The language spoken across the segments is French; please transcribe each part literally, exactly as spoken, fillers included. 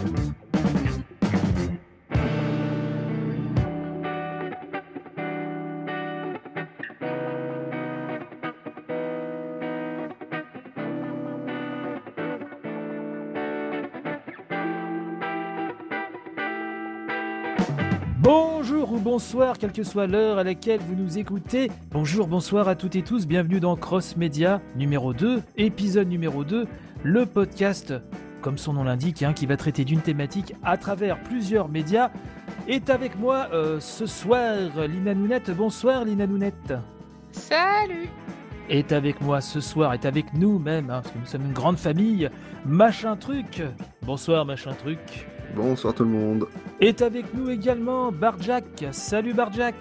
Bonjour ou bonsoir, quelle que soit l'heure à laquelle vous nous écoutez. Bonjour, bonsoir à toutes et tous, bienvenue dans Cross Média numéro deux, épisode numéro deux, le podcast, comme son nom l'indique, hein, qui va traiter d'une thématique à travers plusieurs médias. Est avec moi euh, ce soir Lina Nounette. Bonsoir Lina Nounette. Salut. Est avec moi ce soir, est avec nous même, hein, parce que nous sommes une grande famille, Machin Truc. Bonsoir Machin Truc. Bonsoir tout le monde. Est avec nous également Barjack. Salut Barjack.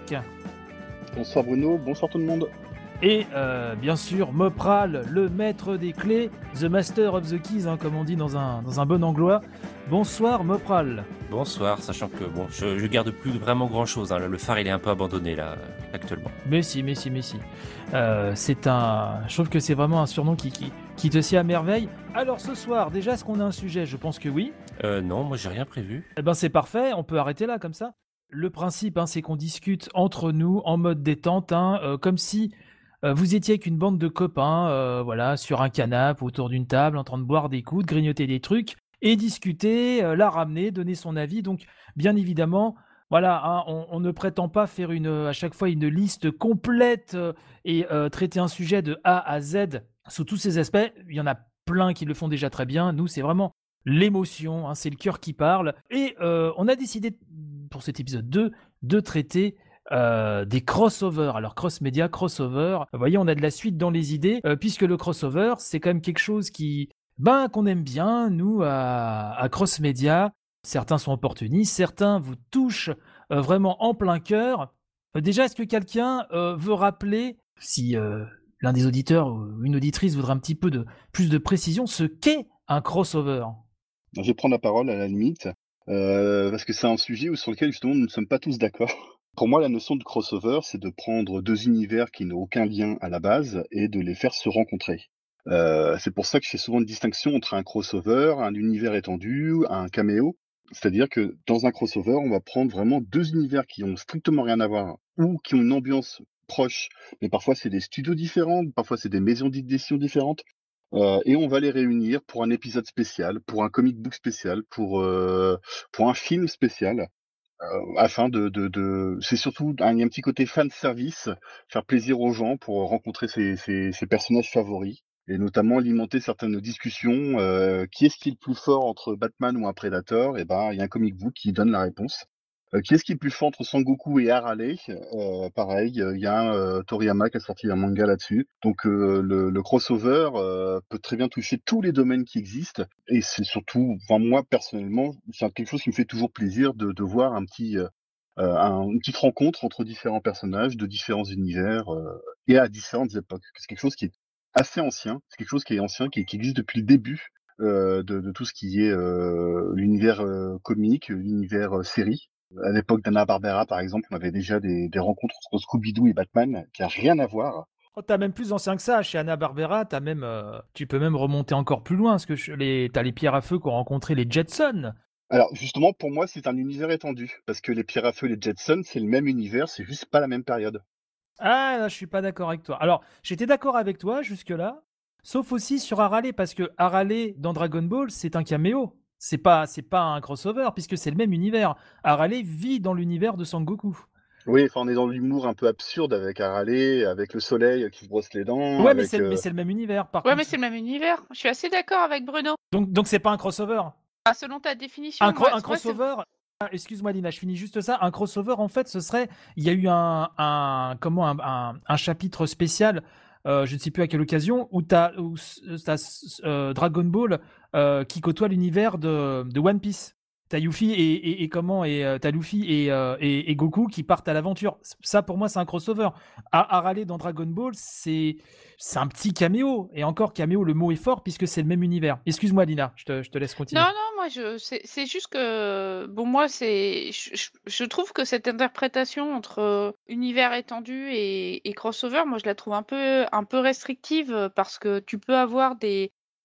Bonsoir Bruno, bonsoir tout le monde. Et euh, bien sûr Mopral, le maître des clés, the master of the keys, hein, comme on dit dans un, dans un bon anglois. Bonsoir Mopral. Bonsoir, sachant que bon, je, je garde plus vraiment grand chose, hein. Le phare il est un peu abandonné là, actuellement. Mais si, mais si, mais si. Euh, c'est un... Je trouve que c'est vraiment un surnom qui, qui, qui te sied à merveille. Alors ce soir, déjà, est-ce qu'on a un sujet ? Je pense que oui. Euh, non, moi j'ai rien prévu. Eh ben c'est parfait, on peut arrêter là comme ça. Le principe, hein, c'est qu'on discute entre nous en mode détente, hein, euh, comme si euh, vous étiez avec une bande de copains, euh, voilà, sur un canapé, autour d'une table, en train de boire des coups, de grignoter des trucs, et discuter, euh, la ramener, donner son avis. Donc, bien évidemment, voilà, hein, on, on ne prétend pas faire une, à chaque fois une liste complète euh, et euh, traiter un sujet de A à Z sous tous ses aspects. Il y en a plein qui le font déjà très bien. Nous, c'est vraiment l'émotion, hein, c'est le cœur qui parle. Et euh, on a décidé, pour cet épisode deux, de traiter euh, des crossovers. Alors, cross-média, crossover, vous voyez, on a de la suite dans les idées, euh, puisque le crossover, c'est quand même quelque chose qui, ben, qu'on aime bien, nous, à, à cross-média. Certains sont opportunistes, certains vous touchent euh, vraiment en plein cœur. Euh, déjà, est-ce que quelqu'un euh, veut rappeler, si euh, l'un des auditeurs ou une auditrice voudrait un petit peu de plus de précision, ce qu'est un crossover ? Je vais prendre la parole à la limite, euh, parce que c'est un sujet sur lequel justement nous ne sommes pas tous d'accord. Pour moi, la notion de crossover, c'est de prendre deux univers qui n'ont aucun lien à la base et de les faire se rencontrer. Euh, c'est pour ça que je fais souvent une distinction entre un crossover, un univers étendu, un caméo. C'est-à-dire que dans un crossover, on va prendre vraiment deux univers qui ont strictement rien à voir ou qui ont une ambiance proche, mais parfois c'est des studios différents, parfois c'est des maisons d'édition différentes. Euh, et on va les réunir pour un épisode spécial, pour un comic book spécial, pour, euh, pour un film spécial, euh, afin de, de, de... C'est surtout un, il y a un petit côté fan service, faire plaisir aux gens pour rencontrer ces, ces, ces personnages favoris, et notamment alimenter certaines discussions. Euh, qui est-ce qui est le plus fort entre Batman ou un Predator ? Et ben, il y a un comic book qui donne la réponse. Euh, qui est-ce qui est le plus fort entre Sangoku et Harale ? euh, Pareil, il y a un euh, Toriyama qui a sorti un manga là-dessus. Donc euh, le, le crossover euh, peut très bien toucher tous les domaines qui existent. Et c'est surtout, enfin moi personnellement, c'est quelque chose qui me fait toujours plaisir de, de voir un petit, euh, un, une petite rencontre entre différents personnages de différents univers euh, et à différentes époques. C'est quelque chose qui est assez ancien. C'est quelque chose qui est ancien, qui, qui existe depuis le début euh, de, de tout ce qui est euh, l'univers euh, comique, l'univers euh, série. À l'époque d'Hanna-Barbera, par exemple, on avait déjà des, des rencontres entre Scooby-Doo et Batman qui n'a rien à voir. Oh, t'as même plus ancien que ça. Chez Hanna-Barbera, t'as même, euh, tu peux même remonter encore plus loin, parce que je- les, t'as les pierres à feu qu'ont rencontré les Jetsons. Alors justement, pour moi, c'est un univers étendu, parce que les Pierres à Feu et les Jetsons, c'est le même univers, c'est juste pas la même période. Ah, là, je suis pas d'accord avec toi. Alors, j'étais d'accord avec toi jusque-là, sauf aussi sur Harale, parce que Harale, dans Dragon Ball, c'est un caméo. C'est pas, c'est pas un crossover, puisque c'est le même univers. Harale vit dans l'univers de Sangoku. Oui, enfin, on est dans l'humour un peu absurde avec Harale, avec le soleil qui se brosse les dents, Ouais, mais avec... c'est, mais euh, c'est le même univers, par Ouais, contre. mais c'est le même univers. Je suis assez d'accord avec Bruno. Donc, donc c'est pas un crossover. Ah, selon ta définition, Un, cro- moi, un moi, c'est- crossover. Ah, excuse-moi Lina, je finis juste ça. Un crossover, en fait, ce serait, il y a eu un, un comment, un, un- un chapitre spécial, euh, je ne sais plus à quelle occasion, où t'as, où s- t'as euh, Dragon Ball euh, qui côtoie l'univers de, de One Piece. T'as Yuffie et, et, et comment et euh, t'as Luffy et, euh, et, et Goku qui partent à l'aventure. Ça, pour moi, c'est un crossover. À Harale dans Dragon Ball, c'est c'est un petit caméo. Et encore caméo, le mot est fort puisque c'est le même univers. Excuse-moi Lina, je te, je te laisse continuer. Non, non, moi, je, c'est, c'est juste que, bon, moi, c'est, je, je- je trouve que cette interprétation entre euh, univers étendu et, et crossover, moi, je la trouve un peu, un peu restrictive euh, parce que tu peux avoir des,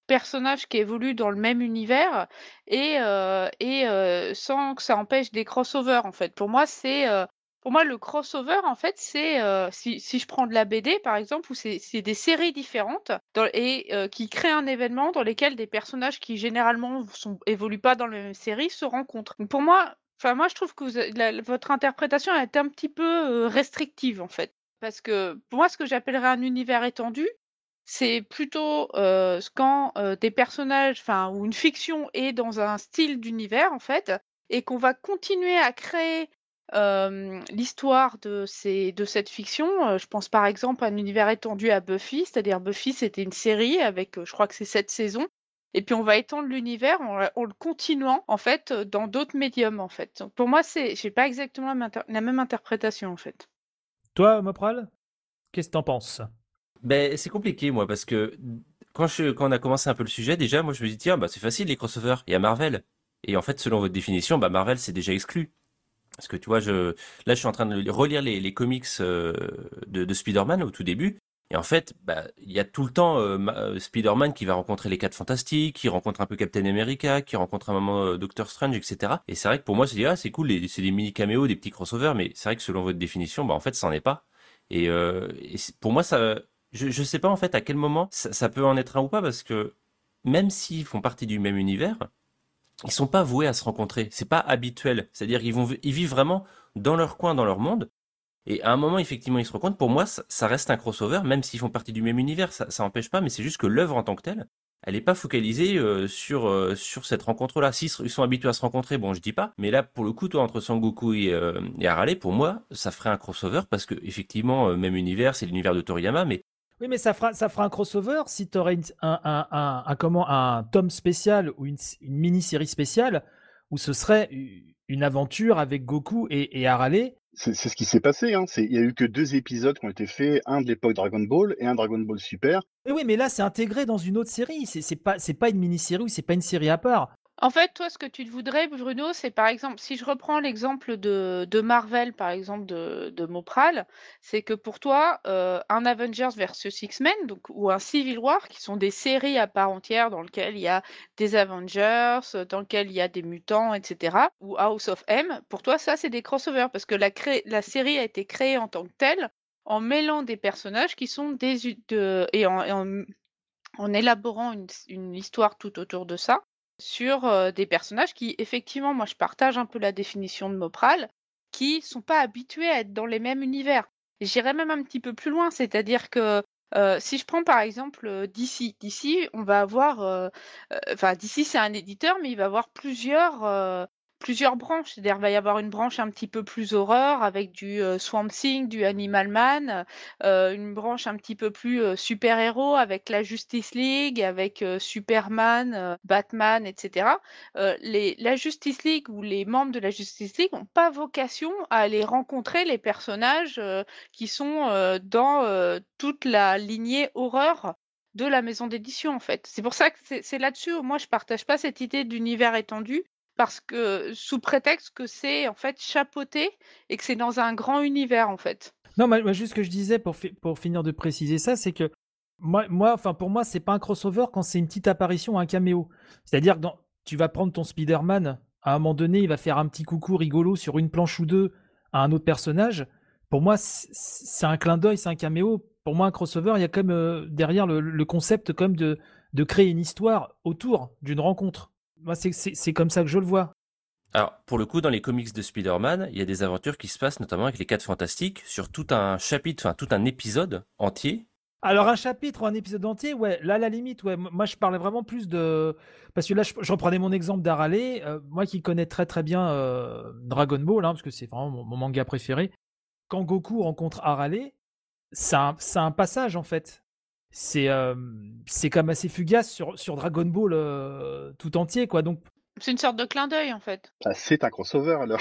personnages qui évoluent dans le même univers et heu et heu, sans que ça empêche des crossovers, en fait. Pour moi, c'est, heu, pour moi, le crossover, en fait, c'est, heu, si si je prends de la B D, par exemple, où c'est c'est des séries différentes dans et heu, qui créent un événement dans lesquels des personnages qui, généralement, sont évoluent pas dans la même série se rencontrent. Donc pour moi, enfin, moi, je trouve que vous a la votre interprétation est un petit peu, heu, restrictive, en fait. Parce que, pour moi, ce que j'appellerais un univers étendu, c'est plutôt, heu, s quand, heu, des personnages, enfin, ou une fiction est dans un style d'univers, en fait, et qu'on va continuer à créer, hem, l'histoire de ces de cette fiction. Heu, je pense, par exemple, à un univers étendu à Buffy, c'est-à-dire Buffy, c'était une série avec, heu, je crois que c'est sept saisons et puis on va étendre l'univers en la en le continuant, en fait, heu, dans d'autres médiums, en fait. Donc pour moi, c'est j'ai pas exactement la même inter la même interprétation, en fait. Toi, Mopral, qu'est-ce que t'en penses? Ben, c'est compliqué, moi, parce que quand, je, quand on a commencé un peu le sujet, déjà, moi, je me dis, tiens, bah, c'est facile, les crossovers. Il y a Marvel. Et en fait, selon votre définition, bah, Marvel, c'est déjà exclu. Parce que tu vois, je, là, je suis en train de relire les, les comics euh, de, de Spider-Man au tout début. Et en fait, bah, il y a tout le temps euh, ma- euh, Spider-Man qui va rencontrer les Quatre Fantastiques, qui rencontre un peu Captain America, qui rencontre un moment euh, Doctor Strange, et cetera. Et c'est vrai que pour moi, c'est ah, c'est cool, les- c'est des mini caméos, des petits crossovers, mais c'est vrai que selon votre définition, bah, en fait, ça n'en est pas. Et, euh, et c'est- pour moi, ça, je, je sais pas en fait à quel moment ça, ça peut en être un ou pas, parce que même s'ils font partie du même univers, ils sont pas voués à se rencontrer. C'est pas habituel. C'est-à-dire ils vont, ils vivent vraiment dans leur coin, dans leur monde. Et à un moment, effectivement, ils se rencontrent. Pour moi, ça, ça reste un crossover, même s'ils font partie du même univers. Ça, ça empêche pas, mais c'est juste que l'œuvre en tant que telle, elle est pas focalisée euh, sur euh, sur cette rencontre-là. S'ils ils sont habitués à se rencontrer, bon, je dis pas. Mais là, pour le coup, toi, entre Sangoku et, euh, et Harale, pour moi, ça ferait un crossover parce que effectivement, euh, même univers, c'est l'univers de Toriyama, mais Oui, mais ça fera, ça fera un crossover si tu aurais un, un, un, un- comment, un tome spécial ou une, une mini-série spéciale où ce serait u- une aventure avec Goku et, et Harale. C'est c'est ce qui s'est passé, hein. C'est il y a eu que deux épisodes qui ont été faits, un de l'époque Dragon Ball et un Dragon Ball Super. Et oui, mais là, c'est intégré dans une autre série. C'est c'est pas, c'est pas une mini-série ou c'est pas une série à part. En fait, toi, ce que tu te voudrais, Bruno, c'est par exemple, si je reprends l'exemple de, de Marvel, par exemple, de, de Mopral, c'est que pour toi, euh, un Avengers versus X-Men, donc, ou un Civil War, qui sont des séries à part entière dans lesquelles il y a des Avengers, euh, dans lesquelles il y a des mutants, et cetera, ou House of M, pour toi, ça, c'est des crossovers, parce que la, cré- la série a été créée en tant que telle, en mêlant des personnages qui sont des... u- de- et en, et en en élaborant une, une histoire tout autour de ça, sur euh, des personnages qui, effectivement, moi je partage un peu la définition de Mopral, qui sont pas habitués à être dans les mêmes univers. Et j'irais même un petit peu plus loin, c'est-à-dire que euh, si je prends par exemple euh, D C, D C, on va avoir, euh, euh, enfin D C c'est un éditeur, mais il va avoir plusieurs, euh, plusieurs branches. C'est-à-dire il va y avoir une branche un petit peu plus horreur avec du euh, Swamp Thing, du Animal Man, euh, une branche un petit peu plus euh, super-héros avec la Justice League, avec euh, Superman, euh, Batman, et cetera. Euh, les, la Justice League ou les membres de la Justice League n'ont pas vocation à aller rencontrer les personnages euh, qui sont euh, dans euh, toute la lignée horreur de la maison d'édition, en fait. C'est pour ça que c'est c'est là-dessus où moi je partage pas cette idée d'univers étendu, parce que sous prétexte que c'est en fait chapeauté et que c'est dans un grand univers, en fait. Non, moi, moi, juste ce que je disais pour, fi- pour finir de préciser ça, c'est que moi, moi, enfin pour moi, c'est pas un crossover quand c'est une petite apparition, un caméo. C'est-à-dire que dans- tu vas prendre ton Spider-Man, à un moment donné, il va faire un petit coucou rigolo sur une planche ou deux à un autre personnage. Pour moi, c'est c'est un clin d'œil, c'est un caméo. Pour moi, un crossover, il y a comme euh, derrière le, le concept comme de, de créer une histoire autour d'une rencontre. Moi, c'est c'est- c'est comme ça que je le vois. alors, pour le coup, dans les comics de Spider-Man, il y a des aventures qui se passent notamment avec les Quatre Fantastiques sur tout un chapitre, enfin tout un épisode entier. Alors un chapitre ou un épisode entier, ouais, là à la limite, ouais. M- Moi je parlais vraiment plus de... Parce que là je, je reprenais mon exemple d'Arale, euh, moi qui connais très très bien euh, Dragon Ball, hein, parce que c'est vraiment mon, mon manga préféré. Quand Goku rencontre Arale, c'est un, c'est un passage en fait. C'est euh, c'est comme assez fugace sur, sur Dragon Ball euh, tout entier, quoi. Donc C'est une sorte de clin d'œil, en fait. Ah, c'est un crossover alors.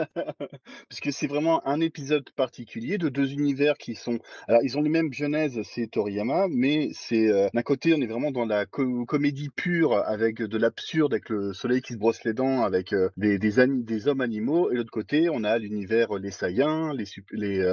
Puisque c'est vraiment un épisode particulier de deux univers qui sont alors ils ont les mêmes genèses, c'est Toriyama, mais c'est, heu, d'un côté, on est vraiment dans la co comédie pure avec de l'absurde, avec le soleil qui se brosse les dents, avec, heu, des des ani des hommes animaux et de l'autre côté, on a l'univers, heu, les Saiyans, les sup les, heu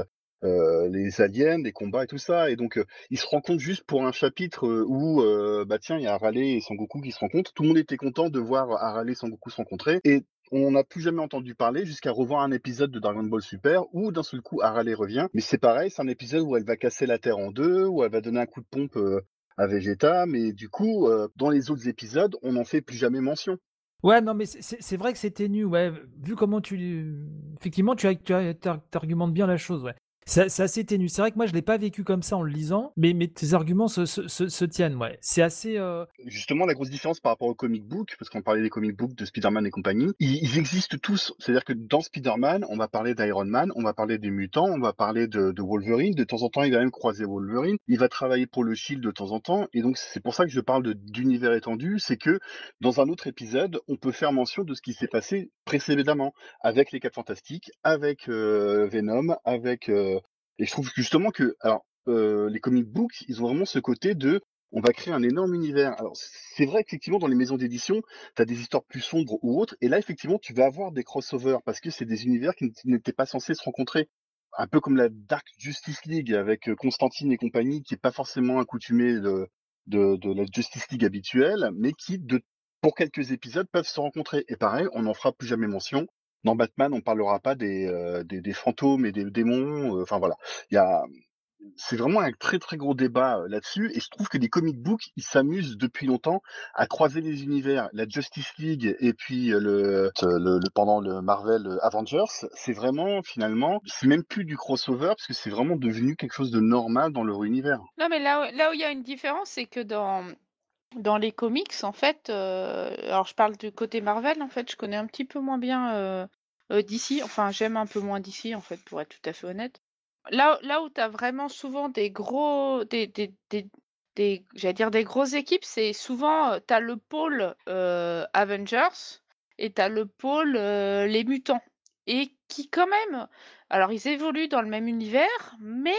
heu, les aliens, les combats et tout ça et donc heu, ils se rencontrent juste pour un chapitre, heu, où, heu, bah, tiens, il y a Haralé et Sangoku qui se rencontrent. Tout le monde était content de voir Haralé et Sangoku se rencontrer et on n'a plus jamais entendu parler jusqu'à revoir un épisode de Dragon Ball Super où d'un seul coup Haralé revient. Mais c'est pareil, c'est un épisode où elle va casser la Terre en deux, où elle va donner un coup de pompe, heu, à Vegeta, mais du coup, heu, dans les autres épisodes, on n'en fait plus jamais mention. Ouais, non, mais c'est c'est c'est vrai que c'est ténu, ouais. Vu comment tu effectivement, tu as tu as tu argumentes bien la chose, ouais. C'est c'est assez ténu. C'est vrai que moi, je l'ai pas vécu comme ça en le lisant, mais mais tes arguments se se se se tiennent, ouais. C'est assez, heu Justement, la grosse différence par rapport aux comic books, parce qu'on parlait des comic books de Spider-Man et compagnie, ils, ils existent tous. C'est-à-dire que dans Spider-Man, on va parler d'Iron Man, on va parler des mutants, on va parler de, de Wolverine. De temps en temps, il va même croiser Wolverine. Il va travailler pour le Shield de temps en temps. Et donc, c'est pour ça que je parle de- d'univers étendu. C'est que dans un autre épisode, on peut faire mention de ce qui s'est passé précédemment avec les Quatre Fantastiques, avec euh, Venom, avec... euh, Et je trouve justement que... Alors, euh, les comic books, ils ont vraiment ce côté de on va créer un énorme univers. Alors, c'est vrai qu'effectivement, dans les maisons d'édition, tu as des histoires plus sombres ou autres, et là, effectivement, tu vas avoir des crossovers, parce que c'est des univers qui n- n'étaient pas censés se rencontrer. Un peu comme la Dark Justice League avec euh, Constantine et compagnie, qui est pas forcément accoutumé de, de, de la Justice League habituelle, mais qui, de, pour quelques épisodes, peuvent se rencontrer. Et pareil, on n'en fera plus jamais mention. Dans Batman, on parlera pas des, euh, des, des fantômes et des démons. euh, Enfin voilà, il y a, c'est vraiment un très très gros débat euh, là-dessus et je trouve que les comic books ils s'amusent depuis longtemps à croiser les univers. La Justice League et puis euh, le, le, le pendant le Marvel euh, Avengers, c'est vraiment finalement c'est même plus du crossover parce que c'est vraiment devenu quelque chose de normal dans leur univers. Non, mais là où là où il y a une différence, c'est que dans dans les comics, en fait, heu, alors je parle du côté Marvel, en fait, je connais un petit peu moins bien, heu heu, D C, enfin, j'aime un peu moins D C, en fait, pour être tout à fait honnête. Là là où tu as vraiment souvent des gros des des des des j'allais dire des grosses équipes, c'est souvent, heu, tu as le pôle, heu, Avengers et tu as le pôle, heu, les mutants et qui quand même alors ils évoluent dans le même univers, mais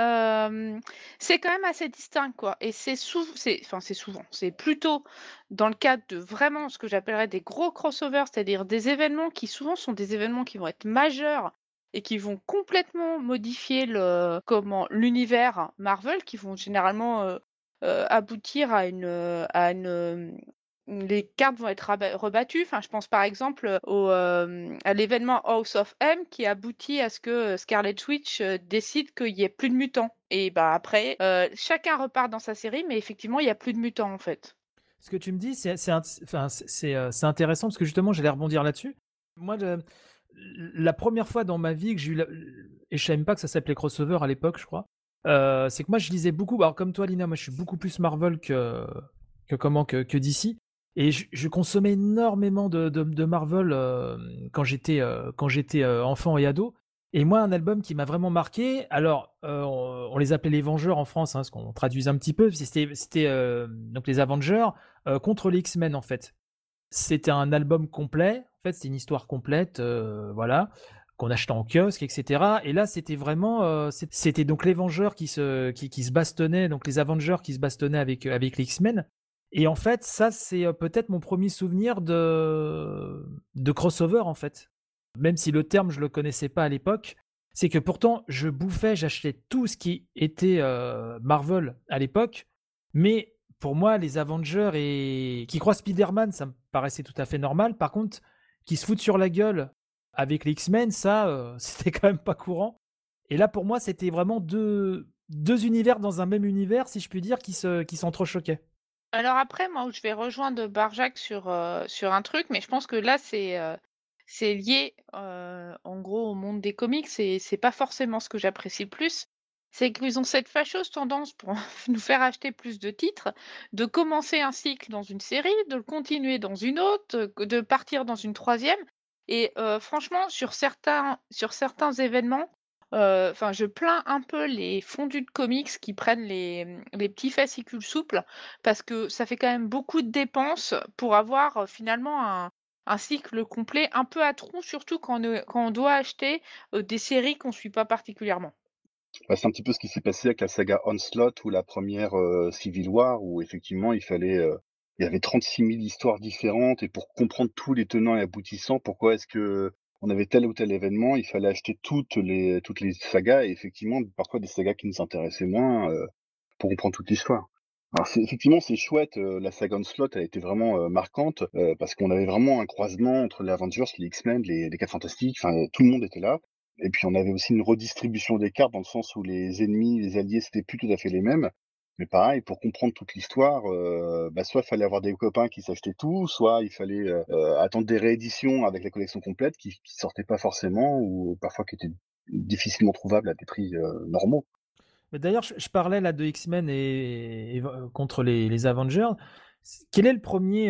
hem, c'est quand même assez distinct, quoi et c'est souv c'est enfin, c'est souvent, c'est plutôt dans le cadre de vraiment ce que j'appellerais des gros crossovers, c'est-à-dire des événements qui souvent sont des événements qui vont être majeurs et qui vont complètement modifier le comment l'univers Marvel, qui vont généralement, heu heu, aboutir à une, heu, à une, hem, les cartes vont être rabat rebattues. Enfin, je pense par exemple, au, hem, à l'événement House of M qui aboutit à ce que, heu, Scarlet Witch, heu, décide qu'il y ait plus de mutants et bah, après, heu, chacun repart dans sa série, mais effectivement, il y a plus de mutants, en fait. Ce que tu me dis, c'est c'est int enfin, c'est c'est, heu, c'est intéressant parce que justement, j'allais rebondir là-dessus. Moi, le la première fois dans ma vie que j'ai eu la et je savais même pas que ça s'appelait crossover à l'époque, je crois, heu, c'est que moi, je lisais beaucoup alors comme toi, Lina, moi, je suis beaucoup plus Marvel que que comment, que que D C et je je consommais énormément de de de Marvel, hem, quand j'étais, heu, quand j'étais, heu, enfant et ado et moi, un album qui m'a vraiment marqué, alors, heu, on on les appelait les Vengeurs en France, hein, parce qu'on traduisait un petit peu, c'était c'était, hem, donc les Avengers, heu, contre les X-Men, en fait. C'était un album complet, en fait, c'était une histoire complète, heu, voilà, qu'on achetait en kiosque et cetera et là, c'était vraiment, heu, c'ét c'était donc les Vengeurs qui se qui qui se bastonnaient, donc les Avengers qui se bastonnaient avec, heu, avec les X-Men et en fait, ça, c'est, heu, peut-être mon premier souvenir de de crossover, en fait. Même si le terme, je le connaissais pas à l'époque, c'est que pourtant, je bouffais, j'achetais tout ce qui était, heu, Marvel à l'époque, mais pour moi, les Avengers et qui croient Spider-Man, ça me paraissait tout à fait normal. Par contre, qui se foutent sur la gueule avec les X-Men, ça, heu, c'était quand même pas courant. Et là, pour moi, c'était vraiment deux deux univers dans un même univers, si je puis dire, qui se qui s'entrechoquaient. Alors après, moi, où je vais rejoindre Barjac sur, heu, sur un truc, mais je pense que là, c'est, heu, c'est lié, heu, en gros, au monde des comics et c'est pas forcément ce que j'apprécie le plus. C'est qu'ils ont cette fâcheuse tendance pour nous faire acheter plus de titres, de commencer un cycle dans une série, de le continuer dans une autre, heu, de partir dans une troisième. Et heu, franchement, sur certains sur certains événements, heu, enfin, je plains un peu les fondus de comics qui prennent les, mmh, les petits fascicules souples parce que ça fait quand même beaucoup de dépenses pour avoir, heu, finalement un un cycle complet un peu à tronc, surtout quand on, quand on doit acheter, heu, des séries qu'on suit pas particulièrement. Bah, c'est un petit peu ce qui s'est passé avec la saga Onslaught ou la première euh, Civil War où effectivement il fallait euh, il y avait trente-six mille histoires différentes et pour comprendre tous les tenants et aboutissants, pourquoi est-ce que on avait tel ou tel événement, il fallait acheter toutes les toutes les sagas et effectivement, parfois des sagas qui nous intéressaient moins, heu, pour comprendre toute l'histoire. Alors c'est effectivement, c'est chouette, heu, la saga Onslaught a été vraiment, heu, marquante, heu, parce qu'on avait vraiment un croisement entre les Avengers, les X-Men, les les quatre Fantastiques, enfin, tout le monde était là et puis on avait aussi une redistribution des cartes dans le sens où les ennemis, les alliés, c'était plus tout à fait les mêmes. Mais pareil, pour comprendre toute l'histoire, heu, bah, soit il fallait avoir des copains qui s'achetaient tout, soit il fallait, heu heu, attendre des rééditions avec la collection complète qui qui sortaient pas forcément ou parfois qui étaient difficilement trouvables à des prix, heu, normaux. Mais d'ailleurs, je, je parlais là de X-Men et, et, euh, contre les, les Avengers. C- Quel est le premier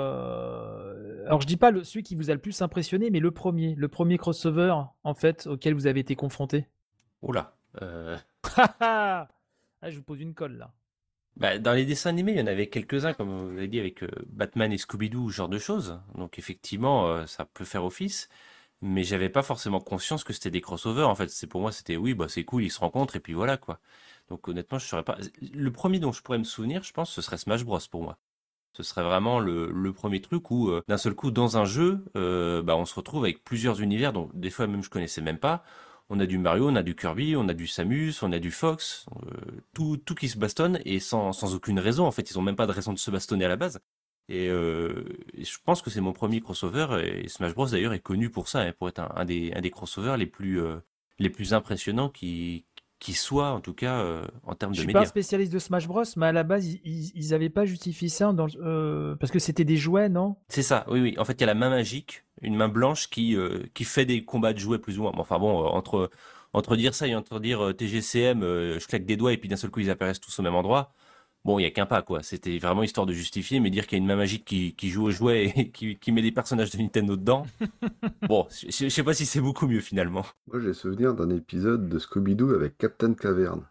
euh, Alors, je dis pas le, celui qui vous a le plus impressionné, mais le premier, le premier crossover en fait auquel vous avez été confronté. Oula. Euh, Ah, je vous pose une colle là. bah, dans les dessins animés, il y en avait quelques-uns, comme vous l'avez dit, avec euh, Batman et Scooby-Doo, ce genre de choses. Donc effectivement, euh, ça peut faire office. Mais j'avais pas forcément conscience que c'était des crossovers. En fait, c'est pour moi, c'était oui, bah c'est cool, ils se rencontrent et puis voilà quoi. Donc honnêtement, je saurais pas. Le premier dont je pourrais me souvenir, je pense, ce serait Smash Bros pour moi. Ce serait vraiment le, le premier truc où euh, d'un seul coup, dans un jeu, euh, bah on se retrouve avec plusieurs univers, dont des fois même je connaissais même pas. On a du Mario, on a du Kirby, on a du Samus, on a du Fox, euh, tout, tout qui se bastonne et sans, sans aucune raison. En fait, ils ont même pas de raison de se bastonner à la base. Et, euh, et je pense que c'est mon premier crossover et Smash Bros d'ailleurs est connu pour ça, hein, pour être un, un des, un des crossovers les plus, euh, les plus impressionnants qui, qui soit en tout cas euh, en termes Je de suis pas un médias. spécialiste de Smash Bros, mais à la base, ils, ils, ils avaient pas justifié ça dans, le- euh, parce que c'était des jouets, non? C'est ça, oui, oui. En fait, il y a la main magique, une main blanche qui, euh, qui fait des combats de jouets plus ou moins. Bon, enfin bon, euh, entre, entre dire ça et entre dire euh, T G C M, euh, je claque des doigts et puis d'un seul coup ils apparaissent tous au même endroit. Bon, il y a qu'un pas, quoi. C'était vraiment histoire de justifier, mais dire qu'il y a une main magique qui, qui joue aux jouets et qui, qui met des personnages de Nintendo dedans. Bon, je, je sais pas si c'est beaucoup mieux finalement. Moi, j'ai souvenir d'un épisode de Scooby-Doo avec Captain Caverne.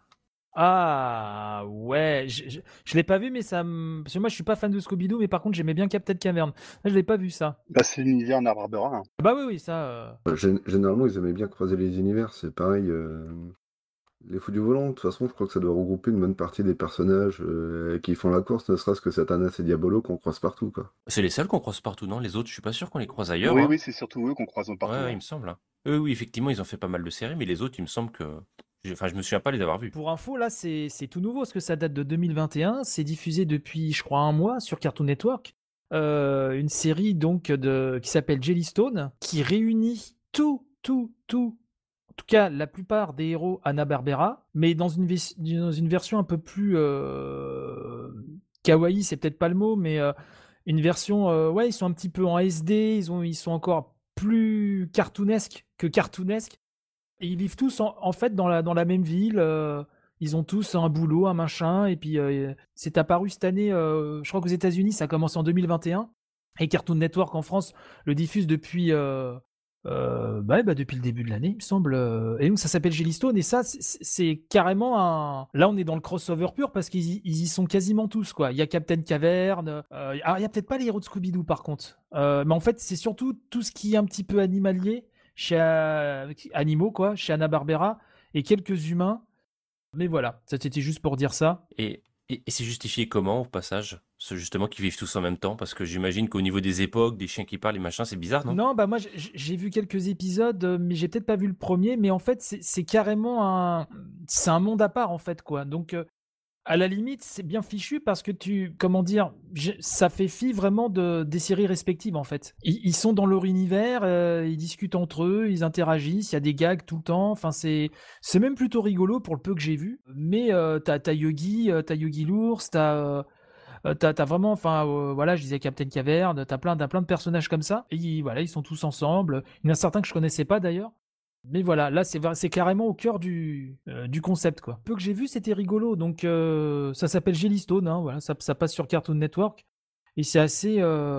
Ah ouais, je, je, je l'ai pas vu, mais ça me... Parce que moi, je suis pas fan de Scooby-Doo, mais par contre, j'aimais bien Captain Caverne. Là, je l'ai pas vu ça. Bah, c'est l'univers Hanna-Barbera, hein. Bah oui, oui, ça... euh, Enfin, gén- généralement, ils aimaient bien croiser les univers. C'est pareil. euh, Les Fous du Volant, de toute façon, je crois que ça doit regrouper une bonne partie des personnages euh, qui font la course, ne serait-ce que Satanas et Diabolo qu'on croise partout, quoi. C'est les seuls qu'on croise partout, non? Les autres, je suis pas sûr qu'on les croise ailleurs, Oui, hein. oui, c'est surtout eux qu'on croise Ouais, partout, ouais, il ouais. me semble, hein. Eux, oui, effectivement, ils ont fait pas mal de séries, mais les autres, il me semble que... j'ai- Enfin, je me souviens pas les avoir vus. Pour info, là, c'est c'est tout nouveau, parce que ça date de deux mille vingt et un. C'est diffusé depuis, je crois, un mois sur Cartoon Network. Euh, une série, donc, de, qui s'appelle Jellystone, qui réunit tout, tout, tout, en tout cas, la plupart des héros Hanna-Barbera, mais dans une, vis- dans une version un peu plus euh, kawaii, c'est peut-être pas le mot, mais euh, une version, euh, ouais, ils sont un petit peu en S D, ils, ont, ils sont encore plus cartoonesques que cartoonesques. Et ils vivent tous en, en fait dans la, dans la même ville. Euh, ils ont tous un boulot, un machin. Et puis euh, c'est apparu cette année, euh, je crois qu'aux États-Unis, ça commence en deux mille vingt et un. Et Cartoon Network en France le diffuse depuis, euh, euh, bah, bah, depuis le début de l'année, il me semble. euh. Et donc ça s'appelle Jellystone. Et ça, c'est- c'est carrément un. Là, on est dans le crossover pur parce qu'ils y, ils y sont quasiment tous, quoi. Il y a Captain Caverne. Euh, alors, il y a peut-être pas les héros de Scooby-Doo, par contre. Euh, mais en fait, c'est surtout tout ce qui est un petit peu animalier chez euh, animaux, quoi, chez Hanna-Barbera, et quelques humains. Mais voilà, ça c'était juste pour dire ça. Et, et, et c'est justifié comment, au passage? Ce justement qu'ils vivent tous en même temps? Parce que j'imagine qu'au niveau des époques, des chiens qui parlent et machin, c'est bizarre, non? Non, bah moi j'ai j'ai vu quelques épisodes, euh, mais j'ai peut-être pas vu le premier. Mais en fait, c'est c'est carrément un, c'est un monde à part en fait, quoi. Donc euh, à la limite, c'est bien fichu parce que tu, comment dire, j'ai- ça fait fi vraiment de, des séries respectives en fait. Ils, ils sont dans leur univers, euh, ils discutent entre eux, ils interagissent, il y a des gags tout le temps. Enfin, c'est, c'est même plutôt rigolo pour le peu que j'ai vu. Mais euh, t'as, t'as Yogi, euh, t'as Yogi l'ours, t'as, euh, euh, t'as, t'as vraiment, enfin, euh, voilà, je disais Captain Caverne, t'as plein, t'as plein de personnages comme ça. Et ils- voilà, ils sont tous ensemble. Il y en a certains que je connaissais pas d'ailleurs. Mais voilà, là c'est c'est carrément au cœur du, euh, du concept quoi. Peu que j'ai vu, c'était rigolo. Donc euh, ça s'appelle Jellystone, hein, voilà, ça, ça passe sur Cartoon Network et c'est assez,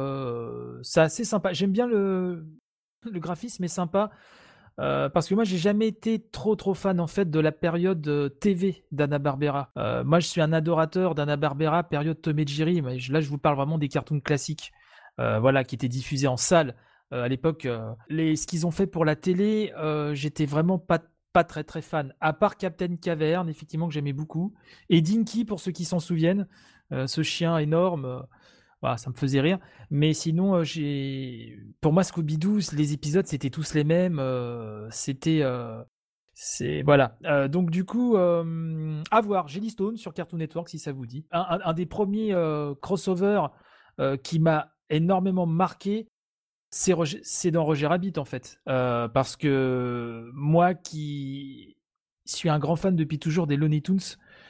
euh, c'est assez sympa. J'aime bien le, le graphisme est sympa euh, parce que moi j'ai jamais été trop trop fan en fait de la période euh, T V d'Hanna-Barbera. Euh, moi je suis un adorateur d'Hanna-Barbera, période Tom et Jerry. Mais je- là je vous parle vraiment des cartoons classiques, euh, voilà, qui étaient diffusés en salle euh, à l'époque. Euh, les, ce qu'ils ont fait pour la télé, euh, j'étais vraiment pas pas très très fan. À part Captain Caverne, effectivement que j'aimais beaucoup, et Dinky pour ceux qui s'en souviennent, euh, ce chien énorme. euh, Voilà, ça me faisait rire. Mais sinon, euh, j'ai, pour moi, Scooby-Doo, les épisodes, c'était tous les mêmes. euh, c'était, euh, c'est voilà. Euh, donc du coup, euh, à voir. Jelly Stone sur Cartoon Network, si ça vous dit. Un, un- un des premiers euh, crossovers euh, qui m'a énormément marqué, c'est Roger- c'est dans Roger Rabbit en fait. Euh, parce que moi qui suis un grand fan depuis toujours des Looney Tunes,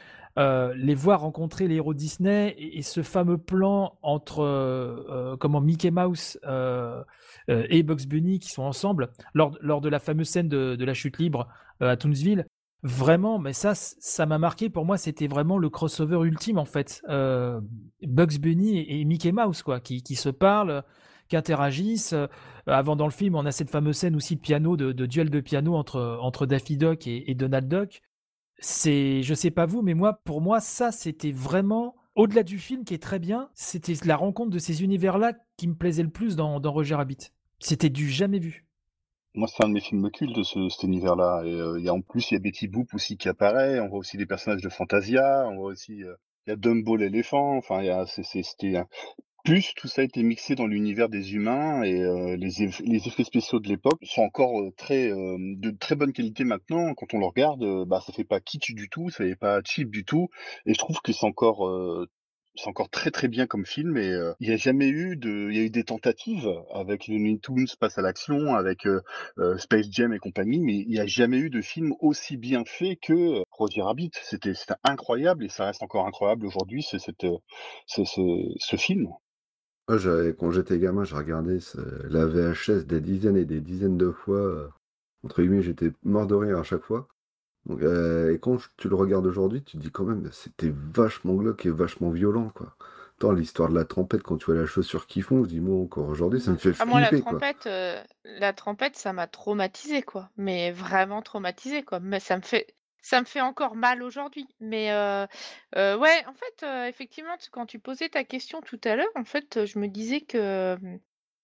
euh, les voir rencontrer les héros Disney et, et ce fameux plan entre euh, euh, comment Mickey Mouse euh, euh, et Bugs Bunny qui sont ensemble lors, lors de la fameuse scène de, de la chute libre euh, à Toonsville. Vraiment, mais ça, c- ça m'a marqué. Pour moi, c'était vraiment le crossover ultime en fait. Euh, Bugs Bunny et, et Mickey Mouse quoi, qui, qui se parlent, qui interagissent. Euh, avant dans le film, on a cette fameuse scène aussi de piano, de, de duel de piano entre entre Daffy Duck et, et Donald Duck. C'est, je sais pas vous, mais moi, pour moi, ça, c'était vraiment, au-delà du film qui est très bien, c'était la rencontre de ces univers-là qui me plaisait le plus dans, dans Roger Rabbit. C'était du jamais vu. Moi, c'est un de mes films cultes, ce, cet univers-là. Et euh, il y a, en plus, il y a Betty Boop aussi qui apparaît. On voit aussi des personnages de Fantasia. On voit aussi, euh, il y a Dumbo l'éléphant. Enfin, il y a, c'est, c'est- c'était un- plus tout ça a été mixé dans l'univers des humains et euh, les, eff- les effets spéciaux de l'époque sont encore euh, très euh, de très bonne qualité maintenant. Quand on le regarde, euh, bah ça fait pas kitsch du tout, ça fait pas cheap du tout. Et je trouve que c'est encore euh, c'est encore très très bien comme film et euh, il y a jamais eu de il y a eu des tentatives avec les Looney Tunes passe à l'action avec euh, euh, Space Jam et compagnie, mais il y a jamais eu de film aussi bien fait que euh, Roger Rabbit. C'était c'était incroyable et ça reste encore incroyable aujourd'hui. C'est cette euh, ce, ce, ce film. Moi, j'avais, quand j'étais gamin, j'ai regardé ce- la V H S des dizaines et des dizaines de fois. euh, entre guillemets, j'étais mort de rire à chaque fois. Donc, euh, et quand je- tu le regardes aujourd'hui, tu te dis quand même, c'était vachement glauque et vachement violent, quoi. Tant l'histoire de la trompette, quand tu vois la chaussure qu'ils font, je dis, moi, encore aujourd'hui, ça me fait Ah moi la flipper, quoi. trompette, heu, la trompette ça m'a traumatisée quoi, mais vraiment traumatisée quoi. Mais ça me fait ça me fait encore mal aujourd'hui. Mais heu heu, ouais, en fait, heu, effectivement, tu quand tu posais ta question tout à l'heure, en fait, heu, je me disais que, mmh,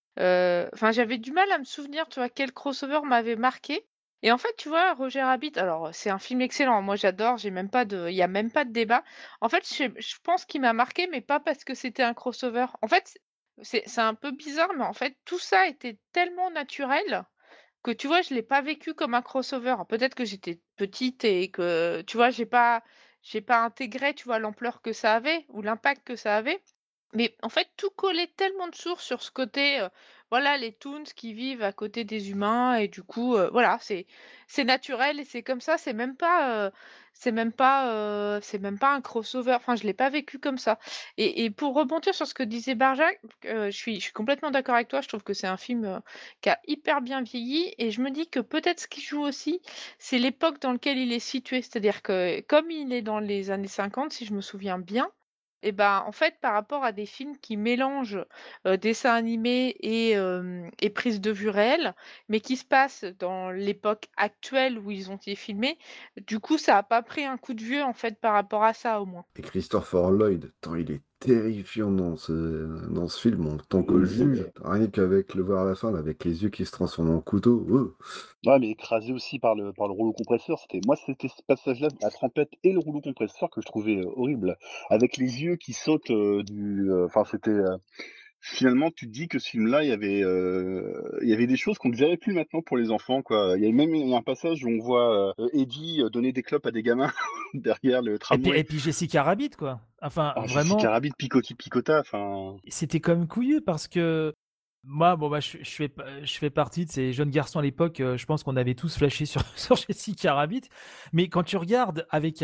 enfin j'avais du mal à me souvenir, tu vois, quel crossover m'avait marqué et en fait, tu vois, Roger Rabbit, alors, c'est un film excellent, moi j'adore, j'ai même pas de il y a même pas de débat. En fait, je je pense qu'il m'a marqué, mais pas parce que c'était un crossover. En fait, c'est c'est un peu bizarre, mais en fait, tout ça était tellement naturel que, tu vois, je l'ai pas vécu comme un crossover. Peut-être que j'étais petite et que, tu vois, j'ai pas j'ai pas intégré, tu vois, l'ampleur que ça avait ou l'impact que ça avait. Mais en fait, tout collait tellement de sources sur ce côté, heu, voilà, les toons qui vivent à côté des humains et du coup, heu, voilà, c'est c'est naturel et c'est comme ça. C'est même pas, heu, c'est même pas, heu, c'est même pas un crossover. Enfin, je l'ai pas vécu comme ça et et pour rebondir sur ce que disait Barjac, heu, je suis je suis complètement d'accord avec toi. Je trouve que c'est un film, heu, qui a hyper bien vieilli et je me dis que peut-être ce qui joue aussi, c'est l'époque dans lequel il est situé. C'est-à-dire que comme il est dans les années cinquante, si je me souviens bien, et ben, en fait, par rapport à des films qui mélangent, heu, dessin animé et hem et prise de vue réelle, mais qui se passent dans l'époque actuelle où ils ont été filmés, du coup, ça a pas pris un coup de vieux, en fait, par rapport à ça, au moins. Et Christopher Lloyd, tant il est terrifiant dans ce, dans ce film, en tant que juge, rien qu'avec le voir à la fin, là, avec les yeux qui se transforment en couteau. oh. Ouais, mais écrasé aussi par le par le rouleau compresseur, c'était moi, c'était ce passage-là, la trompette et le rouleau compresseur que je trouvais, heu, horrible. Avec les yeux qui sautent, heu, du, heu, enfin c'était, heu, finalement tu te dis que ce film-là, il y avait, heu, il y avait des choses qu'on ne verrait plus maintenant pour les enfants, quoi. Il y a même il y a un passage où on voit, heu, Eddie, heu, donner des clopes à des gamins derrière le Et puis, tramway. et puis Jessica Rabbit, quoi. Enfin, Ah, Jessica vraiment, Rabbit, picoti picota, enfin c'était quand même couillu parce que moi, bon, bah, je, je fais, pa- je fais partie de ces jeunes garçons à l'époque. euh, je pense qu'on avait tous flashé sur, sur Jessica Rabbit. Mais quand tu regardes avec un,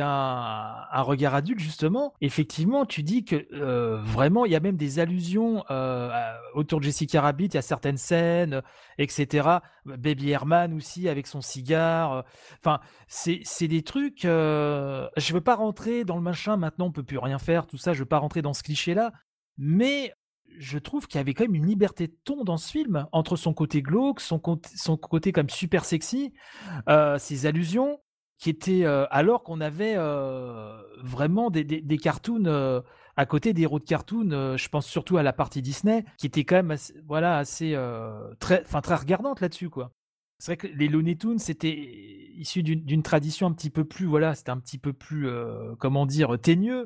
un regard adulte, justement, effectivement, tu dis que euh, vraiment, il y a même des allusions euh, à- autour de Jessica Rabbit. Il y a certaines scènes, euh, et cetera. Baby Herman aussi avec son cigare. euh, Enfin, c'est, c'est des trucs. Euh, je veux pas rentrer dans le machin. Maintenant, on peut plus rien faire. Tout ça, je veux pas rentrer dans ce cliché-là. Mais je trouve qu'il y avait quand même une liberté de ton dans ce film, entre son côté glauque, son, côté- son côté comme super sexy, euh, ses allusions, qui étaient euh, alors qu'on avait euh, vraiment des, des, des cartoons euh, à côté des héros de cartoons. Euh, je pense surtout à la partie Disney, qui était quand même assez, voilà assez euh, très, enfin très regardante là-dessus quoi. C'est vrai que les Looney Tunes c'était issu d'une d'une tradition un petit peu plus voilà, c'était un petit peu plus euh, comment dire teigneux.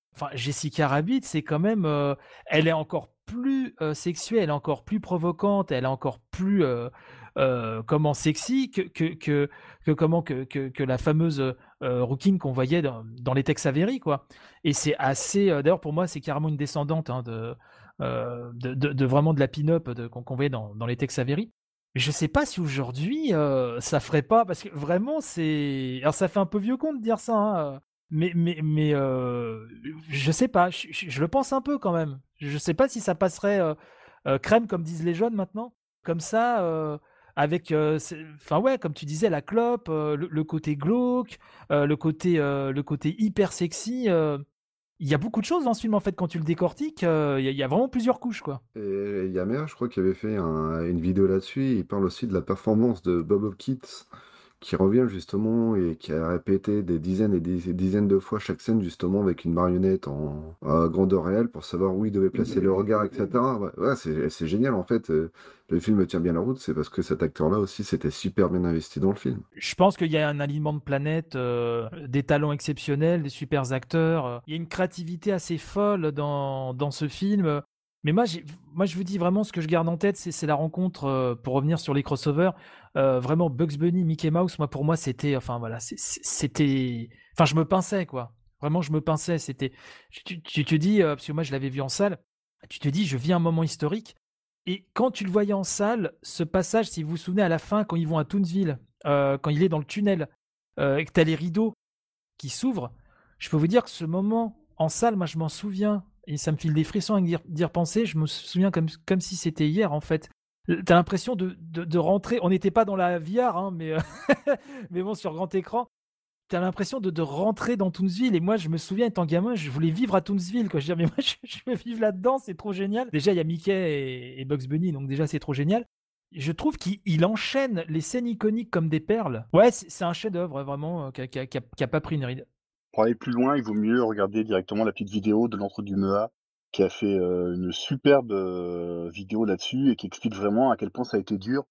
Enfin, Jessica Rabbit, c'est quand même, euh, elle est encore plus euh, sexuelle, elle est encore plus provocante, elle est encore plus euh, euh, comment sexy que que que, que comment que, que que la fameuse euh, Rookin qu'on voyait dans, dans les Tex Avery, quoi. Et c'est assez, euh, d'ailleurs pour moi, c'est carrément une descendante hein, de, euh, de, de de vraiment de la pin-up de- qu'on qu'on voyait dans dans les Tex Avery. Mais je sais pas si aujourd'hui euh, ça ferait pas parce que vraiment c'est, alors ça fait un peu vieux con de dire ça, hein, mais, mais, mais euh, je sais pas, je, je- je le pense un peu quand même. Je sais pas si ça passerait euh, euh, crème, comme disent les jeunes maintenant, comme ça, euh, avec, euh, c'est- enfin ouais, comme tu disais, la clope, euh, le, le côté glauque, euh, le côté, euh, le côté hyper sexy. euh, Il y a beaucoup de choses dans ce film en fait quand tu le décortiques. euh, Il y, a- il y a vraiment plusieurs couches quoi. Et Yamer, je crois qu'il avait fait un- une vidéo là-dessus. Il parle aussi de la performance de Bob Hopkins, qui revient justement et qui a répété des dizaines et des dizaines de fois chaque scène justement avec une marionnette en à grandeur réelle pour savoir où il devait placer le regard, et cetera. Ouais, ouais, c'est c'est génial en fait. Euh, Le film tient bien la route, c'est parce que cet acteur-là aussi s'était super bien investi dans le film. Je pense qu'il y a un alignement de planètes, euh, des talents exceptionnels, des super acteurs. euh, Il y a une créativité assez folle dans, dans ce film. Mais moi, j'ai, moi, je vous dis vraiment ce que je garde en tête, c'est, c'est la rencontre, euh, pour revenir sur les crossovers, euh, vraiment Bugs Bunny, Mickey Mouse, moi, pour moi, c'était, enfin, voilà, c'est- c'est- c'était, enfin, je me pinçais, quoi. Vraiment, je me pinçais. C'était, tu, tu te dis, euh, parce que moi, je l'avais vu en salle, tu te dis, je vis un moment historique. Et quand tu le voyais en salle, ce passage, si vous vous souvenez, à la fin, quand ils vont à Toonsville, euh, quand il est dans le tunnel, euh, et que tu as les rideaux qui s'ouvrent, je peux vous dire que ce moment en salle, moi je m'en souviens, et ça me file des frissons à d'y d'y repenser, je me souviens comme, comme si c'était hier en fait. T'as l'impression de, de, de rentrer, on n'était pas dans la V R, hein, mais, euh, mais bon, sur grand écran, t'as l'impression de, de rentrer dans Toonsville. Et moi, je me souviens, étant gamin, je voulais vivre à Toonsville, quoi. Je disais, mais moi, je, je veux vivre là-dedans, c'est trop génial. Déjà, il y a Mickey et, et Bugs Bunny, donc déjà, c'est trop génial. Je trouve qu'il il enchaîne les scènes iconiques comme des perles. Ouais, c'est c'est un chef-d'œuvre, vraiment, euh, qui a, qui a- qui a- qui a pas pris une ride. Pour aller plus loin, il vaut mieux regarder directement la petite vidéo de l'Entre du Mea, qui a fait euh, une superbe euh, vidéo là-dessus et qui explique vraiment à quel point ça a été dur,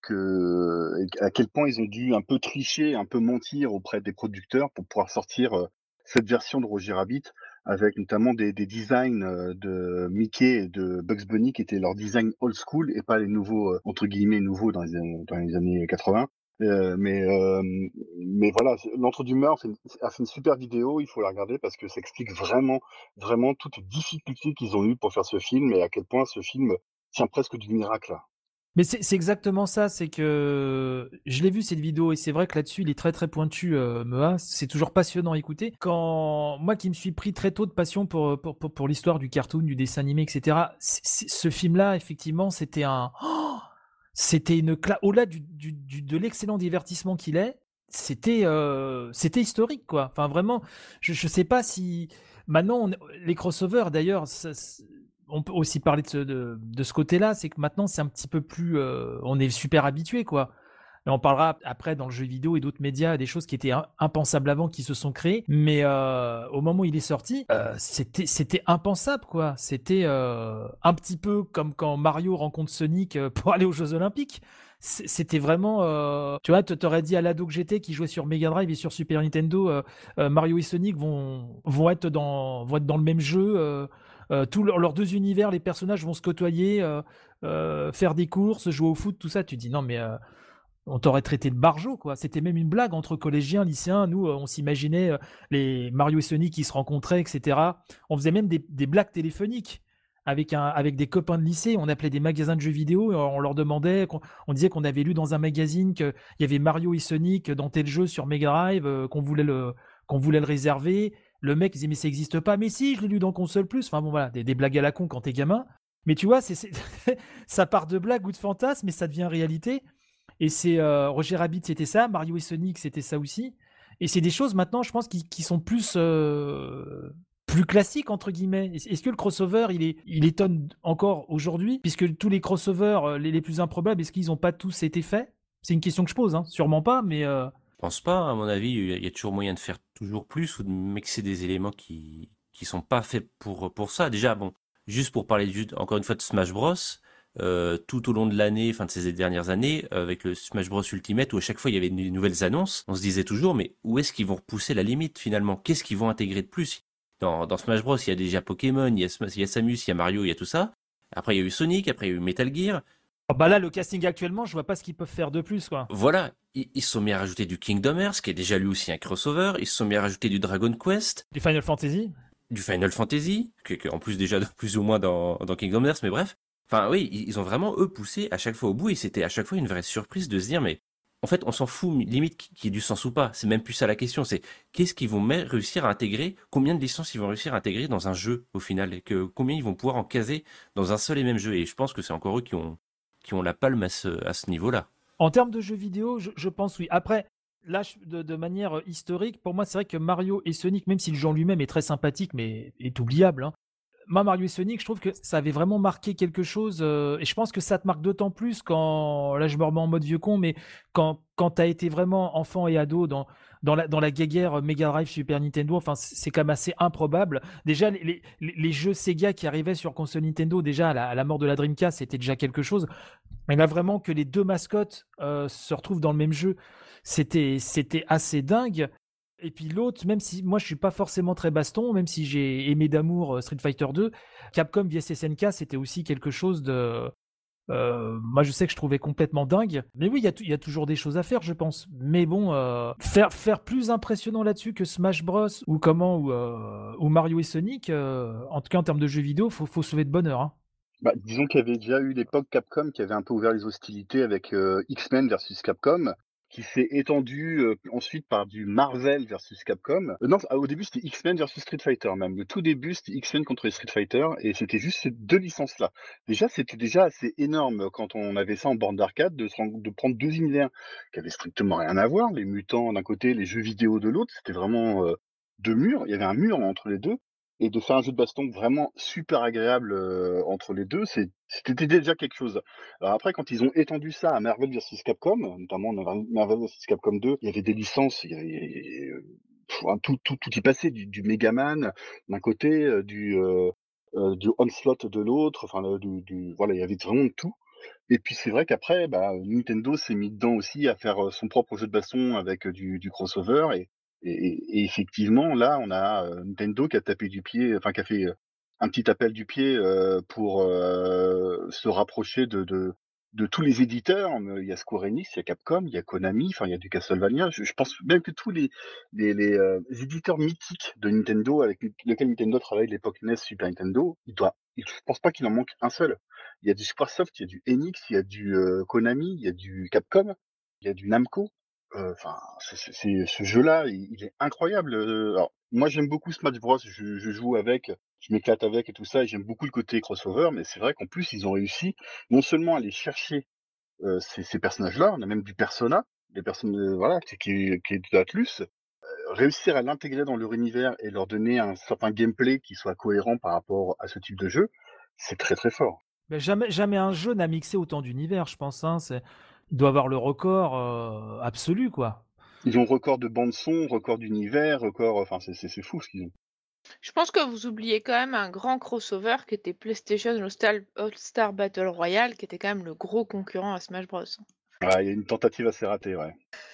que, et à quel point ils ont dû un peu tricher, un peu mentir auprès des producteurs pour pouvoir sortir euh, cette version de Roger Rabbit, avec notamment des, des designs euh, de Mickey et de Bugs Bunny qui étaient leurs designs old school et pas les nouveaux, euh, entre guillemets, nouveaux dans les, années- dans les années quatre-vingts. Euh, mais, euh, mais voilà, c'est- l'Entre du Meur fait une- a fait une super vidéo, il faut la regarder parce que ça explique vraiment, vraiment toutes les difficultés qu'ils ont eues pour faire ce film et à quel point ce film tient presque du miracle. Mais c'est c'est exactement ça, c'est que je l'ai vu cette vidéo et c'est vrai que là-dessus il est très très pointu, euh, Mea, c'est toujours passionnant à écouter. Quand moi qui me suis pris très tôt de passion pour, pour, pour, pour l'histoire du cartoon, du dessin animé, et cetera, c'est- c'est- ce film-là, effectivement, c'était un... oh, c'était une cla... Au-delà du, du, du- de l'excellent divertissement qu'il est, c'était euh, c'était historique, quoi. Enfin vraiment, je, je sais pas si... Maintenant, on- les crossovers, d'ailleurs, ça- c'est- on peut aussi parler de ce, de, de ce côté-là, c'est que maintenant c'est un petit peu plus, euh, on est super habitué quoi. Et on parlera après dans le jeu vidéo et d'autres médias des choses qui étaient im- impensables avant qui se sont créées, mais euh, au moment où il est sorti, euh, c'était c'était impensable quoi. C'était euh, un petit peu comme quand Mario rencontre Sonic euh, pour aller aux Jeux Olympiques. C- C'était vraiment, euh, tu vois, tu t'aurais dit à l'ado que j'étais qui jouait sur Mega Drive et sur Super Nintendo, euh, euh, Mario et Sonic vont vont être dans vont être dans le même jeu. Euh, euh, tous leurs leurs deux univers, les personnages vont se côtoyer, euh, euh, faire des courses, jouer au foot, tout ça. Tu dis non, mais euh, on t'aurait traité de barjot, quoi. C'était même une blague entre collégiens, lycéens. Nous, euh, on s'imaginait euh, les Mario et Sonic qui se rencontraient, et cetera. On faisait même des, des blagues téléphoniques avec, un, avec des copains de lycée. On appelait des magasins de jeux vidéo et on leur demandait, qu'on- on disait qu'on avait lu dans un magazine qu'il y avait Mario et Sonic dans tel jeu sur Mega Drive, euh, qu'on voulait le, qu'on voulait le réserver. Le mec il disait mais ça n'existe pas. Mais si, je l'ai lu dans Console Plus. Enfin bon voilà, des, des blagues à la con quand t'es gamin. Mais tu vois, c'est, c'est ça part de blague ou de fantasme, mais ça devient réalité. Et c'est euh, Roger Rabbit, c'était ça. Mario et Sonic, c'était ça aussi. Et c'est des choses maintenant, je pense, qui, qui sont plus euh, plus classiques entre guillemets. Est- Est-ce que le crossover, il est, il étonne encore aujourd'hui, puisque tous les crossovers euh, les, les plus improbables, est-ce qu'ils n'ont pas tous été faits? C'est une question que je pose, hein. Sûrement pas, mais euh, Je pense pas, à mon avis, il y a- il y a toujours moyen de faire toujours plus ou de mixer des éléments qui qui sont pas faits pour pour ça. Déjà, bon, juste pour parler du- encore une fois de Smash Bros. Euh, tout au long de l'année, enfin de ces dernières années, euh, avec le Smash Bros Ultimate, où à chaque fois il y avait des nouvelles annonces, on se disait toujours, mais où est-ce qu'ils vont repousser la limite finalement? Qu'est-ce qu'ils vont intégrer de plus? Dans, dans Smash Bros, il y a déjà Pokémon, il y a, il y a Samus, il y a Mario, il y a tout ça. Après, il y a eu Sonic, après, il y a eu Metal Gear. Oh, bah là, le casting actuellement, je vois pas ce qu'ils peuvent faire de plus, quoi. Voilà, ils, ils se sont mis à rajouter du Kingdom Hearts, qui est déjà lui aussi un crossover. Ils se sont mis à rajouter du Dragon Quest, Du Final Fantasy. du Final Fantasy, qui est en plus déjà plus ou moins dans, dans Kingdom Hearts, mais bref. Enfin oui, ils, ils ont vraiment, eux, poussé à chaque fois au bout, et c'était à chaque fois une vraie surprise de se dire, mais en fait, on s'en fout, limite, qu'il y ait du sens ou pas. C'est même plus ça la question, c'est qu'est-ce qu'ils vont me- réussir à intégrer, combien de licences ils vont réussir à intégrer dans un jeu, au final, et que combien ils vont pouvoir en caser dans un seul et même jeu. Et je pense que c'est encore eux qui ont, qui ont la palme à ce, à ce niveau-là. En termes de jeux vidéo, je, je pense oui. Après, là, je- de, de manière euh, historique, pour moi, c'est vrai que Mario et Sonic, même si le jeu en lui-même est très sympathique, mais est oubliable, hein, moi, Mario et Sonic, je trouve que ça avait vraiment marqué quelque chose. euh, et je pense que ça te marque d'autant plus quand, là, je me remets en mode vieux con, mais quand, quand tu as été vraiment enfant et ado dans, dans la, dans la guéguerre Mega Drive, Super Nintendo, enfin, c'est c'est quand même assez improbable. Déjà, les, les, les- les jeux Sega qui arrivaient sur console Nintendo, déjà, à la, à la mort de la Dreamcast, c'était déjà quelque chose. Mais là, vraiment, que les deux mascottes euh, se retrouvent dans le même jeu, c'était, c'était assez dingue. Et puis l'autre, même si moi je suis pas forcément très baston, même si j'ai aimé d'amour euh, Street Fighter deux, Capcom vs S N K, c'était aussi quelque chose de. euh, moi je sais que je trouvais complètement dingue. Mais oui, il y, a tou- il y a toujours des choses à faire, je pense. Mais bon, euh, faire, faire plus impressionnant là-dessus que Smash Bros. Ou comment, ou, euh, ou Mario et Sonic, euh, en tout cas en termes de jeux vidéo, faut, faut sauver de bonheur. Hein. Bah, disons qu'il y avait déjà eu l'époque Capcom qui avait un peu ouvert les hostilités avec euh, X-Men versus Capcom, qui s'est étendu euh, ensuite par du Marvel versus Capcom. Euh, non, au début c'était X-Men versus Street Fighter même. Le tout début c'était X-Men contre les Street Fighter et c'était juste ces deux licences-là. Déjà c'était déjà assez énorme quand on avait ça en borne d'arcade de, se rendre- de prendre deux univers qui avaient strictement rien à voir, les mutants d'un côté, les jeux vidéo de l'autre. C'était vraiment euh, deux murs. Il y avait un mur entre les deux. Et de faire un jeu de baston vraiment super agréable euh, entre les deux, c'est- c'était déjà quelque chose. Alors après, quand ils ont étendu ça à Marvel versus Capcom, notamment dans Marvel versus Capcom deux, il y avait des licences, il y avait, il y avait, euh, pff, hein, tout, tout, tout y passait, du, du Megaman d'un côté, euh, du, euh, euh, du Onslaught de l'autre, enfin euh, du, du- voilà, il y avait vraiment de tout. Et puis c'est vrai qu'après, bah, Nintendo s'est mis dedans aussi à faire euh, son propre jeu de baston avec euh, du, du crossover. Et, et, et effectivement, là, on a euh, Nintendo qui a tapé du pied, enfin qui a fait euh, un petit appel du pied euh, pour euh, se rapprocher de, de, de tous les éditeurs. Mais il y a Square Enix, il y a Capcom, il y a Konami, enfin il y a du Castlevania. Je, je pense même que tous les, les, les, euh, éditeurs mythiques de Nintendo avec lesquels Nintendo travaille de l'époque N E S, Super Nintendo, il doit, je pense pas qu'il en manque un seul. Il y a du Squaresoft, il y a du Enix, il y a du euh, Konami, il y a du Capcom, il y a du Namco. Euh, Enfin, c'est, c'est- c'est- ce jeu-là, il, il est incroyable. Euh, Alors, moi, j'aime beaucoup Smash Bros. Je, je joue avec, je m'éclate avec et tout ça. Et j'aime beaucoup le côté crossover, mais c'est vrai qu'en plus, ils ont réussi non seulement à aller chercher euh, ces, ces personnages-là, on a même du Persona, des personnes, euh, voilà, qui, qui, qui est de Atlus, euh, réussir à l'intégrer dans leur univers et leur donner un certain gameplay qui soit cohérent par rapport à ce type de jeu, c'est très très fort. Mais jamais, jamais un jeu n'a mixé autant d'univers, je pense. Hein. C'est... Il doit avoir le record euh, absolu, quoi. Ils ont record de bande son, record d'univers, record, enfin c'est c'est c'est fou ce qu'ils ont. Je pense que vous oubliez quand même un grand crossover qui était PlayStation All-Star All-Star Battle Royale, qui était quand même le gros concurrent à Smash Bros. Ah, il y a une tentative assez ratée, ouais.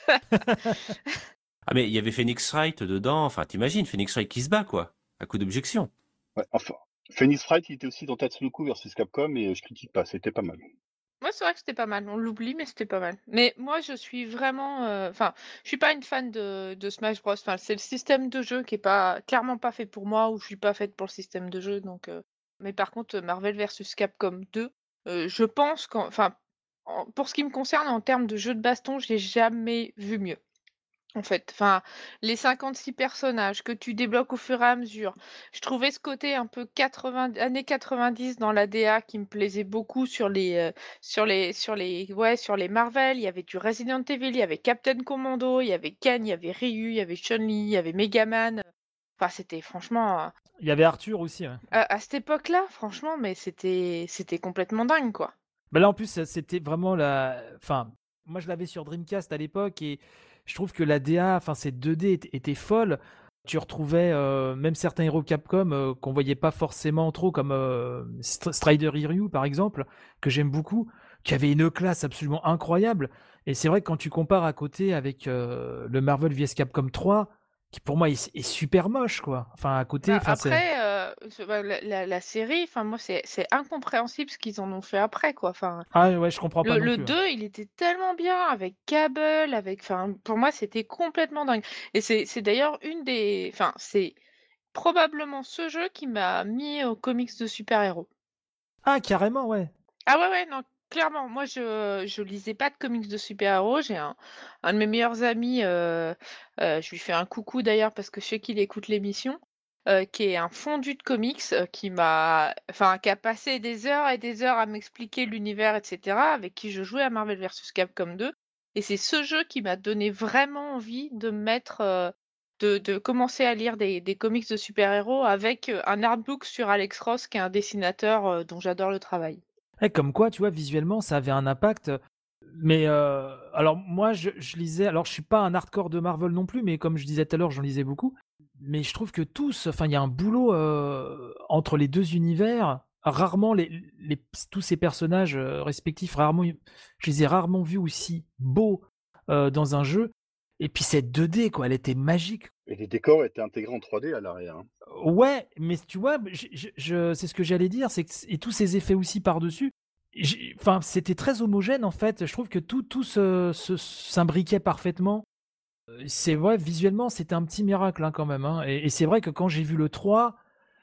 Ah mais il y avait Phoenix Wright dedans, enfin t'imagines, Phoenix Wright qui se bat quoi, à coup d'objection. Ouais, enfin, Phoenix Wright, il était aussi dans Tatsunoko versus Capcom et je critique pas, c'était pas mal. Moi, c'est vrai que c'était pas mal. On l'oublie, mais c'était pas mal. Mais moi, je suis vraiment. euh, Enfin, je suis pas une fan de, de Smash Bros. Enfin, c'est le système de jeu qui est pas clairement pas fait pour moi, ou je suis pas faite pour le système de jeu. Donc, euh, mais par contre, Marvel versus Capcom deux, euh, je pense qu'en, enfin, en- pour ce qui me concerne, en termes de jeu de baston, j'ai jamais vu mieux. En fait, enfin, les cinquante-six personnages que tu débloques au fur et à mesure. Je trouvais ce côté un peu quatre-vingts, années quatre-vingt-dix dans la D A qui me plaisait beaucoup sur les, euh, sur les, sur les, ouais, sur les Marvel. Il y avait du Resident Evil, il y avait Captain Commando, il y avait Ken, il y avait Ryu, il y avait Chun-Li, il y avait Megaman. Enfin, c'était franchement, euh, Il y avait Arthur aussi. Ouais. à, à cette époque-là, franchement, mais c'était, c'était complètement dingue, quoi. Bah là, en plus, ça- c'était vraiment la. Enfin, moi, je l'avais sur Dreamcast à l'époque et je trouve que la D A, enfin, ces deux D étaient, étaient folles. Tu retrouvais euh, même certains héros Capcom euh, qu'on voyait pas forcément trop, comme euh, St- Strider Ryu, par exemple, que j'aime beaucoup, qui avait une classe absolument incroyable. Et c'est vrai que quand tu compares à côté avec euh, le Marvel vs Capcom trois, qui pour moi est, est super moche, quoi. Enfin, à côté, Bah, enfin, c'est. après, euh, je- bah, la, la- la série, enfin moi c'est c'est incompréhensible ce qu'ils en ont fait après quoi. Enfin, Ah ouais, je comprends pas le, non le plus. hein. deux, il était tellement bien avec Cable, avec, enfin pour moi c'était complètement dingue. Et c'est c'est d'ailleurs une des, enfin c'est probablement ce jeu qui m'a mis aux comics de super-héros. Ah, carrément, ouais. Ah ouais, ouais, non, clairement. Moi, je je lisais pas de comics de super-héros. J'ai un, un de mes meilleurs amis, euh, euh, je lui fais un coucou d'ailleurs parce que je sais qu'il écoute l'émission, euh, qui est un fondu de comics, euh, qui m'a, enfin, qui a passé des heures et des heures à m'expliquer l'univers, et cetera, avec qui je jouais à Marvel versus. Capcom deux. Et c'est ce jeu qui m'a donné vraiment envie de me mettre, euh, de, de commencer à lire des, des comics de super-héros avec euh, un artbook sur Alex Ross, qui est un dessinateur euh, dont j'adore le travail. Ouais, comme quoi, tu vois, visuellement, ça avait un impact. Mais euh, alors moi, je, je lisais. Alors, je suis pas un hardcore de Marvel non plus, mais comme je disais tout à l'heure, j'en lisais beaucoup. Mais je trouve que tous, enfin, il y a un boulot euh, entre les deux univers. Rarement les, les tous ces personnages euh, respectifs, rarement, je les ai rarement vus aussi beaux euh, dans un jeu. Et puis cette deux D, quoi, elle était magique. Et les décors étaient intégrés en trois D à l'arrière. hein. Ouais, mais tu vois, je, je- je- c'est ce que j'allais dire, c'est que et tous ces effets aussi par-dessus. j'ai- Enfin, c'était très homogène en fait. Je trouve que tout, tout se, se- s'imbriquait parfaitement. Euh, C'est vrai, visuellement, c'était un petit miracle hein, quand même. hein. Et, et c'est vrai que quand j'ai vu le trois,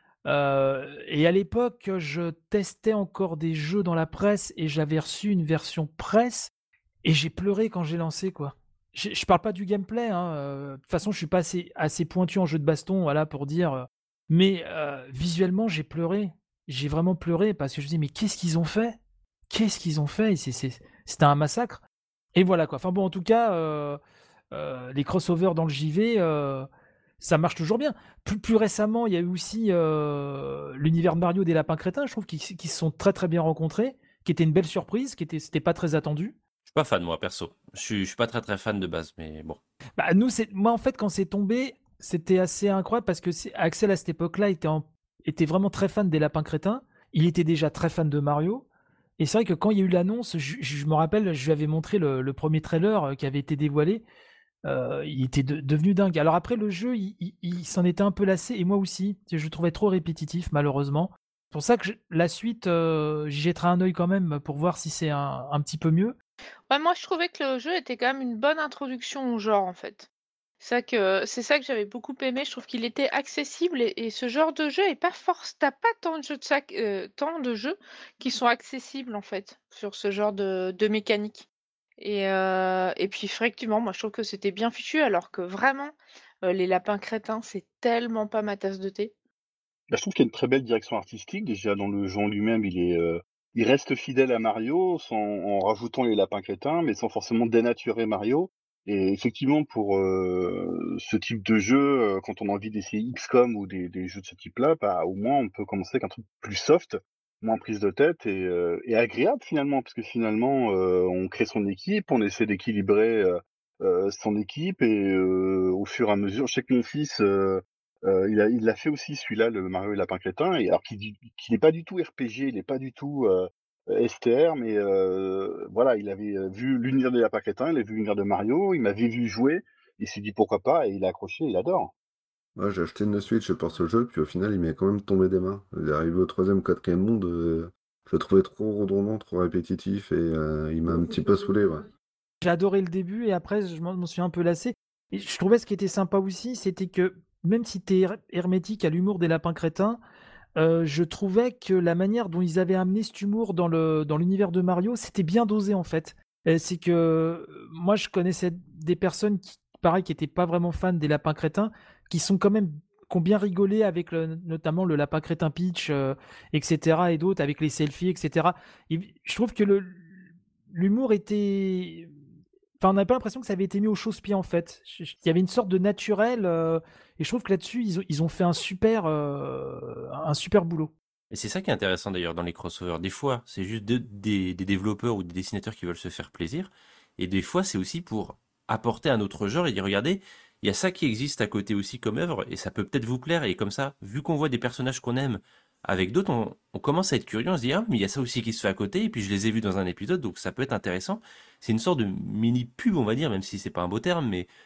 euh, et à l'époque, je testais encore des jeux dans la presse et j'avais reçu une version presse et j'ai pleuré quand j'ai lancé quoi. Je, je parle pas du gameplay, hein. euh, De toute façon, je suis pas assez, assez pointu en jeu de baston, voilà, pour dire. euh, mais euh, visuellement, j'ai pleuré. J'ai vraiment pleuré parce que je me dis, mais qu'est-ce qu'ils ont fait? Qu'est-ce qu'ils ont fait? Et c'est, c'est- C'était un massacre. Et voilà quoi. Enfin bon, en tout cas, euh, euh, les crossovers dans le J V, euh, ça marche toujours bien. Plus, plus récemment, il y a eu aussi euh, l'univers de Mario des Lapins Crétins, je trouve, qui, qui se sont très très bien rencontrés, qui était une belle surprise, qui était, c'était pas très attendu. Je suis pas fan, moi, perso. Je suis, je suis pas très très fan de base, mais bon. Bah, nous, c'est moi en fait quand c'est tombé, c'était assez incroyable parce que c'est- Axel à cette époque-là était, en- était vraiment très fan des Lapins Crétins. Il était déjà très fan de Mario. Et c'est vrai que quand il y a eu l'annonce, je, je me rappelle, je lui avais montré le, le premier trailer euh, qui avait été dévoilé. Euh, il était de- devenu dingue. Alors après le jeu, il, il- il s'en était un peu lassé et moi aussi. Je le trouvais trop répétitif malheureusement. C'est pour ça que je- la suite, euh, j'y jetterai un œil quand même pour voir si c'est un, un petit peu mieux. Ouais, moi, je trouvais que le jeu était quand même une bonne introduction au genre, en fait. C'est ça que, c'est ça que j'avais beaucoup aimé. Je trouve qu'il était accessible et, et ce genre de jeu est pas force. T'as pas tant de jeux de sac, euh, tant de jeux qui sont accessibles, en fait, sur ce genre de, de mécanique. Et, euh, et puis, effectivement, moi, je trouve que c'était bien fichu, alors que vraiment, euh, les lapins crétins, c'est tellement pas ma tasse de thé. Bah, je trouve qu'il y a une très belle direction artistique. Déjà, dans le jeu en lui-même, il est, euh, il reste fidèle à Mario, sans, en rajoutant les lapins crétins, mais sans forcément dénaturer Mario. Et effectivement, pour euh, ce type de jeu, euh, quand on a envie d'essayer X COM ou des, des jeux de ce type-là, bah, au moins on peut commencer avec un truc plus soft, moins prise de tête et, euh, et agréable finalement, parce que finalement, euh, on crée son équipe, on essaie d'équilibrer euh, euh, son équipe et euh, au fur et à mesure, je sais que mon fils, euh, euh, il a, il l'a fait aussi celui-là, le Mario et Lapin Crétin, et alors qu'il dit- qu'il n'est pas du tout R P G, il n'est pas du tout euh, S T R, mais euh, voilà, il avait euh, vu l'univers des Lapins Crétins, il a vu l'univers de Mario, il m'avait vu jouer, il s'est dit pourquoi pas, et il a accroché, il adore. Moi, j'ai acheté une Switch pour ce jeu, puis au final, il m'est quand même tombé des mains. Il est arrivé au troisième, quatrième monde, euh, je le trouvais trop redondant, trop répétitif, et euh, il m'a un petit peu saoulé, ouais. J'ai adoré le début et après je m'en m'en suis un peu lassé. Et je trouvais ce qui était sympa aussi, c'était que même si tu es hermétique à l'humour des lapins crétins, euh, je trouvais que la manière dont ils avaient amené cet humour dans le dans l'univers de Mario, c'était bien dosé en fait. Et c'est que euh, moi je connaissais des personnes qui, pareil, qui étaient pas vraiment fans des lapins crétins, qui sont quand même qui ont bien rigolé avec le- notamment le lapin crétin Peach, euh, et cetera et d'autres avec les selfies, et cetera. Et je trouve que le l'humour était, enfin, on n'a pas l'impression que ça avait été mis au chausse-pied en fait. Je- je- Il y avait une sorte de naturel, euh, et je trouve que là-dessus, ils ont, ils ont fait un super, euh, un super boulot. Et c'est ça qui est intéressant d'ailleurs dans les crossovers. Des fois, c'est juste de- des, des développeurs ou des dessinateurs qui veulent se faire plaisir. Et des fois, c'est aussi pour apporter un autre genre et dire, regardez, il y a ça qui existe à côté aussi comme œuvre et ça peut peut-être vous plaire. Et comme ça, vu qu'on voit des personnages qu'on aime avec d'autres, on, on commence à être curieux. On se dit, ah, mais il y a ça aussi qui se fait à côté. Et puis je les ai vus dans un épisode, donc ça peut être intéressant. C'est une sorte de mini pub, on va dire, même si c'est pas un beau terme, mais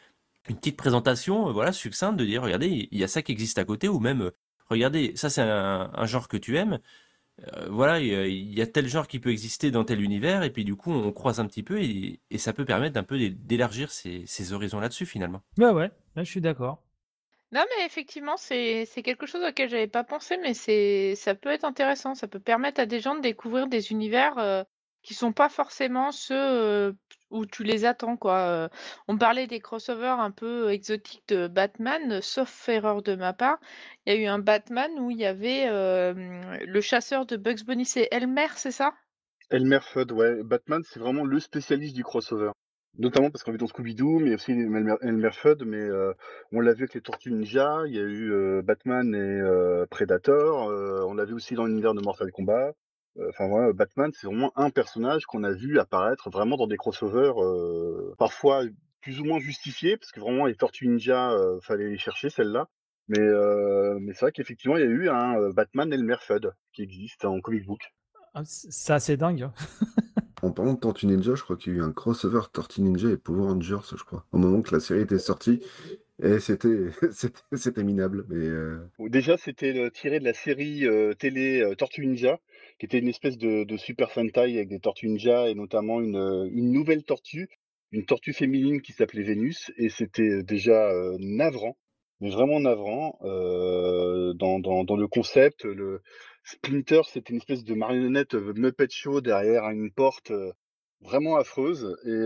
une petite présentation, euh, voilà, succincte, de dire, regardez, il y a ça qui existe à côté, ou même, euh, regardez, ça c'est un, un genre que tu aimes, euh, voilà, il y, a, il y a tel genre qui peut exister dans tel univers, et puis du coup, on croise un petit peu, et, et ça peut permettre d'un peu d'é- d'élargir ses, ses horizons là-dessus, finalement. Ouais, ouais, là, je suis d'accord. Non, mais effectivement, c'est c'est quelque chose auquel j'avais pas pensé, mais c'est ça peut être intéressant. Ça peut permettre à des gens de découvrir des univers, heu, qui sont pas forcément ceux, heu, où tu les attends, quoi, heu. On parlait des crossovers un peu exotiques de Batman, euh, sauf erreur de ma part. Il y a eu un Batman où il y avait, hem, le chasseur de Bugs Bunny, c'est Elmer, c'est ça? Elmer Fudd, ouais, Batman, c'est vraiment le spécialiste du crossover. Notamment parce qu'on vit dans Scooby-Doo, mais aussi Elmer, Elmer Fudd, mais euh, on l'a vu avec les Tortues Ninja, il y a eu euh, Batman et euh, Predator, euh, on l'a vu aussi dans l'univers de Mortal Kombat. Euh, Enfin voilà, Batman, c'est vraiment un personnage qu'on a vu apparaître vraiment dans des crossovers, euh, parfois plus ou moins justifiés, parce que vraiment les Tortues Ninja, euh, fallait les chercher, celles-là. Mais, euh, mais c'est vrai qu'effectivement, il y a eu un euh, Batman Elmer Fudd qui existe en comic book. Ah, c- C'est assez dingue. hein. En parlant de Tortue Ninja, je crois qu'il y a eu un crossover Tortue Ninja et Power Rangers, je crois, au moment que la série était sortie. Et c'était c'était c'était minable. Mais euh, Bon, déjà, c'était le- tiré de la série euh, télé euh, Tortue Ninja, qui était une espèce de, de Super Sentai avec des Tortues Ninja et notamment une, euh, une nouvelle tortue, une tortue féminine qui s'appelait Vénus, et c'était déjà euh, navrant, mais vraiment navrant euh, dans, dans, dans le concept. Le Splinter, c'était une espèce de marionnette euh, Muppet Show derrière une porte euh, vraiment affreuse. Et,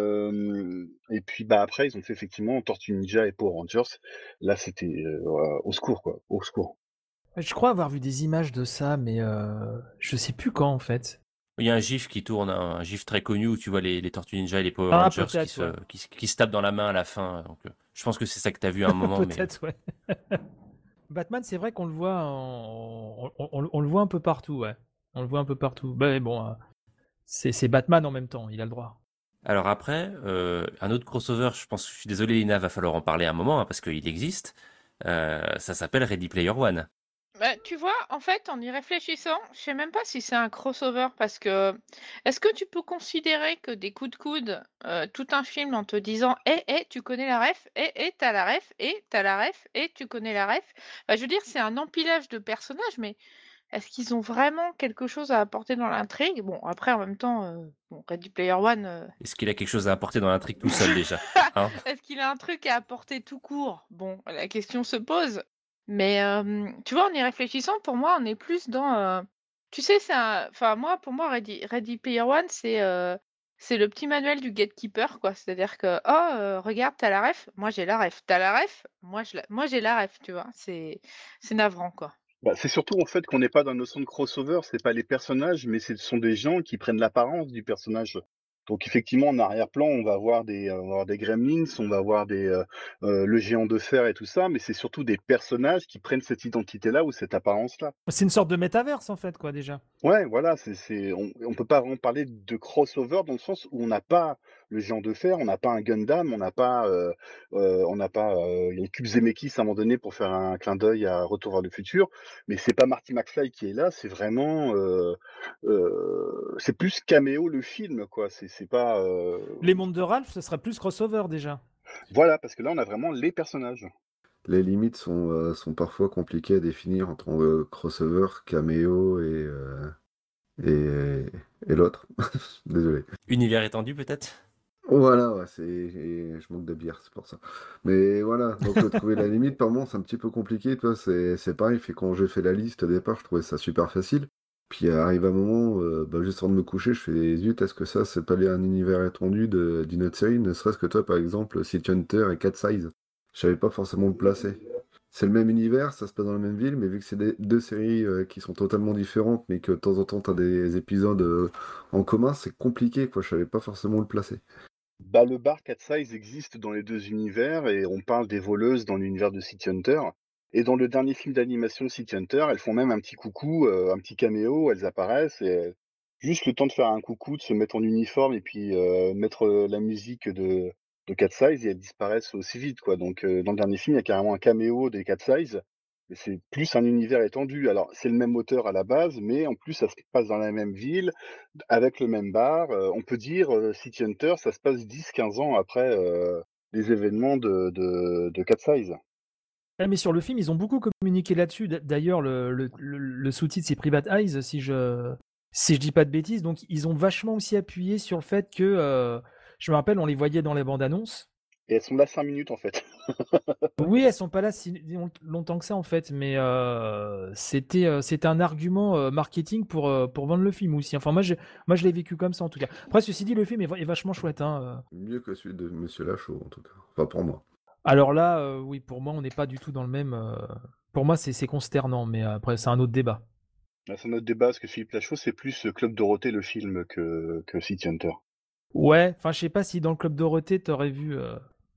euh, et puis bah après, ils ont fait effectivement Tortue Ninja et Power Rangers. Là, c'était euh, voilà, au secours, quoi. Au secours. Je crois avoir vu des images de ça, mais euh, je sais plus quand en fait. Il y a un gif qui tourne, un, un gif très connu où tu vois les, les Tortues Ninja et les Power Ah, Rangers qui peut-être, se, ouais. qui, se- qui se tapent dans la main à la fin. Donc, euh, je pense que c'est ça que tu as vu à un moment, mais Peut-être, ouais. Batman, c'est vrai qu'on le voit, en- on, on- on le voit un peu partout, ouais. On le voit un peu partout. Ben bon, euh, c'est c'est Batman en même temps, il a le droit. alors après, euh, un autre crossover, je pense, je suis désolé Lina, va falloir en parler un moment hein, parce qu'il existe. Euh, ça s'appelle Ready Player One. Bah, tu vois, en fait, en y réfléchissant, je sais même pas si c'est un crossover parce que est-ce que tu peux considérer que des coups de coude, euh, tout un film en te disant eh, eh, tu connais la ref, eh, eh, t'as la ref, eh, t'as la ref, eh, tu connais la ref. Bah, je veux dire, c'est un empilage de personnages, mais est-ce qu'ils ont vraiment quelque chose à apporter dans l'intrigue? Bon, après, en même temps, euh, bon, Ready Player One, euh, Est-ce qu'il a quelque chose à apporter dans l'intrigue tout seul déjà, hein? est-ce qu'il a un truc à apporter tout court? Bon, la question se pose. Mais hem, tu vois, en y réfléchissant, pour moi, on est plus dans, heu, tu sais, c'est un enfin moi, pour moi, Ready Ready Player One, c'est, heu, c'est le petit manuel du gatekeeper, quoi. C'est-à-dire que: «Oh, heu, regarde, tu as la ref? Moi, j'ai la ref. Tu as la ref? Moi, je la moi, j'ai la ref», tu vois? C'est c'est navrant, quoi. Bah, c'est surtout en fait qu'on n'est pas dans la notion de crossover, c'est pas les personnages, mais ce sont des gens qui prennent l'apparence du personnage. Donc effectivement, en arrière-plan, on va avoir des, euh, on va avoir des gremlins, on va avoir des, euh, euh, le géant de fer et tout ça, mais c'est surtout des personnages qui prennent cette identité-là ou cette apparence-là. C'est une sorte de métaverse en fait, quoi, déjà. Ouais, voilà, c'est, c'est, on, on peut pas vraiment parler de crossover dans le sens où on n'a pas le géant de fer, on n'a pas un Gundam, on n'a pas, euh, euh, on n'a pas euh, les cubes Zemeckis à un moment donné pour faire un clin d'œil à Retour vers le futur, mais c'est pas Marty McFly qui est là, c'est vraiment, euh, euh, c'est plus caméo le film, quoi. C'est, c'est pas, euh, Les mondes de Ralph, ce serait plus crossover déjà. voilà, parce que là on a vraiment les personnages. les limites sont, euh, sont parfois compliquées à définir entre euh, crossover, caméo et, euh, et, et l'autre. Désolé. Univers étendu peut-être? Voilà, ouais, c'est... et je manque de bière, c'est pour ça. Mais voilà, donc euh, trouver la limite, par moment, c'est un petit peu compliqué, toi, c'est c'est pareil, fait quand j'ai fait la liste au départ, je trouvais ça super facile. Puis euh, arrive un moment, euh, bah, juste avant de me coucher, je fais zut, est-ce que ça, c'est pas un univers étendu de- d'une autre série, ne serait-ce que toi, par exemple, City Hunter et Cat Size. Je savais pas forcément le placer. C'est le même univers, ça se passe dans la même ville, mais vu que c'est des- deux séries euh, qui sont totalement différentes, mais que de temps en temps, t'as des épisodes euh, en commun, c'est compliqué, quoi, je savais pas forcément le placer. Bah, le bar Cat Size existe dans les deux univers et on parle des voleuses dans l'univers de City Hunter. Et dans le dernier film d'animation City Hunter, elles font même un petit coucou, euh, un petit caméo, elles apparaissent et euh, juste le temps de faire un coucou, de se mettre en uniforme et puis euh, mettre euh, la musique de, de Cat Size et elles disparaissent aussi vite, quoi. Donc euh, dans le dernier film, il y a carrément un caméo des Cat Size. Et c'est plus un univers étendu. Alors c'est le même auteur à la base, mais en plus ça se passe dans la même ville avec le même bar, heu, on peut dire, heu, City Hunter, ça se passe dix quinze ans après, heu, les événements de, de, de Cat Size. Ah, mais sur le film, ils ont beaucoup communiqué là-dessus. D- D'ailleurs, le, le, le- le sous-titre, c'est Private Eyes, si je, si je dis pas de bêtises. Donc, ils ont vachement aussi appuyé sur le fait que, euh, je me rappelle, on les voyait dans les bandes annonces. Et elles sont là cinq minutes en fait. Oui, elles sont pas là si long- longtemps que ça, en fait, mais euh, c'était euh, c'était un argument euh, marketing pour, euh, pour vendre le film aussi. Enfin, moi, je, moi, je l'ai vécu comme ça, en tout cas. Après, ceci dit, le film est, va- est vachement chouette, hein. euh. Mieux que celui de Monsieur Lachaud, en tout cas. Enfin, pour moi. Alors là, euh, oui, pour moi, on n'est pas du tout dans le même. euh, Pour moi, c'est c'est consternant, mais euh, après, c'est un autre débat. Là, c'est notre débat, parce que Philippe Lachaud, c'est plus Club Dorothée le film que, que City Hunter. Ouais, enfin, je sais pas si dans le Club Dorothée, t'aurais vu, euh,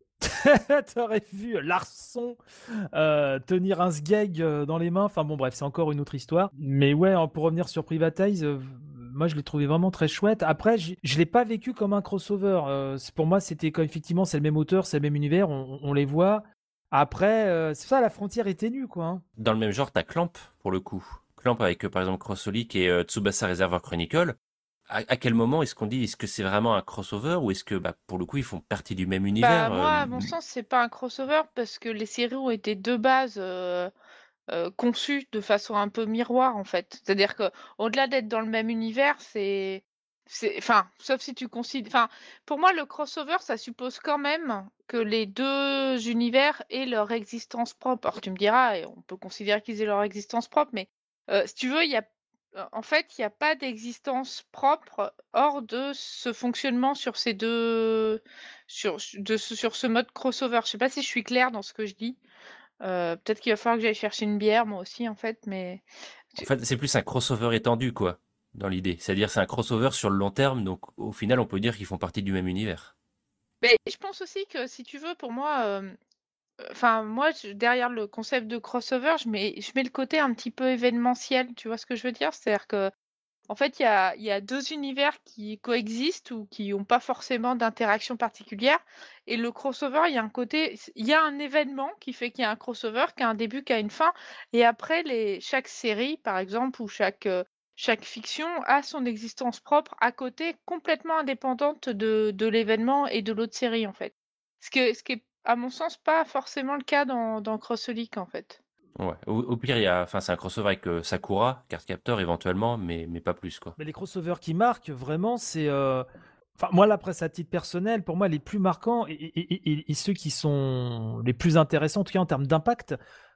t'aurais vu Larson euh, tenir un sgeg euh, dans les mains. Enfin bon, bref, c'est encore une autre histoire. Mais ouais, hein, pour revenir sur Privatize, euh, moi, je l'ai trouvé vraiment très chouette. Après, j'ai- je l'ai pas vécu comme un crossover. Euh, c'est- pour moi, c'était comme effectivement, c'est le même auteur, c'est le même univers, on, on les voit. Après, euh, c'est ça, la frontière est ténue, quoi. hein. Dans le même genre, t'as Clamp, pour le coup. Clamp avec, euh, par exemple, Crossolik et euh, Tsubasa Reservoir Chronicle. À, à quel moment est-ce qu'on dit, est-ce que c'est vraiment un crossover ou est-ce que, bah, pour le coup, ils font partie du même Bah, univers moi, à euh, mon sens, c'est pas un crossover parce que les séries ont été de base euh, euh, conçues de façon un peu miroir, en fait. C'est-à-dire que au-delà d'être dans le même univers, c'est, c'est, enfin, sauf si tu considères, enfin, pour moi, le crossover, ça suppose quand même que les deux univers aient leur existence propre. Alors, tu me diras, et on peut considérer qu'ils aient leur existence propre, mais euh, si tu veux, il y a, euh, en fait, il n'y a pas d'existence propre hors de ce fonctionnement sur ces deux sur, de, ce- sur ce mode crossover. Je sais pas si je suis claire dans ce que je dis. Euh, peut-être qu'il va falloir que j'aille chercher une bière, moi aussi, en fait, mais En fait, c'est plus un crossover étendu, quoi, dans l'idée. C'est-à-dire, c'est un crossover sur le long terme, donc au final, on peut dire qu'ils font partie du même univers. mais je pense aussi que si tu veux, pour moi, euh, enfin, moi, je- derrière le concept de crossover, je mets, je mets le côté un petit peu événementiel. Tu vois ce que je veux dire? C'est-à-dire que en fait, il y a, il y a deux univers qui coexistent ou qui n'ont pas forcément d'interaction particulière. Et le crossover, il y a un côté, il y a un événement qui fait qu'il y a un crossover, qui a un début, qui a une fin. Et après, les, chaque série, par exemple, ou chaque, euh, chaque fiction a son existence propre à côté, complètement indépendante de, de l'événement et de l'autre série, en fait. Ce que, ce qui est, à mon sens, pas forcément le cas dans, dans Crossolik, en fait. Ouais. Au, au pire, il y a, enfin, c'est un crossover avec euh, Sakura, Cardcaptor éventuellement, mais, mais pas plus, quoi. Mais les crossovers qui marquent vraiment, c'est. euh, Enfin, moi, là, après, à titre personnel, pour moi, les plus marquants et, et- et- et- et ceux qui sont les plus intéressants, en tout cas en termes d'impact,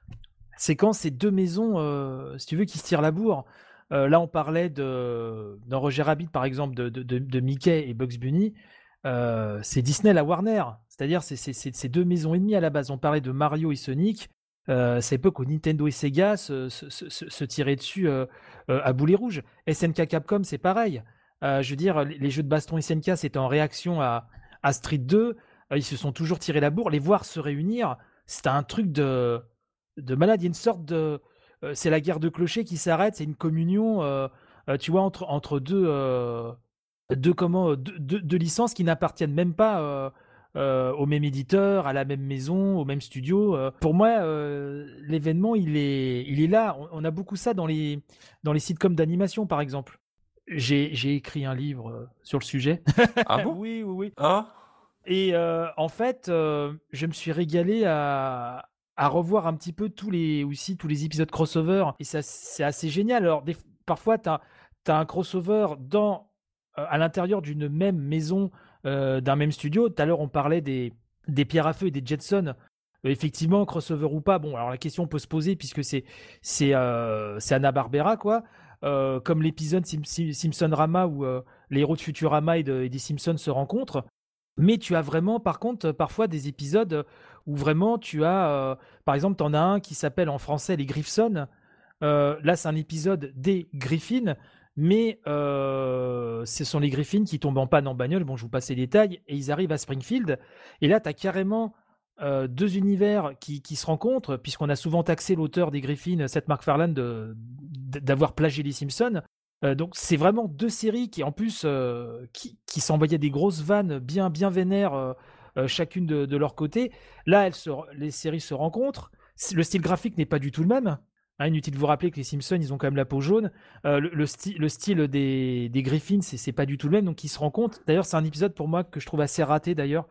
c'est quand ces deux maisons, euh, si tu veux, qui se tirent la bourre. Euh, là, on parlait de, d'un Roger Rabbit, par exemple, de, de, de- de Mickey et Bugs Bunny. Euh, c'est Disney, la Warner. C'est-à-dire, c'est c'est- c'est- c'est deux maisons et demie à la base. On parlait de Mario et Sonic. Euh, c'est l'époque où Nintendo et Sega se, se, se- se- se tiraient dessus euh, euh, à boulet rouge. S N K Capcom, c'est pareil. Euh, je veux dire, les, les jeux de baston S N K, c'était en réaction à, à Street deux. Euh, ils se sont toujours tirés la bourre. Les voir se réunir, c'était un truc de, de malade. Il y a une sorte de. euh, c'est la guerre de clochers qui s'arrête. C'est une communion, euh, euh, tu vois, entre, entre deux, euh, deux, comment, deux, deux- deux licences qui n'appartiennent même pas euh, euh, au même éditeur, à la même maison, au même studio. Euh, pour moi, euh, l'événement, il est, il est là. On, on a beaucoup ça dans les, dans les sitcoms d'animation, par exemple. J'ai, j'ai écrit un livre euh, sur le sujet. Ah bon? oui, oui, oui. Ah? Et euh, en fait, euh, je me suis régalé à, à revoir un petit peu tous les, aussi, tous les épisodes crossover. Et ça, c'est assez génial. Alors, des, parfois, tu as un crossover dans, euh, à l'intérieur d'une même maison, euh, d'un même studio. Tout à l'heure, on parlait des, des pierres à feu et des Jetsons. Euh, effectivement, crossover ou pas, bon, alors la question peut se poser puisque c'est c'est euh, c'est Hanna-Barbera, quoi. Euh, comme l'épisode Sim- Sim- Simpson-Rama où euh, les héros de Futurama et, de- et des Simpsons se rencontrent. Mais tu as vraiment, par contre, euh, parfois des épisodes où vraiment tu as, euh, par exemple, tu en as un qui s'appelle en français Les Griffson. Euh, là, c'est un épisode des Griffins, mais euh, ce sont les Griffins qui tombent en panne en bagnole. Bon, je vous passe les détails. Et ils arrivent à Springfield. Et là, tu as carrément euh, deux univers qui, qui se rencontrent, puisqu'on a souvent taxé l'auteur des Griffins, Seth MacFarlane, de- d'avoir plagié les Simpsons. Euh, donc c'est vraiment deux séries qui en plus euh, qui, qui s'envoyaient des grosses vannes bien bien vénères euh, euh, chacune de, de leur côté. Là, elles se, les séries se rencontrent. C'est- Le style graphique n'est pas du tout le même. Hein, inutile de vous rappeler que les Simpsons, ils ont quand même la peau jaune. Euh, le, le, sti- le style des, des Griffins, c'est c'est pas du tout le même, donc ils se rencontrent. D'ailleurs, c'est un épisode pour moi que je trouve assez raté d'ailleurs.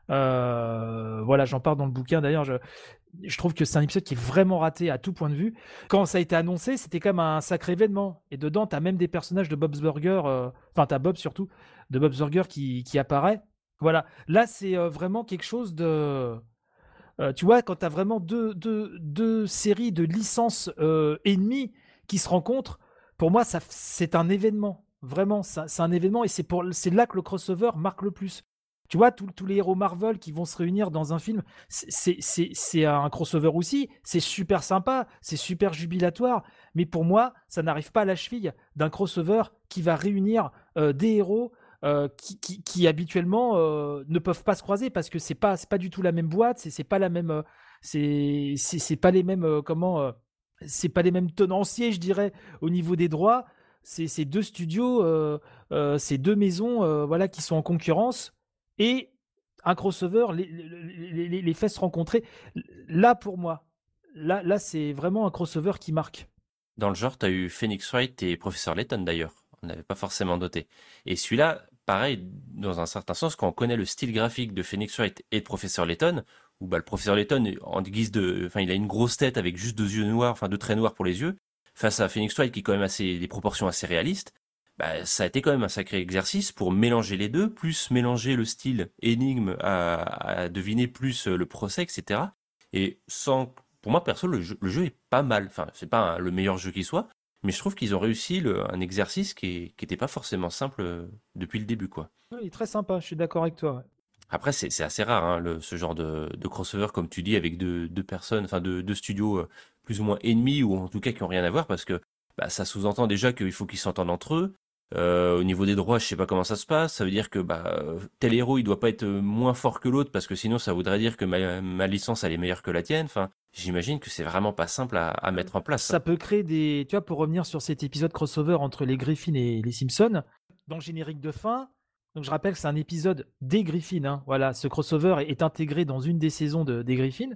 Euh, voilà, j'en parle dans le bouquin. D'ailleurs, je, je trouve que c'est un épisode qui est vraiment raté à tout point de vue. Quand ça a été annoncé, c'était comme un sacré événement. Et dedans, t'as même des personnages de Bob's Burger, euh, enfin, t'as Bob surtout, de Bob's Burger qui, qui apparaît. Voilà. Là, c'est euh, vraiment quelque chose de. Euh, tu vois, quand t'as vraiment deux, deux, deux séries de licences euh, ennemies qui se rencontrent, pour moi, ça, c'est un événement. Vraiment, ça- c'est un événement et c'est pour, c'est là que le crossover marque le plus. Tu vois, tous tous les héros Marvel qui vont se réunir dans un film, c'est c'est- c'est- c'est un crossover aussi. C'est super sympa, c'est super jubilatoire. Mais pour moi, ça n'arrive pas à la cheville d'un crossover qui va réunir euh, des héros euh, qui, qui, qui habituellement euh, ne peuvent pas se croiser parce que c'est pas c'est pas du tout la même boîte, c'est c'est pas la même euh, c'est c'est c'est pas les mêmes euh, comment euh, c'est pas les mêmes tenanciers, je dirais, au niveau des droits. C'est c'est deux studios, euh, euh, c'est deux maisons, euh, voilà, qui sont en concurrence et un crossover, les, les, les, les fait se rencontrer. Là pour moi, là là c'est vraiment un crossover qui marque. Dans le genre, tu as eu Phoenix Wright et Professeur Layton d'ailleurs. On n'avait pas forcément noté. Et celui-là, pareil, dans un certain sens, quand on connaît le style graphique de Phoenix Wright et de Professeur Layton, où bah, le Professeur Layton, en guise de, enfin, il a une grosse tête avec juste deux yeux noirs, enfin deux traits noirs pour les yeux, face à Phoenix Wright qui est quand même assez, des proportions assez réalistes, bah, ça a été quand même un sacré exercice pour mélanger les deux, plus mélanger le style énigme à, à deviner plus le procès, et cetera. Et sans pour moi, perso, le jeu, le jeu est pas mal. Enfin, c'est pas un- le meilleur jeu qui soit, mais je trouve qu'ils ont réussi le- un exercice qui, est- qui était pas forcément simple euh, depuis le début, quoi. Oui, il est très sympa, je suis d'accord avec toi. Ouais. Après, c'est c'est assez rare, hein, le- ce genre de, de crossover, comme tu dis, avec deux, deux personnes, enfin deux, deux studios euh, plus ou moins ennemis, ou en tout cas qui ont rien à voir, parce que bah, ça sous-entend déjà qu'il faut qu'ils s'entendent entre eux. Euh, au niveau des droits, je sais pas comment ça se passe. Ça veut dire que bah, euh, tel héros, il doit pas être euh, moins fort que l'autre, parce que sinon, ça voudrait dire que ma, ma licence, elle est meilleure que la tienne. Enfin, j'imagine que c'est vraiment pas simple à, à mettre en place, Ça hein. peut créer des. Tu vois, pour revenir sur cet épisode crossover entre les Griffins et les Simpsons, dans le générique de fin, donc je rappelle que c'est un épisode des Griffins. Hein, voilà, ce crossover est intégré dans une des saisons de, des Griffins.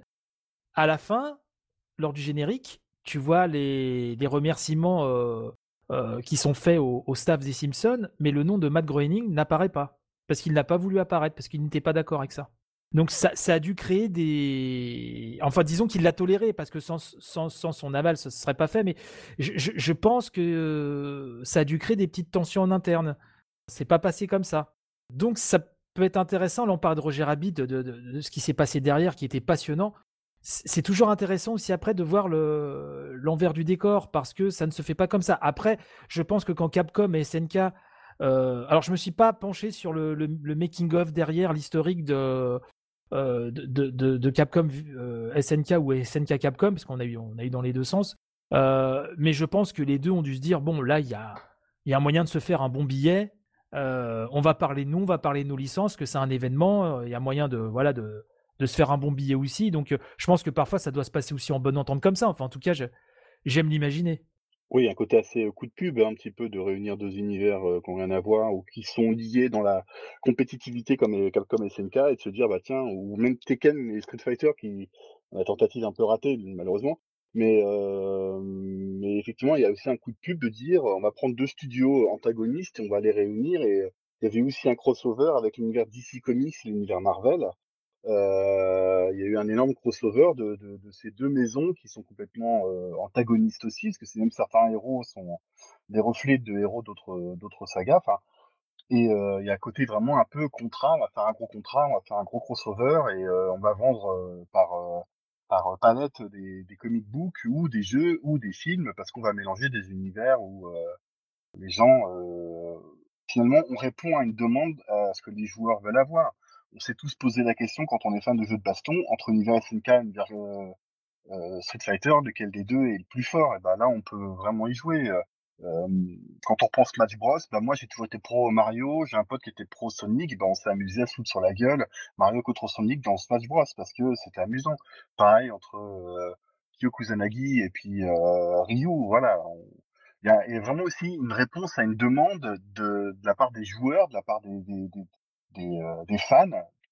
À la fin, lors du générique, tu vois les, les remerciements euh, euh, qui sont faits au, au staff des Simpsons, mais le nom de Matt Groening n'apparaît pas. Parce qu'il n'a pas voulu apparaître, parce qu'il n'était pas d'accord avec ça. Donc ça, ça a dû créer des... Enfin, disons qu'il l'a toléré, parce que sans, sans, sans son aval, ça ne serait pas fait, mais je, je, je pense que euh, ça a dû créer des petites tensions en interne. C'est pas passé comme ça. Donc ça peut être intéressant, là on parle de Roger Rabbit, de, de, de, de ce qui s'est passé derrière, qui était passionnant. C'est toujours intéressant aussi après de voir le l'envers du décor, parce que ça ne se fait pas comme ça. Après, je pense que quand Capcom et S N K... euh, alors je me suis pas penché sur le, le, le making-of derrière, l'historique de, euh, de, de, de Capcom euh, S N K ou S N K Capcom, parce qu'on a eu, on a eu dans les deux sens. Euh, mais je pense que les deux ont dû se dire, bon, là, il y a, y a un moyen de se faire un bon billet. Euh, on va parler de nous, on va parler de nos licences, que c'est un événement. Il y a moyen de, voilà, de, de se faire un bon billet aussi. Donc, euh, je pense que parfois, ça doit se passer aussi en bonne entente comme ça. Enfin, en tout cas, je, j'aime l'imaginer. Oui, un côté assez, heu, coup de pub, un petit peu, de réunir deux univers, heu, qui ont rien à voir ou qui sont liés dans la compétitivité comme, heu, Capcom et S N K et de se dire: «Bah, tiens» ou même Tekken et Street Fighter qui la tentative un peu ratée malheureusement, mais hem, mais effectivement, il y a aussi un coup de pub de dire: «On va prendre deux studios antagonistes et on va les réunir» et heu, il y avait aussi un crossover avec l'univers D C Comics et l'univers Marvel. Heu, il y a eu un énorme crossover de de de ces deux maisons qui sont complètement, heu, antagonistes aussi, parce que c'est même certains héros sont des reflets de héros d'autres, d'autres sagas, enfin et heu, il y a un côté vraiment un peu contrat, on va faire un gros contrat, on va faire un gros crossover et heu, on va vendre, heu, par, heu, par palette des des comic books ou des jeux ou des films parce qu'on va mélanger des univers où, heu, les gens, heu, finalement, on répond à une demande, à ce que les joueurs veulent avoir. On s'est tous posé la question quand on est fan de jeux de baston, entre univers S N K et univers, heu heu, Street Fighter, lequel des deux est le plus fort? Et bah, là, on peut vraiment y jouer, heu, hem, quand on reprend Smash Bros, bah, moi, j'ai toujours été pro Mario, j'ai un pote qui était pro Sonic, bah, on s'est amusé à se foutre sur la gueule Mario contre Sonic dans Smash Bros parce que c'était amusant. Pareil entre, heu, Kyo Kusanagi et puis, heu, Ryu, voilà, on il y a il y a vraiment aussi une réponse à une demande de de la part des joueurs, de la part des des des des, heu, des fans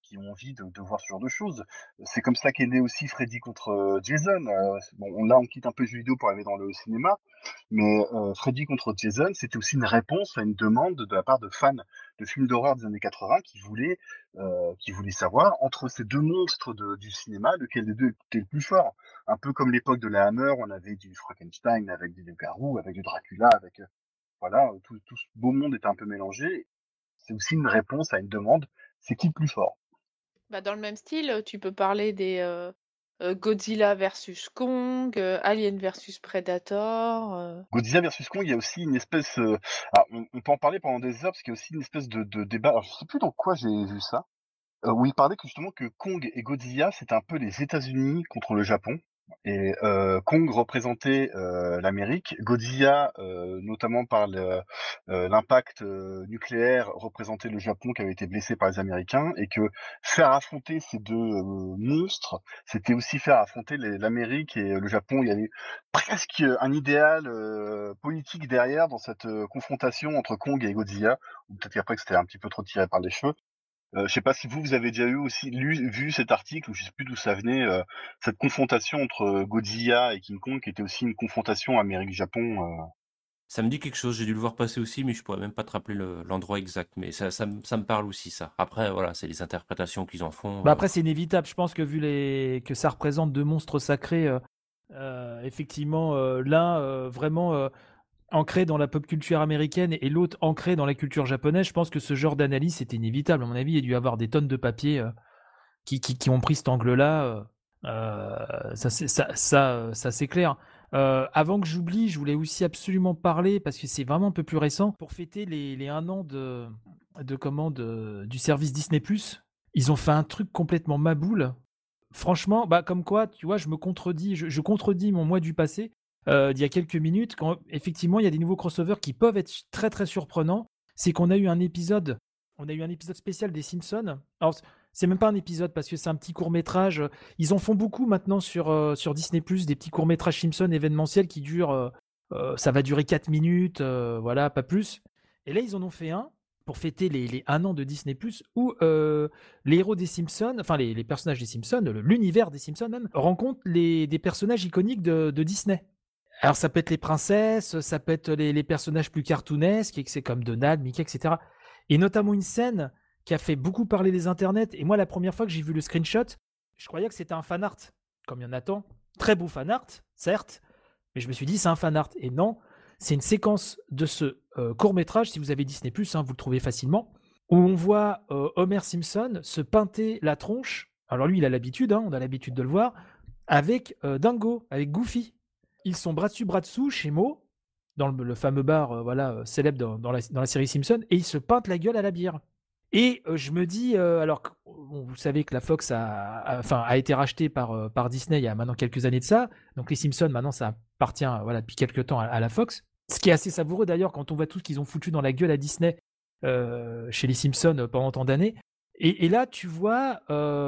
qui ont envie de, de voir ce genre de choses. C'est comme ça qu'est né aussi Freddy contre euh, Jason. Euh, bon, on, là, on quitte un peu le jeu vidéo pour arriver dans le cinéma, mais euh, Freddy contre Jason, c'était aussi une réponse à une demande de la part de fans de films d'horreur des années quatre-vingts qui voulaient, euh, qui voulaient savoir, entre ces deux monstres de- du cinéma, lequel des deux était le plus fort. Un peu comme l'époque de la Hammer, on avait du Frankenstein avec des loups-garous, avec du Dracula, avec... euh, voilà, tout, tout ce beau monde était un peu mélangé. C'est aussi une réponse à une demande. C'est qui le plus fort? Bah, dans le même style, tu peux parler des euh, euh, Godzilla versus Kong, euh, Alien versus Predator. euh. Godzilla versus Kong, il y a aussi une espèce... euh, alors, on, on peut en parler pendant des heures, parce qu'il y a aussi une espèce de, de débat. Alors, je sais plus dans quoi j'ai vu ça. Euh, où il parlait que justement que Kong et Godzilla, c'était un peu les États-Unis contre le Japon. Et euh, Kong représentait euh, l'Amérique, Godzilla, euh, notamment par le- euh, l'impact euh, nucléaire, représentait le Japon qui avait été blessé par les Américains, et que faire affronter ces deux euh, monstres, c'était aussi faire affronter les- l'Amérique et le Japon. Il y avait presque un idéal euh, politique derrière dans cette euh, confrontation entre Kong et Godzilla, ou peut-être qu'après que c'était un petit peu trop tiré par les cheveux. Euh, je sais pas si vous, vous avez déjà eu aussi lu, vu cet article, ou je sais plus d'où ça venait, euh, cette confrontation entre euh, Godzilla et King Kong, qui était aussi une confrontation Amérique-Japon. euh. Ça me dit quelque chose, j'ai dû le voir passer aussi, mais je pourrais même pas te rappeler le- l'endroit exact. Mais ça, ça, me- ça me parle aussi, ça. Après, voilà, c'est les interprétations qu'ils en font. Bah euh. après, c'est inévitable. Je pense que vu les que ça représente deux monstres sacrés, euh, euh, effectivement, euh, l'un euh, vraiment euh, ancré dans la pop culture américaine et l'autre ancré dans la culture japonaise, je pense que ce genre d'analyse c'est inévitable. À mon avis, il y a dû y avoir des tonnes de papiers euh, qui, qui, qui ont pris cet angle-là. euh, euh, ça, c'est- ça, ça, euh, ça, c'est clair. Euh, avant que j'oublie, je voulais aussi absolument parler, parce que c'est vraiment un peu plus récent, pour fêter les, les un an de, de, comment, de- du service Disney+. Ils ont fait un truc complètement maboule. Franchement, bah, comme quoi, tu vois, je me contredis, je, je contredis mon moi du passé euh, d'il y a quelques minutes, quand effectivement il y a des nouveaux crossovers qui peuvent être très très surprenants. C'est qu'on a eu un épisode, on a eu un épisode spécial des Simpsons. Alors c'est même pas un épisode parce que c'est un petit court métrage. Ils en font beaucoup maintenant sur euh, sur Disney+, des petits courts métrages Simpsons événementiels qui durent, euh, euh, ça va durer quatre minutes, euh, voilà, pas plus. Et là ils en ont fait un pour fêter les, les un an de Disney+, où euh, les héros des Simpsons, enfin les, les personnages des Simpsons, le- l'univers des Simpsons même, rencontrent les, des personnages iconiques de, de Disney. Alors ça peut être les princesses, ça peut être les, les personnages plus cartoonesques, et que c'est comme Donald, Mickey, et cetera. Et notamment une scène qui a fait beaucoup parler les internets. Et moi, la première fois que j'ai vu le screenshot, je croyais que c'était un fan art, comme il y en a tant. Très beau fan art, certes, mais je me suis dit c'est un fan art. Et non, c'est une séquence de ce euh, court métrage. Si vous avez Disney+, hein, vous le trouvez facilement, où on voit euh, Homer Simpson se pinter la tronche. Alors lui, il a l'habitude, hein, on a l'habitude de le voir, avec euh, Dingo, avec Goofy. Ils sont bras dessus, bras dessous chez Mo, dans le, le fameux bar euh, voilà, euh, célèbre dans, dans la, dans la série Simpson, et ils se pintent la gueule à la bière. Et euh, je me dis, euh, alors que, bon, vous savez que la Fox a, a, enfin, a été rachetée par, euh, par Disney il y a maintenant quelques années de ça, donc les Simpsons, maintenant, ça appartient euh, voilà, depuis quelques temps à, à la Fox. Ce qui est assez savoureux d'ailleurs quand on voit tout ce qu'ils ont foutu dans la gueule à Disney euh, chez les Simpsons euh, pendant tant d'années. Et, et là, tu vois,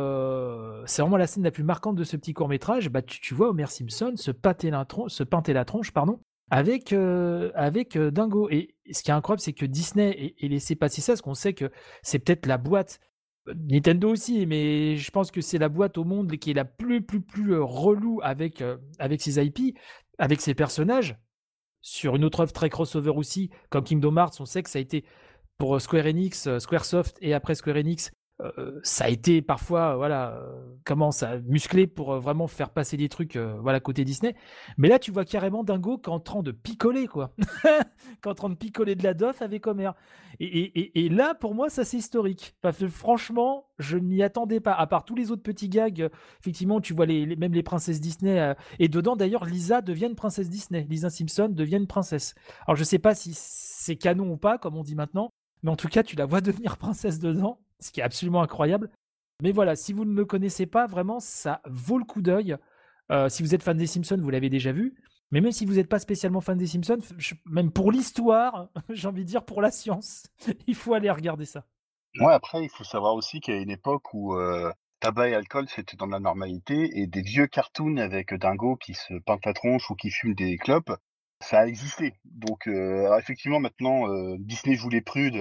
euh, c'est vraiment la scène la plus marquante de ce petit court métrage. Bah, tu, tu vois Homer Simpson se pinter la tronche, se pinter la tronche, pardon, avec euh, avec euh, Dingo. Et ce qui est incroyable, c'est que Disney ait, ait laissé passer ça, parce qu'on sait que c'est peut-être la boîte. Nintendo aussi, mais je pense que c'est la boîte au monde qui est la plus plus plus euh, relou avec euh, avec ses I P, avec ses personnages. Sur une autre œuvre très crossover aussi, comme Kingdom Hearts, on sait que ça a été pour Square Enix, euh, Squaresoft et après Square Enix, euh, ça a été parfois, euh, voilà, euh, comment ça, musclé pour euh, vraiment faire passer des trucs, euh, voilà, côté Disney. Mais là, tu vois carrément Dingo qui est en train de picoler, quoi. Qui est en train de picoler de la dof avec Homer. Et, et, et, et là, pour moi, ça c'est historique. Parce que franchement, je n'y attendais pas. À part tous les autres petits gags, euh, effectivement, tu vois les, les- même les princesses Disney. euh, et dedans, d'ailleurs, Lisa devient une princesse Disney. Lisa Simpson devient une princesse. Alors, je sais pas si c'est canon ou pas, comme on dit maintenant. Mais en tout cas, tu la vois devenir princesse dedans, ce qui est absolument incroyable. Mais voilà, si vous ne le connaissez pas, vraiment, ça vaut le coup d'œil. Euh, si vous êtes fan des Simpsons, vous l'avez déjà vu. Mais même si vous n'êtes pas spécialement fan des Simpsons, je- même pour l'histoire, j'ai envie de dire pour la science, il faut aller regarder ça. Ouais, après, il faut savoir aussi qu'il y a une époque où euh, tabac et alcool, c'était dans la normalité, et des vieux cartoons avec Dingo qui se peinte la tronche ou qui fume des clopes, ça a existé. Donc, euh, alors effectivement, maintenant, euh, Disney joue les prudes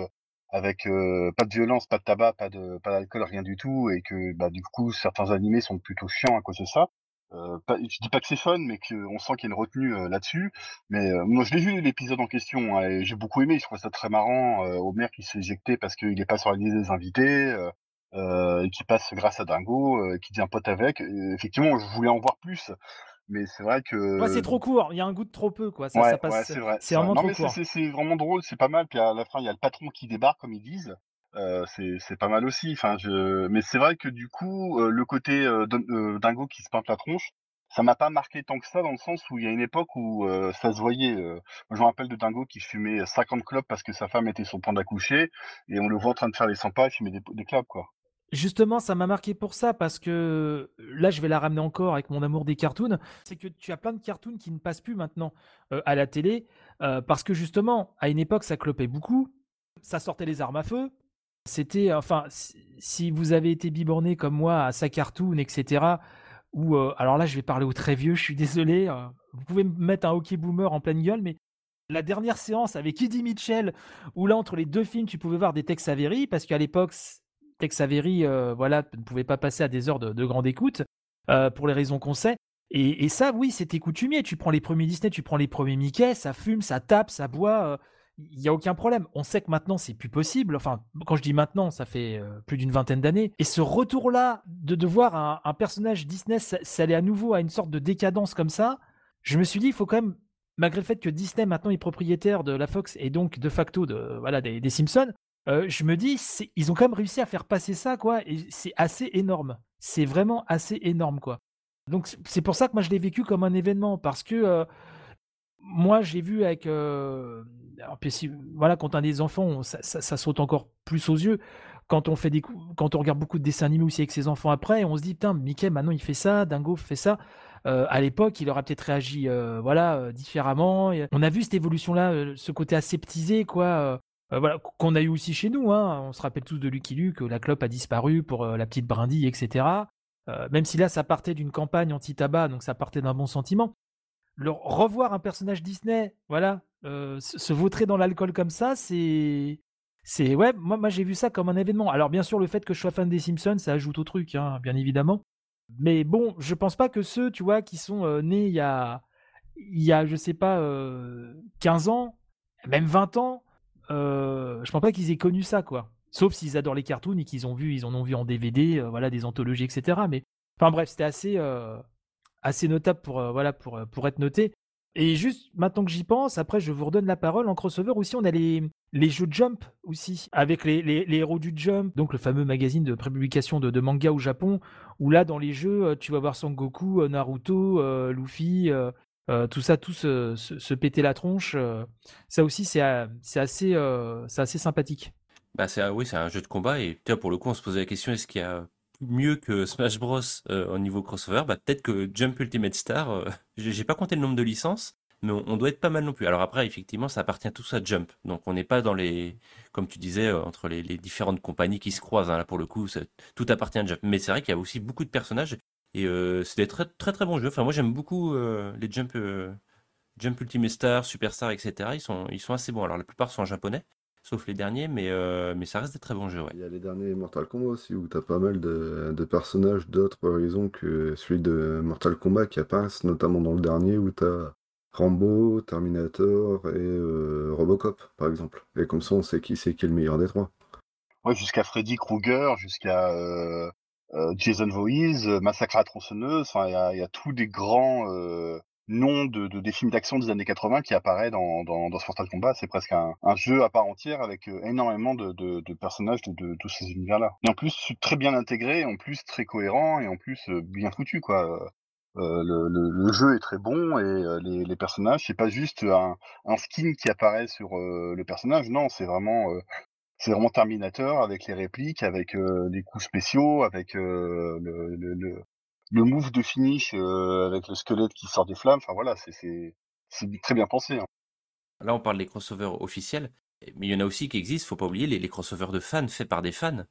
avec euh, pas de violence, pas de tabac, pas de pas d'alcool, rien du tout, et que bah du coup certains animés sont plutôt chiants à cause de ça. Euh, pas, je dis pas que c'est fun, mais qu'on sent qu'il y a une retenue euh, là-dessus. Mais euh, moi, je l'ai vu l'épisode en question, hein, et j'ai beaucoup aimé. Je trouve ça très marrant. Euh, Homer qui se fait éjecter parce qu'il est pas sur la liste des invités, euh, euh, et qui passe grâce à Dingo, euh, qui devient pote avec. Et effectivement, je voulais en voir plus, mais c'est vrai Ouais, c'est que trop court. Il y a un goût de trop peu, quoi. Ça, ça ouais, ouais, passe. c'est vrai, C'est c'est vrai. vraiment Non, trop mais c'est court. c'est c'est vraiment drôle, c'est pas mal. Puis à la fin, il y a le patron qui débarque, comme ils disent. Euh, c'est c'est pas mal aussi. Enfin, je. Mais c'est vrai que du coup, euh, le côté euh, Dun- euh, Dingo qui se peinte la tronche, ça m'a pas marqué tant que ça, dans le sens où il y a une époque où euh, ça se voyait. euh. Moi, je me rappelle de Dingo qui fumait cinquante clopes parce que sa femme était sur le point d'accoucher, et on le voit en train de faire les cent pas et fumer des, des clopes, quoi. Justement, ça m'a marqué pour ça parce que là, je vais la ramener encore avec mon amour des cartoons. C'est que tu as plein de cartoons qui ne passent plus maintenant euh, à la télé euh, parce que justement, à une époque, ça clopait beaucoup. Ça sortait les armes à feu. C'était, enfin, si, si vous avez été biborné comme moi à sa cartoon, et cetera. Ou euh, alors là, je vais parler aux très vieux. Je suis désolé. euh, vous pouvez me mettre un hockey boomer en pleine gueule, mais la dernière séance avec Eddie Mitchell, où là, entre les deux films, tu pouvais voir des Tex Avery, parce qu'à l'époque, Tex Avery, euh, voilà, ne pouvait pas passer à des heures de, de grande écoute, euh, pour les raisons qu'on sait. Et, et ça, oui, c'était coutumier. Tu prends les premiers Disney, tu prends les premiers Mickey, ça fume, ça tape, ça boit. Il n'y a aucun problème. On sait que maintenant, c'est plus possible. Enfin, quand je dis maintenant, ça fait euh, plus d'une vingtaine d'années. Et ce retour-là, de, de voir un, un personnage Disney s'aller à nouveau à une sorte de décadence comme ça, je me suis dit, il faut quand même, malgré le fait que Disney maintenant est propriétaire de la Fox et donc de facto de, voilà, des, des Simpsons, euh, je me dis, ils ont quand même réussi à faire passer ça, quoi, et c'est assez énorme. C'est vraiment assez énorme, quoi. Donc c'est pour ça que moi je l'ai vécu comme un événement, parce que euh, moi j'ai vu avec... Euh, alors, puis si, voilà, quand on a des enfants, ça, ça, ça saute encore plus aux yeux. Quand on, fait des, quand on regarde beaucoup de dessins animés aussi avec ses enfants après, on se dit, putain, Mickey, maintenant il fait ça, Dingo fait ça. Euh, à l'époque, il aurait peut-être réagi euh, voilà, euh, différemment. Et on a vu cette évolution-là, euh, ce côté aseptisé, quoi, euh, euh, voilà, qu'on a eu aussi chez nous. Hein. On se rappelle tous de Lucky Luke, la clope a disparu pour euh, la petite brindille, et cetera. Euh, même si là, ça partait d'une campagne anti-tabac, donc ça partait d'un bon sentiment. Le, revoir un personnage Disney, voilà, euh, se, se vautrer dans l'alcool comme ça, c'est... C'est ouais, moi, moi j'ai vu ça comme un événement. Alors bien sûr, le fait que je sois fan des Simpsons, ça ajoute au truc, hein, bien évidemment. Mais bon, je pense pas que ceux, tu vois, qui sont euh, nés il y a, il y a, je sais pas, euh, quinze ans, même vingt ans, euh, je pense pas qu'ils aient connu ça, quoi. Sauf s'ils adorent les cartoons et qu'ils ont vu, ils en ont vu en D V D, euh, voilà, des anthologies, et cetera. Mais enfin bref, c'était assez, euh, assez notable pour, euh, voilà, pour, euh, pour être noté. Et juste maintenant que j'y pense, après je vous redonne la parole. En crossover aussi, on a les, les jeux Jump aussi, avec les, les, les héros du Jump, donc le fameux magazine de prépublication de, de manga au Japon, où là dans les jeux, euh, tu vas voir Son Goku, euh, Naruto, euh, Luffy, euh, euh, tout ça, tout se, se, se péter la tronche. euh. Ça aussi, c'est euh, c'est assez, euh, c'est assez sympathique. Bah c'est un- oui, c'est un jeu de combat et tu vois, pour le coup, on se posait la question est-ce qu'il y a mieux que Smash Bros euh, au niveau crossover? Bah peut-être que Jump Ultimate Star, euh, j'ai j'ai pas compté le nombre de licences, mais on, on doit être pas mal non plus. Alors après, effectivement, ça appartient tous à Jump, donc on n'est pas dans les, comme tu disais, euh, entre les, les différentes compagnies qui se croisent. Hein, là pour le coup, ça- tout appartient à Jump. Mais c'est vrai qu'il y a aussi beaucoup de personnages et euh, c'est des très très très bons jeux. Enfin moi j'aime beaucoup euh, les Jump. euh, Jump Ultimate Star, Superstar, et cetera. Ils sont, ils sont assez bons. Alors la plupart sont en japonais, sauf les derniers, mais, euh, mais ça reste des très bons jeux, ouais. Il y a les derniers Mortal Kombat aussi, où t'as pas mal de, de personnages d'autres horizons que celui de Mortal Kombat qui apparaissent, notamment dans le dernier, où t'as Rambo, Terminator et euh, Robocop, par exemple. Et comme ça, on sait qui c'est qui est le meilleur des trois. Ouais, jusqu'à Freddy Krueger, jusqu'à euh, euh, Jason Voorhees, euh, Massacre à la tronçonneuse. Enfin, il y a, il y a tous des grands euh, noms de, de des films d'action des années quatre-vingts qui apparaissent dans dans, dans ce Mortal Kombat. C'est presque un, un jeu à part entière avec euh, énormément de, de, de personnages de, de tous ces univers-là. Et en plus très bien intégré, en plus très cohérent et en plus euh, bien foutu, quoi. Euh, le, le, le jeu est très bon et euh, les, les personnages, c'est pas juste un, un skin qui apparaît sur euh, le personnage, non, c'est vraiment euh, c'est vraiment Terminator avec les répliques, avec euh, les coups spéciaux, avec euh, le, le, le, le move de finish euh, avec le squelette qui sort des flammes. Enfin voilà, c'est c'est c'est très bien pensé, hein. Là, on parle des crossovers officiels, mais il y en a aussi qui existent, faut pas oublier, les, les crossovers de fans faits par des fans,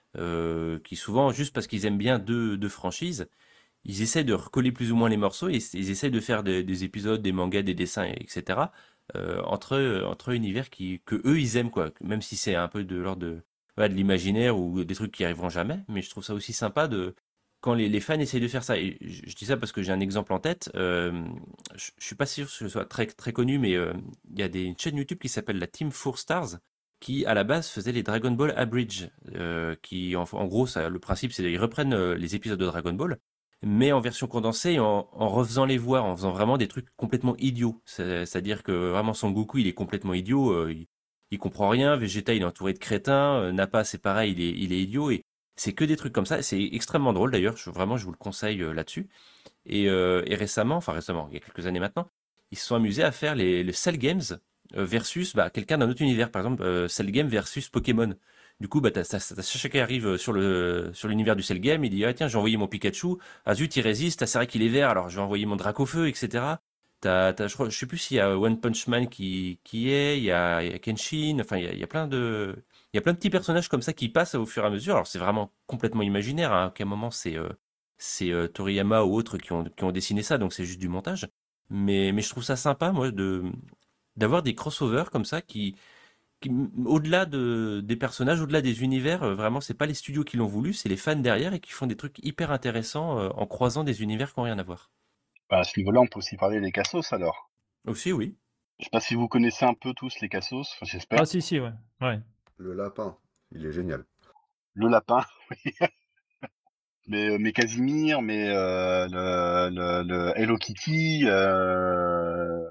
euh, qui souvent, juste parce qu'ils aiment bien deux, deux franchises, ils essaient de recoller plus ou moins les morceaux et ils essaient de faire des, des épisodes, des mangas, des dessins, et cetera, euh, entre, euh, entre univers qui, que eux, ils aiment, quoi. Même si c'est un peu de l'ordre de, ouais, de l'imaginaire ou des trucs qui arriveront jamais. Mais je trouve ça aussi sympa de, quand les, les fans essayent de faire ça. Et je, je dis ça parce que j'ai un exemple en tête. Euh, je, je suis pas sûr que ce soit très, très connu, mais euh, il y a des, une chaîne YouTube qui s'appelle la Team Four Stars, qui à la base faisait les Dragon Ball Abridge, euh, qui en, en gros, ça, le principe c'est qu'ils reprennent euh, les épisodes de Dragon Ball, mais en version condensée, et en, en refaisant les voix, en faisant vraiment des trucs complètement idiots. C'est- C'est-à-dire que vraiment Son Goku, il est complètement idiot, euh, il, il comprend rien, Vegeta, il est entouré de crétins, euh, Nappa, c'est pareil, il est, il est idiot, et c'est que des trucs comme ça. C'est extrêmement drôle d'ailleurs, je, vraiment, je vous le conseille euh, là-dessus. Et, euh, et récemment, enfin récemment, il y a quelques années maintenant, ils se sont amusés à faire les, les Cell Games euh, versus bah, quelqu'un d'un autre univers, par exemple euh, Cell Game versus Pokémon. Du coup, bah, t'as, t'as, t'as Sacha qui arrive sur le sur l'univers du Cell Game, il dit ah tiens j'ai envoyé mon Pikachu, ah zut il résiste, ah, c'est vrai qu'il est vert, alors je vais envoyer mon Dracofeu, et cetera. T'as, t'as, je, crois, je sais plus s'il y a One Punch Man qui qui est, il y a, il y a Kenshin, enfin il y a, il y a plein de il y a plein de petits personnages comme ça qui passent au fur et à mesure. Alors c'est vraiment complètement imaginaire, hein, à quel moment c'est euh, c'est euh, Toriyama ou autres qui ont qui ont dessiné ça, donc c'est juste du montage. Mais mais je trouve ça sympa moi de d'avoir des crossovers comme ça qui qui, au-delà de, des personnages, au-delà des univers, euh, vraiment, c'est pas les studios qui l'ont voulu, c'est les fans derrière et qui font des trucs hyper intéressants euh, en croisant des univers qui n'ont rien à voir. Bah, à ce niveau-là, on peut aussi parler des Cassos alors. Aussi, oui. Je sais pas si vous connaissez un peu tous les Cassos, enfin, j'espère. Ah si, si, ouais. ouais. Le lapin, il est génial. Le lapin, oui. mais, euh, mais Casimir, mais euh, le, le, le Hello Kitty, euh,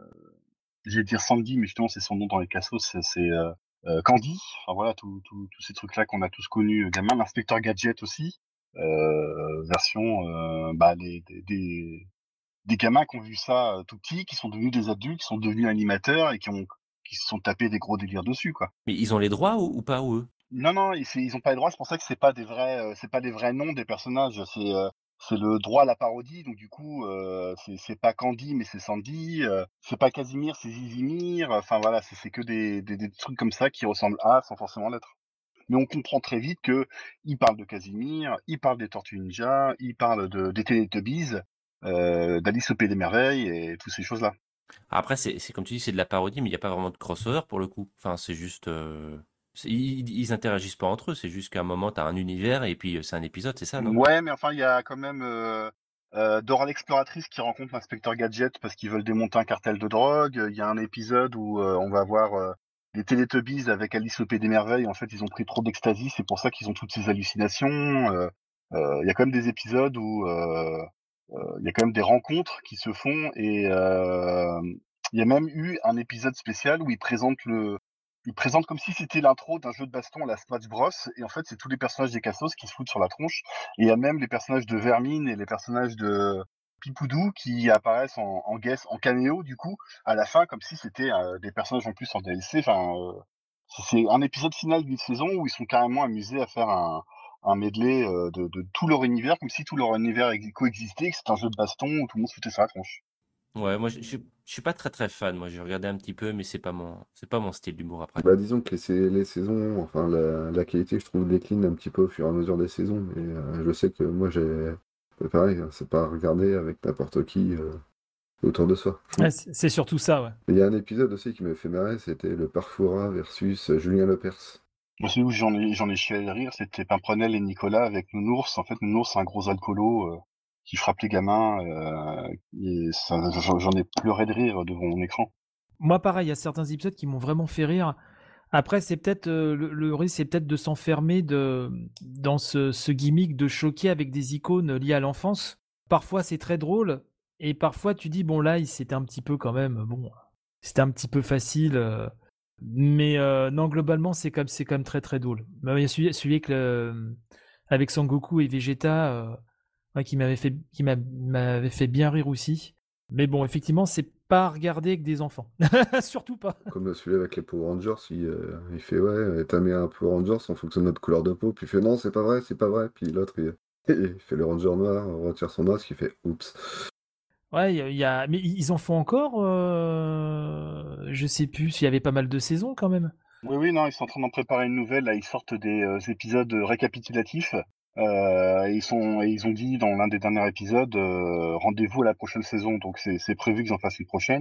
je vais dire Sandy, mais justement c'est son nom dans les Cassos, c'est c'est, euh, euh, Candy. Enfin voilà, tous tous tous ces trucs-là qu'on a tous connus, euh, gamin. L'inspecteur Gadget aussi, euh, version euh, bah, les, des, des, des gamins qui ont vu ça euh, tout petit, qui sont devenus des adultes, qui sont devenus animateurs et qui ont qui se sont tapés des gros délires dessus, quoi. Mais ils ont les droits ou, ou pas, ou eux? Non, non, ils, c'est- ils ont pas les droits. C'est pour ça que c'est pas des vrais, euh, c'est pas des vrais noms des personnages. C'est, euh, c'est le droit à la parodie. Donc du coup, euh, c'est, c'est pas Candy, mais c'est Sandy. Euh, c'est pas Casimir, c'est Zizimir. Enfin voilà, c'est, c'est que des, des, des trucs comme ça qui ressemblent à, sans forcément l'être. Mais on comprend très vite que il parle de Casimir, il parle des Tortues Ninja, il parle de des Teletubbies, euh, d'Alice au Pays des Merveilles et toutes ces choses-là. Après, c'est c'est comme tu dis, c'est de la parodie, mais il n'y a pas vraiment de crossover pour le coup. Enfin, c'est juste. euh, c'est- ils, ils interagissent pas entre eux, c'est juste qu'à un moment, tu as un univers et puis euh, c'est un épisode, c'est ça, non? Ouais, mais enfin, il y a quand même euh, euh, Dora l'exploratrice qui rencontre l'inspecteur Gadget parce qu'ils veulent démonter un cartel de drogue. Il y a un épisode où euh, on va voir euh, les Teletubbies avec Alice au Pays des Merveilles. En fait, ils ont pris trop d'ecstasy, c'est pour ça qu'ils ont toutes ces hallucinations. Euh, euh, Il y a quand même des épisodes où euh, euh, il y a quand même des rencontres qui se font et euh, il y a même eu un épisode spécial où ils présentent le il présente comme si c'était l'intro d'un jeu de baston à la Smash Bros. Et en fait, c'est tous les personnages des Cassos qui se foutent sur la tronche. Et il y a même les personnages de Vermine et les personnages de Pipoudou qui apparaissent en, en guest, en caméo, du coup, à la fin, comme si c'était euh, des personnages en plus en D L C. Enfin, euh, c'est un épisode final d'une saison où ils sont carrément amusés à faire un, un medley euh, de, de tout leur univers, comme si tout leur univers ex- coexistait, que c'est un jeu de baston où tout le monde se foutait sur la tronche. Ouais, moi, je je- je suis pas très très fan. Moi, j'ai regardé un petit peu, mais c'est pas mon, c'est pas mon style d'humour après. Bah, disons que les, sa- les saisons, enfin la, la qualité, je trouve, décline un petit peu au fur et à mesure des saisons. Mais euh, je sais que moi, j'ai. c'est pareil, hein, c'est pas à regarder avec n'importe qui euh, autour de soi. Ouais, c'est c'est surtout ça, ouais. Il y a un épisode aussi qui me fait marrer, c'était le Parfoura versus Julien Lepers. Moi, celui où j'en ai, j'en ai chialé de rire, c'était Pimprenel et Nicolas avec Nounours. En fait, Nounours, c'est un gros alcoolo euh, qui frappe les gamins. Euh, et ça- j'en j'en ai pleuré de rire devant mon écran. Moi, pareil, il y a certains épisodes qui m'ont vraiment fait rire. Après, c'est peut-être euh, le, le risque, c'est peut-être de s'enfermer de, dans ce, ce gimmick de choquer avec des icônes liées à l'enfance. Parfois, c'est très drôle, et parfois, tu dis bon là, il- c'était un petit peu quand même, bon, c'était un petit peu facile. euh, mais euh, non, globalement, c'est comme c'est quand même très très drôle. Mais il y a celui, celui avec, le- avec Sangoku et Vegeta euh, ouais, qui m'avait fait qui m'a- m'avait fait bien rire aussi. Mais bon, effectivement, c'est pas à regarder avec des enfants, surtout pas. Comme celui avec les Power Rangers, il, euh, il fait ouais, t'as mis un Power Rangers en fonction de notre couleur de peau, puis il fait non, c'est pas vrai, c'est pas vrai, puis l'autre il, il fait le Ranger noir, retire son masque, il fait oups. Ouais, il y a, il y a- mais ils en font encore. euh, Je sais plus. Il y avait pas mal de saisons quand même. Oui, oui, non, ils sont en train d'en préparer une nouvelle. Là, ils sortent des euh, épisodes récapitulatifs. Euh, et ils sont, et ils ont dit dans l'un des derniers épisodes, euh, rendez-vous à la prochaine saison. Donc c'est c'est prévu qu'ils en fassent une prochaine.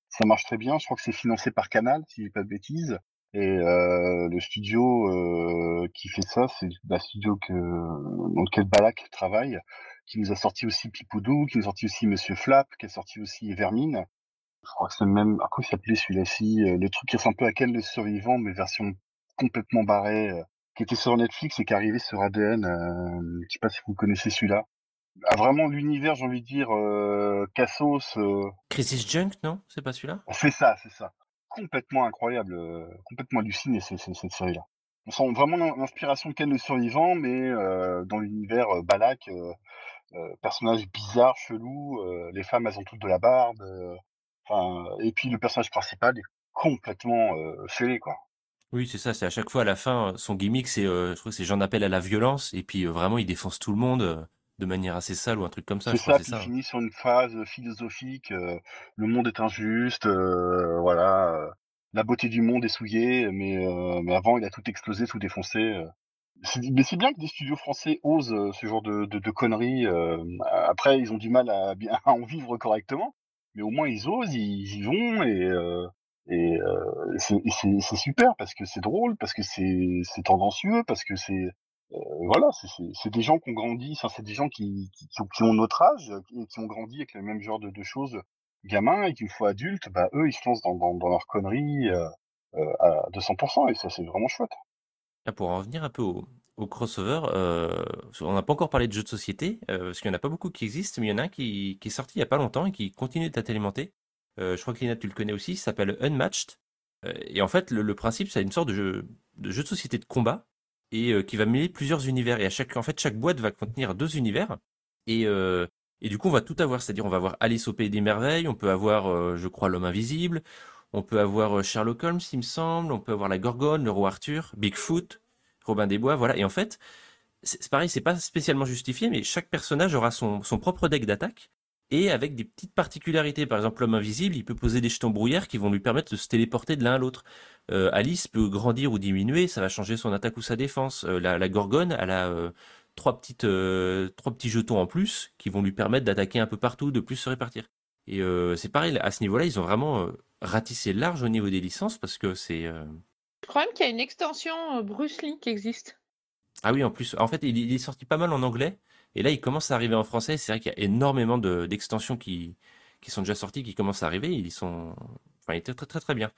ça marche très bien. Je crois que c'est financé par Canal, si je dis pas de bêtises. Et euh, le studio euh, qui fait ça, c'est le studio que, dans lequel Balak travaille, qui nous a sorti aussi Pipoudou, qui nous a sorti aussi Monsieur Flap, qui a sorti aussi Vermine. Je crois que c'est le même. À quoi il s'appelait celui-là-ci euh, Le truc qui ressemble un peu à Ken le Survivant, mais version complètement barrée, euh, qui était sur Netflix et qui est arrivé sur A D N. Euh, je sais pas si vous connaissez celui-là. Ah, vraiment l'univers, j'ai envie de dire, euh, Cassos. Euh, Crisis Junk, non? C'est pas celui-là? c'est ça, c'est ça. Complètement incroyable, euh, complètement halluciné c'est, c'est, cette série-là. On sent vraiment l'in- l'inspiration de Ken le Survivant, mais euh, dans l'univers euh, Balak, euh, euh, personnage bizarre, chelou. Euh, les femmes, elles ont toutes de la barbe. euh, Enfin, et puis le personnage principal est complètement euh, fêlé, quoi. Oui, c'est ça, c'est à chaque fois à la fin, son gimmick, c'est, euh, je crois que c'est j'en appelle à la violence, et puis euh, vraiment il défonce tout le monde euh, de manière assez sale ou un truc comme ça, C'est je crois que ça, c'est puis il ça. Hein. finit sur une phrase philosophique. Euh, le monde est injuste, euh, voilà. euh, la beauté du monde est souillée, mais, euh, mais avant il a tout explosé, tout défoncé. euh. C'est- mais c'est bien que des studios français osent euh, ce genre de, de, de conneries. euh. Après, ils ont du mal à bien à en vivre correctement, mais au moins ils osent, ils y vont et euh, et euh, c'est et c'est- c'est super parce que c'est drôle, parce que c'est c'est tendancieux, parce que c'est euh, voilà, c'est c'est- c'est des gens qui ont grandi, enfin, c'est des gens qui, qui, qui ont, qui ont notre âge et qui ont grandi avec le même genre de, de choses gamins et qu'une fois adultes, bah eux ils se lancent dans, dans, dans leurs conneries euh, euh, à deux cents pour cent et ça c'est vraiment chouette. Là, pour en revenir un peu au, au crossover, euh, on n'a pas encore parlé de jeux de société, euh, parce qu'il n'y en a pas beaucoup qui existent, mais il y en a un qui, qui est sorti il n'y a pas longtemps et qui continue d'être alimenté. Euh, je crois que Lina, tu le connais aussi, il s'appelle Unmatched. Euh, et en fait, le, le principe, c'est une sorte de jeu, de jeu de société de combat et euh, qui va mêler plusieurs univers. Et à chaque, en fait, chaque boîte va contenir deux univers. Et, euh, et du coup, on va tout avoir. C'est-à-dire, on va avoir Alice au Pays des Merveilles, on peut avoir, euh, je crois, l'Homme Invisible, on peut avoir euh, Sherlock Holmes, il me semble, on peut avoir la Gorgone, le Roi Arthur, Bigfoot, Robin des Bois, voilà. Et en fait, c'est c'est pareil, c'est pas spécialement justifié, mais chaque personnage aura son, son propre deck d'attaque et avec des petites particularités. Par exemple, l'homme invisible, il peut poser des jetons brouillard qui vont lui permettre de se téléporter de l'un à l'autre. Euh, Alice peut grandir ou diminuer, ça va changer son attaque ou sa défense. Euh, la, la Gorgone, elle a euh, trois petites, euh, trois petits jetons en plus qui vont lui permettre d'attaquer un peu partout, de plus se répartir. Et euh, c'est pareil, à ce niveau-là, ils ont vraiment euh, ratissé large au niveau des licences parce que c'est. euh, Je crois même qu'il y a une extension euh, Bruce Lee qui existe. Ah oui, en plus, en fait, il, il est sorti pas mal en anglais, et là, il commence à arriver en français. C'est vrai qu'il y a énormément de, d'extensions qui, qui sont déjà sorties, qui commencent à arriver. Ils sont, enfin, il était très très très bien.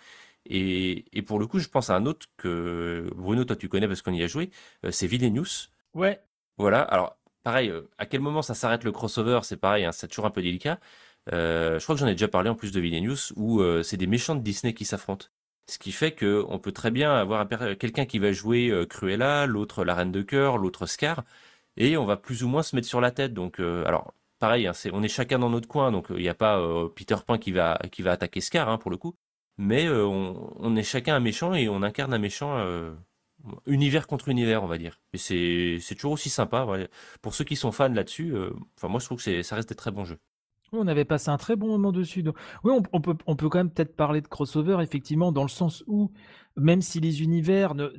Et, et pour le coup, je pense à un autre que Bruno, toi, tu connais parce qu'on y a joué. euh, c'est Villainous. Ouais. Voilà. Alors, pareil, euh, à quel moment ça s'arrête le crossover? C'est pareil, hein, c'est toujours un peu délicat. Euh, je crois que j'en ai déjà parlé en plus de Villainous, où euh, c'est des méchants de Disney qui s'affrontent. Ce qui fait que on peut très bien avoir un per- quelqu'un qui va jouer euh, Cruella, l'autre la Reine de Cœur, l'autre Scar, et on va plus ou moins se mettre sur la tête. Donc, euh, alors, pareil, hein, c'est, on est chacun dans notre coin, donc il n'y a pas euh, Peter Pan qui va qui va attaquer Scar hein, pour le coup, mais euh, on, on est chacun un méchant et on incarne un méchant. euh, Univers contre univers, on va dire. Et c'est c'est toujours aussi sympa. Voilà. Pour ceux qui sont fans là-dessus, euh, enfin moi je trouve que c'est ça reste des très bons jeux. Oui, on avait passé un très bon moment dessus. Donc, oui, on, on peut, on peut quand même peut-être parler de crossover, effectivement, dans le sens où, même si les univers ne,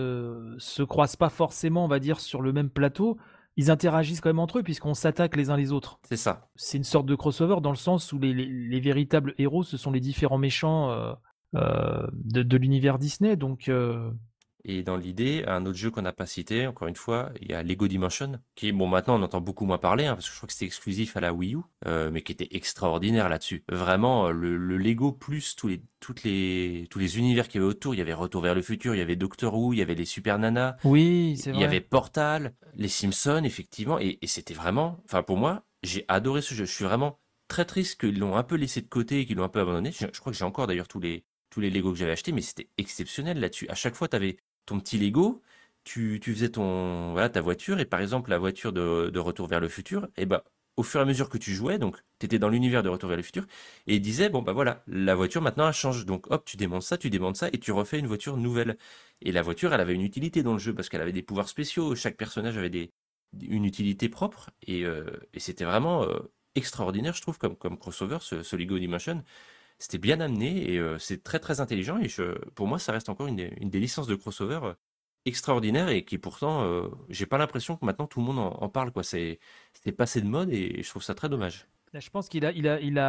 ne se croisent pas forcément, on va dire, sur le même plateau, ils interagissent quand même entre eux, puisqu'on s'attaque les uns les autres. C'est ça. C'est une sorte de crossover dans le sens où les, les, les véritables héros, ce sont les différents méchants euh, euh, de, de l'univers Disney. Donc, euh, Et dans l'idée, un autre jeu qu'on n'a pas cité, encore une fois, il y a Lego Dimension, qui, bon, maintenant on entend beaucoup moins parler, hein, parce que je crois que c'était exclusif à la Wii U, euh, mais qui était extraordinaire là-dessus. Vraiment, euh, le, le Lego plus tous les, toutes les, tous les univers qu'il y avait autour, il y avait Retour vers le futur, il y avait Doctor Who, il y avait les Super Nanas, oui, c'est il y avait vrai. Portal, les Simpsons, effectivement, et, et c'était vraiment, enfin pour moi, j'ai adoré ce jeu. Je suis vraiment très triste qu'ils l'ont un peu laissé de côté et qu'ils l'ont un peu abandonné. Je, je crois que j'ai encore d'ailleurs tous les, tous les Lego que j'avais achetés, mais c'était exceptionnel là-dessus. À chaque fois, tu avais ton petit Lego, tu, tu faisais ton, voilà, ta voiture, et par exemple, la voiture de, de Retour vers le futur, et ben, au fur et à mesure que tu jouais, donc, tu étais dans l'univers de Retour vers le futur, et il disait, bon, bah voilà, la voiture maintenant, elle change. Donc, hop, tu démontes ça, tu démontes ça, et tu refais une voiture nouvelle. Et la voiture, elle avait une utilité dans le jeu, parce qu'elle avait des pouvoirs spéciaux, chaque personnage avait des, une utilité propre, et, euh, et c'était vraiment euh, extraordinaire, je trouve, comme, comme crossover, ce, ce Lego Dimension. C'était bien amené et euh, c'est très très intelligent et je, pour moi ça reste encore une des, une des licences de crossover euh, extraordinaire et qui pourtant euh, j'ai pas l'impression que maintenant tout le monde en, en parle quoi. C'est c'était passé de mode et je trouve ça très dommage. Là, je pense qu'il a, il a, il a,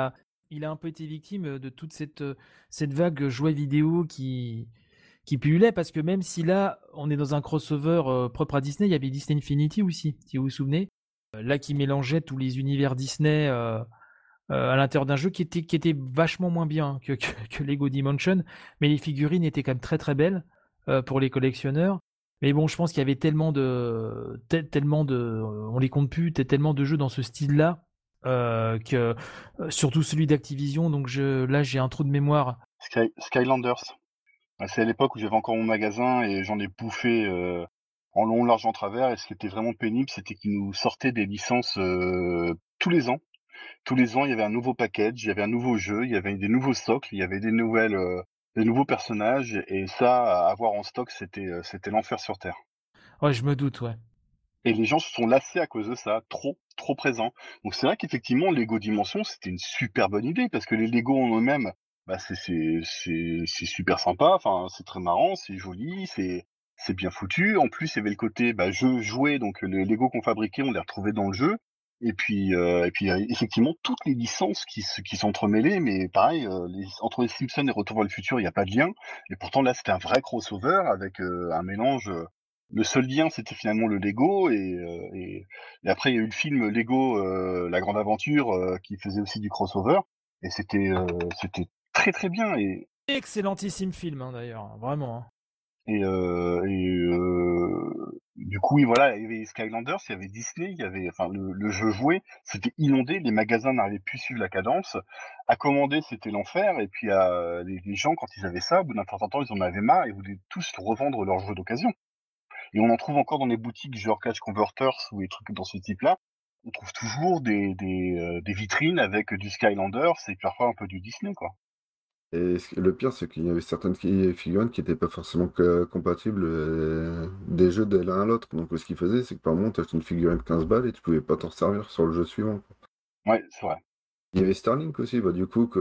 Il a un peu été victime de toute cette, cette vague jouets vidéo qui, qui pullulait, parce que même si là, on est dans un crossover euh, propre à Disney, il y avait Disney Infinity aussi, si vous vous souvenez. Euh, Là, qui mélangeait tous les univers Disney euh, euh, à l'intérieur d'un jeu qui était, qui était vachement moins bien que, que, que Lego Dimension, mais les figurines étaient quand même très très belles euh, pour les collectionneurs. Mais bon, je pense qu'il y avait tellement de, tel- tellement de, on les compte plus, tellement de jeux dans ce style-là euh, que euh, surtout celui d'Activision. Donc je, là, j'ai un trou de mémoire. Sky- Skylanders. Ah, c'est à l'époque où j'avais encore mon magasin et j'en ai bouffé euh, en long, large, en travers. Et ce qui était vraiment pénible, c'était qu'ils nous sortaient des licences euh, tous les ans. Tous les ans, il y avait un nouveau package, il y avait un nouveau jeu, il y avait des nouveaux socles, il y avait des nouvelles, euh, des nouveaux personnages. Et ça, à avoir en stock, c'était euh, c'était l'enfer sur Terre. Ouais, je me doute, ouais. Et les gens se sont lassés à cause de ça, trop, trop présent. Donc c'est vrai qu'effectivement, Lego Dimension, c'était une super bonne idée, parce que les Lego en eux-mêmes, bah c'est c'est c'est c'est super sympa, enfin c'est très marrant, c'est joli, c'est c'est bien foutu. En plus, il y avait le côté bah, jeu joué, donc les Lego qu'on fabriquait, on les retrouvait dans le jeu. Et puis euh, et puis euh, effectivement toutes les licences qui se- qui s'entremêlaient, mais pareil euh, les, entre les Simpsons et Retour vers le futur, il n'y a pas de lien. Et pourtant là, c'était un vrai crossover avec euh, un mélange. Le seul lien, c'était finalement le Lego et, euh, et, et après il y a eu le film Lego, euh, La Grande Aventure, euh, qui faisait aussi du crossover et c'était euh, c'était très très bien et Excellentissime film, hein, d'ailleurs, hein, vraiment. Hein. et, euh, et euh, du coup oui, voilà, il y avait Skylanders, il y avait Disney, il y avait enfin le, le jeu joué, c'était inondé, les magasins n'arrivaient plus à suivre la cadence, à commander c'était l'enfer et puis euh, les, les gens quand ils avaient ça, au bout d'un certain temps ils en avaient marre et voulaient tous revendre leurs jeux d'occasion. Et on en trouve encore dans les boutiques genre Cash Converters ou des trucs dans ce type-là. On trouve toujours des, des, euh, des vitrines avec du Skylanders et parfois un peu du Disney, quoi. Et ce- le pire, c'est qu'il y avait certaines fi- figurines qui n'étaient pas forcément que- compatibles euh, des jeux de l'un à l'autre. Donc ce qu'ils faisaient, c'est que par moment, tu achetais une figurine de quinze balles et tu pouvais pas t'en servir sur le jeu suivant. Ouais, c'est vrai. Il y avait Starlink aussi, bah, du coup, que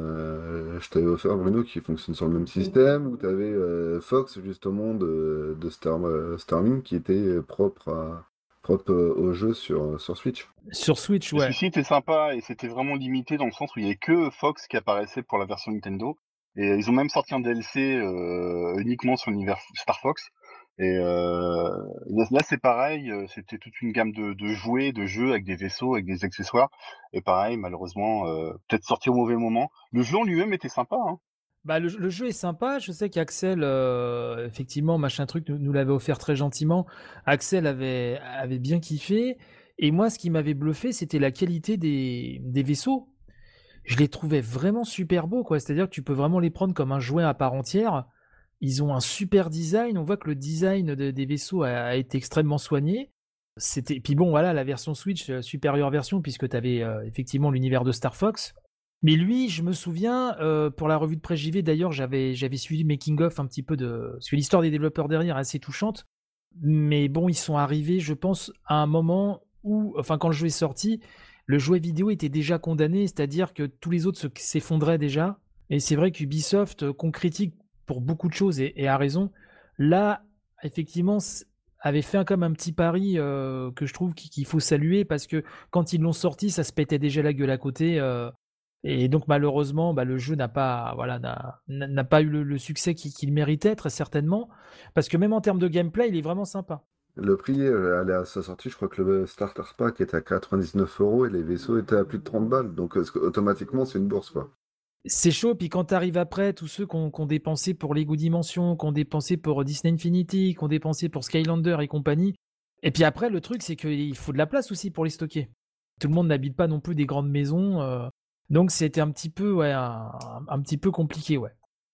euh, je t'avais offert, Bruno, qui fonctionne sur le même système, où tu avais Fox, justement, de, de Star, euh, Starlink, qui était euh, propre, à, propre euh, au jeu sur, sur Switch. Sur Switch, Et ouais. celui-ci était sympa et c'était vraiment limité dans le sens où il y avait que Fox qui apparaissait pour la version Nintendo. Et ils ont même sorti un D L C euh, uniquement sur l'univers Star Fox. Et euh, là, là, c'est pareil, euh, c'était toute une gamme de, de jouets, de jeux avec des vaisseaux, avec des accessoires. Et pareil, malheureusement, euh, peut-être sorti au mauvais moment. Le jeu en lui-même était sympa, hein. Bah, le, le jeu est sympa. Je sais qu'Axel, euh, effectivement, machin truc, nous, nous l'avait offert très gentiment. Axel avait, avait bien kiffé. Et moi, ce qui m'avait bluffé, c'était la qualité des, des vaisseaux. Je les trouvais vraiment super beaux, quoi. C'est-à-dire que tu peux vraiment les prendre comme un jouet à part entière. Ils ont un super design. On voit que le design de- des vaisseaux a, a été extrêmement soigné. C'était, puis bon, voilà, la version Switch, euh, supérieure version, puisque tu avais effectivement l'univers de Star Fox. Mais lui, je me souviens, euh, pour la revue de presse J V, d'ailleurs, j'avais, j'avais suivi le making-of un petit peu de... Parce que l'histoire des développeurs derrière est assez touchante. Mais bon, ils sont arrivés, je pense, à un moment où, enfin, quand le jeu est sorti, le jouet vidéo était déjà condamné, c'est-à-dire que tous les autres se- s'effondraient déjà. Et c'est vrai qu'Ubisoft, euh, qu'on critique pour beaucoup de choses, et, et a raison, là, effectivement, c- avait fait un, comme un petit pari euh, que je trouve qu'il qu'il faut saluer, parce que quand ils l'ont sorti, ça se pétait déjà la gueule à côté. euh, et donc malheureusement, bah, le jeu n'a pas, voilà, n'a n'a pas eu le, le succès qu'il qu'il méritait très certainement, parce que même en termes de gameplay, il est vraiment sympa. Le prix, euh, allait à sa sortie, je crois que le Starter Pack était à quatre-vingt-dix-neuf euros et les vaisseaux étaient à plus de trente balles. Donc euh, automatiquement, c'est une bourse, quoi. C'est chaud, puis quand t'arrives après, tous ceux qui ont, qui ont dépensé pour Lego Dimension, qui ont dépensé pour Disney Infinity, qui ont dépensé pour Skylander et compagnie, et puis après, le truc, c'est qu'il faut de la place aussi pour les stocker. Tout le monde n'habite pas non plus des grandes maisons, euh, donc c'était un petit peu, ouais, un, un petit peu compliqué, ouais.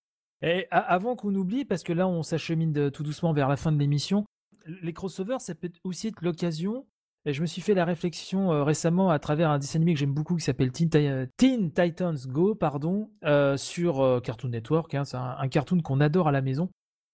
Et a- avant qu'on oublie, parce que là, on s'achemine de- tout doucement vers la fin de l'émission, les crossovers, ça peut aussi être l'occasion. Et je me suis fait la réflexion euh, récemment à travers un dessin animé que j'aime beaucoup qui s'appelle Teen, Ti- euh, Teen Titans Go, pardon, euh, sur euh, Cartoon Network. Hein, c'est un, un cartoon qu'on adore à la maison.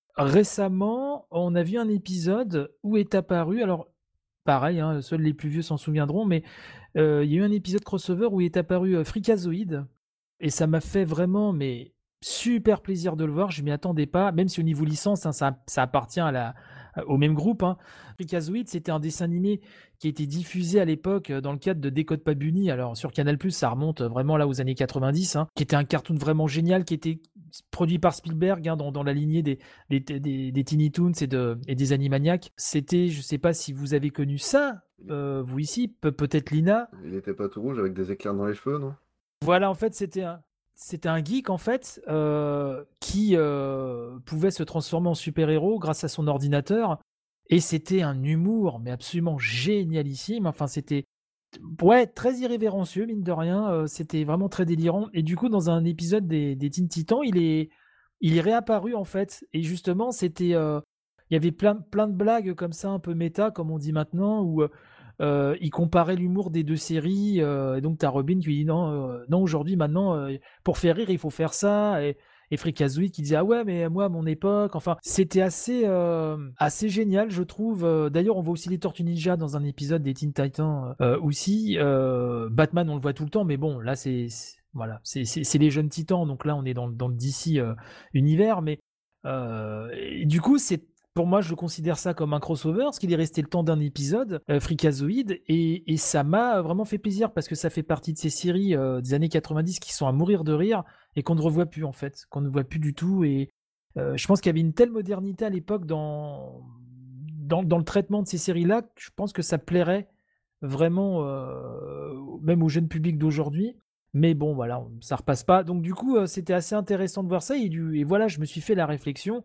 Récemment, on a vu un épisode où est apparu, alors pareil, hein, seuls les plus vieux s'en souviendront, mais euh, il y a eu un épisode crossover où est apparu euh, Freakazoid, et ça m'a fait vraiment, mais super plaisir de le voir. Je m'y attendais pas, même si au niveau licence, hein, ça, ça appartient à la, au même groupe. Hein. Freakazoid, c'était un dessin animé qui a été diffusé à l'époque dans le cadre de Décode pas Bunny. Alors sur Canal+, ça remonte vraiment là aux années quatre-vingt-dix, hein, qui était un cartoon vraiment génial, qui était produit par Spielberg hein, dans, dans la lignée des, des, des, des Tiny Toons et, de, et des Animaniacs. C'était, je sais pas si vous avez connu ça, euh, vous ici, Pe- peut-être Lina. Il était pas tout rouge avec des éclairs dans les cheveux, non? Voilà, en fait, c'était un, c'était un geek en fait euh, qui euh, pouvait se transformer en super-héros grâce à son ordinateur. Et c'était un humour, mais absolument génialissime. Enfin, c'était ouais, très irrévérencieux, mine de rien. Euh, c'était vraiment très délirant. Et du coup, dans un épisode des, des Teen Titans, il est, il est réapparu en fait. Et justement, c'était, euh, il y avait plein, plein de blagues comme ça, un peu méta, comme on dit maintenant, où euh, il comparait l'humour des deux séries. Euh, et donc, t'as Robin qui dit non, euh, non aujourd'hui, maintenant, euh, pour faire rire, il faut faire ça. Et, et Freakazoid qui disait ah ouais mais moi à mon époque enfin c'était assez euh, assez génial je trouve. Euh, d'ailleurs on voit aussi les Tortues Ninja dans un épisode des Teen Titans euh, aussi. Euh, Batman on le voit tout le temps mais bon là c'est, c'est voilà c'est, c'est c'est les jeunes Titans donc là on est dans dans le D C euh, univers mais euh, et du coup c'est pour moi, je considère ça comme un crossover, parce qu'il est resté le temps d'un épisode, euh, Freakazoid, et, et ça m'a vraiment fait plaisir, parce que ça fait partie de ces séries euh, des années quatre-vingt-dix qui sont à mourir de rire, et qu'on ne revoit plus, en fait, qu'on ne voit plus du tout, et euh, je pense qu'il y avait une telle modernité à l'époque dans, dans, dans le traitement de ces séries-là, que je pense que ça plairait vraiment, euh, même au jeune public d'aujourd'hui. Mais bon, voilà, ça repasse pas. Donc du coup, euh, c'était assez intéressant de voir ça, et, du, et voilà, je me suis fait la réflexion.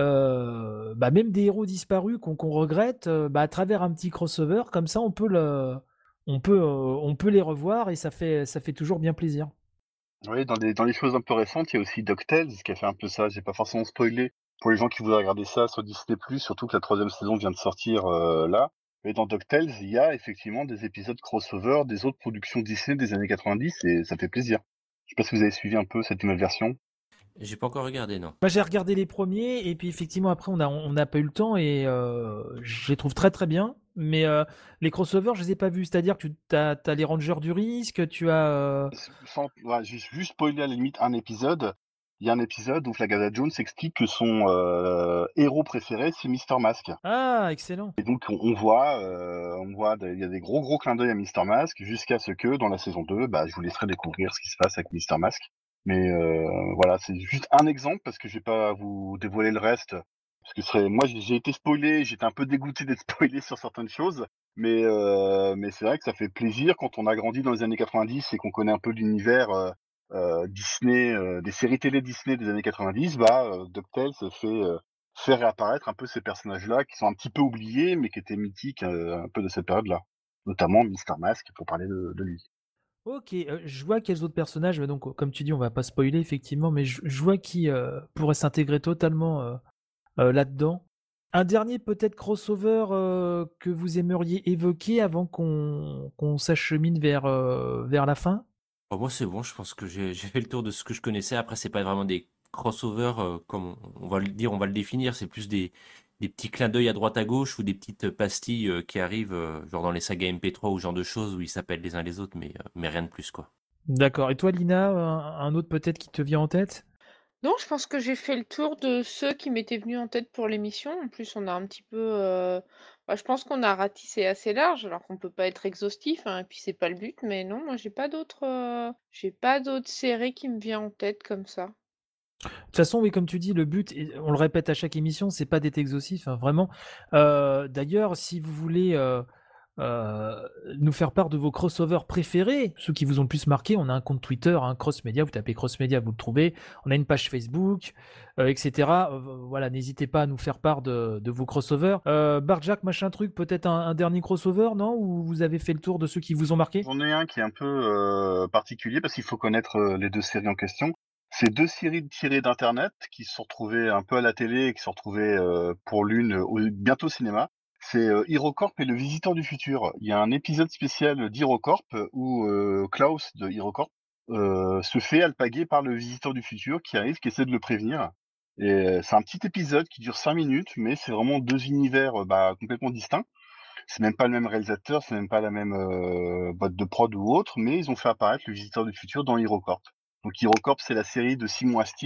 Euh, bah même des héros disparus qu'on qu'on regrette, euh, bah à travers un petit crossover, comme ça on peut le, on peut, euh, on peut les revoir et ça fait, ça fait toujours bien plaisir. Oui, dans les, dans les choses un peu récentes, il y a aussi DuckTales qui a fait un peu ça. J'ai pas forcément spoilé pour les gens qui voudraient regarder ça sur Disney+, surtout que la troisième saison vient de sortir euh, là. Mais dans DuckTales, il y a effectivement des épisodes crossover des autres productions Disney des années quatre-vingt-dix et ça fait plaisir. Je sais pas si vous avez suivi un peu cette nouvelle version. J'ai pas encore regardé, non. Moi j'ai regardé les premiers et puis effectivement après on a, on n'a pas eu le temps et euh, je les trouve très très bien. Mais euh, les crossovers je les ai pas vus, c'est-à-dire que tu as, t'as les Rangers du risque, tu as euh, Sans, ouais, juste, juste spoiler à la limite un épisode. Il y a un épisode où Flagada Jones explique que son euh, héros préféré c'est Mister Mask. ah excellent. Et donc on, on voit, euh, on voit, des- il y a des gros gros clins d'œil à Mister Mask jusqu'à ce que dans la saison deux, bah, je vous laisserai découvrir ce qui se passe avec Mister Mask. Mais euh, voilà, c'est juste un exemple parce que je vais pas vous dévoiler le reste. Parce que ce serait, moi j'ai j'ai été spoilé, j'étais un peu dégoûté d'être spoilé sur certaines choses. Mais euh, mais c'est vrai que ça fait plaisir quand on a grandi dans les années quatre-vingt-dix et qu'on connaît un peu l'univers euh, euh, Disney, euh, des séries télé Disney des années quatre-vingt-dix. Bah, euh, DuckTales fait euh, faire réapparaître un peu ces personnages-là qui sont un petit peu oubliés, mais qui étaient mythiques euh, un peu de cette période-là. Notamment Mister Mask, pour parler de, de lui. Ok, euh, je vois quels autres personnages, mais donc comme tu dis on va pas spoiler effectivement, mais je, je vois qui euh, pourrait s'intégrer totalement euh, euh, là-dedans. Un dernier peut-être crossover euh, que vous aimeriez évoquer avant qu'on qu'on s'achemine vers, euh, vers la fin? Oh, moi, c'est bon, je pense que j'ai j'ai fait le tour de ce que je connaissais. Après, c'est pas vraiment des crossovers, euh, comme on, on va le dire, on va le définir. C'est plus des, des petits clins d'œil à droite à gauche ou des petites pastilles euh, qui arrivent, euh, genre dans les sagas M P trois ou ce genre de choses où ils s'appellent les uns les autres, mais, euh, mais rien de plus, quoi. D'accord. Et toi, Lina, un, un autre peut-être qui te vient en tête? Non, je pense que j'ai fait le tour de ceux qui m'étaient venus en tête pour l'émission. En plus, on a un petit peu, heu, bah, je pense qu'on a ratissé assez large, alors qu'on peut pas être exhaustif, hein, et puis c'est pas le but. Mais non, moi j'ai pas d'autres, heu, j'ai pas d'autres séries qui me vient en tête comme ça. De toute façon, oui, comme tu dis, le but, et on le répète à chaque émission, c'est pas d'être exhaustif, hein, vraiment. Euh, d'ailleurs, si vous voulez euh, euh, nous faire part de vos crossovers préférés, ceux qui vous ont le plus marqué, on a un compte Twitter, un Crossmedia, vous tapez Crossmedia, vous le trouvez. On a une page Facebook, euh, et cetera. Euh, voilà, n'hésitez pas à nous faire part de, de vos crossovers. Euh, Barjack, machin truc, peut-être un, un dernier crossover, non? Ou vous avez fait le tour de ceux qui vous ont marqué? J'en ai un qui est un peu euh, particulier parce qu'il faut connaître euh, les deux séries en question. C'est deux séries tirées d'Internet qui se sont retrouvées un peu à la télé et qui se sont retrouvées euh, pour l'une au, bientôt au cinéma. C'est euh, HeroCorp et le Visiteur du Futur. Il y a un épisode spécial d'HeroCorp où euh, Klaus de HeroCorp euh, se fait alpaguer par le Visiteur du Futur qui arrive, qui essaie de le prévenir. Et euh, c'est un petit épisode qui dure cinq minutes, mais c'est vraiment deux univers euh, bah, complètement distincts. C'est même pas le même réalisateur, c'est même pas la même euh, boîte de prod ou autre, mais ils ont fait apparaître le Visiteur du Futur dans HeroCorp. Donc HeroCorp, c'est la série de Simon Astier,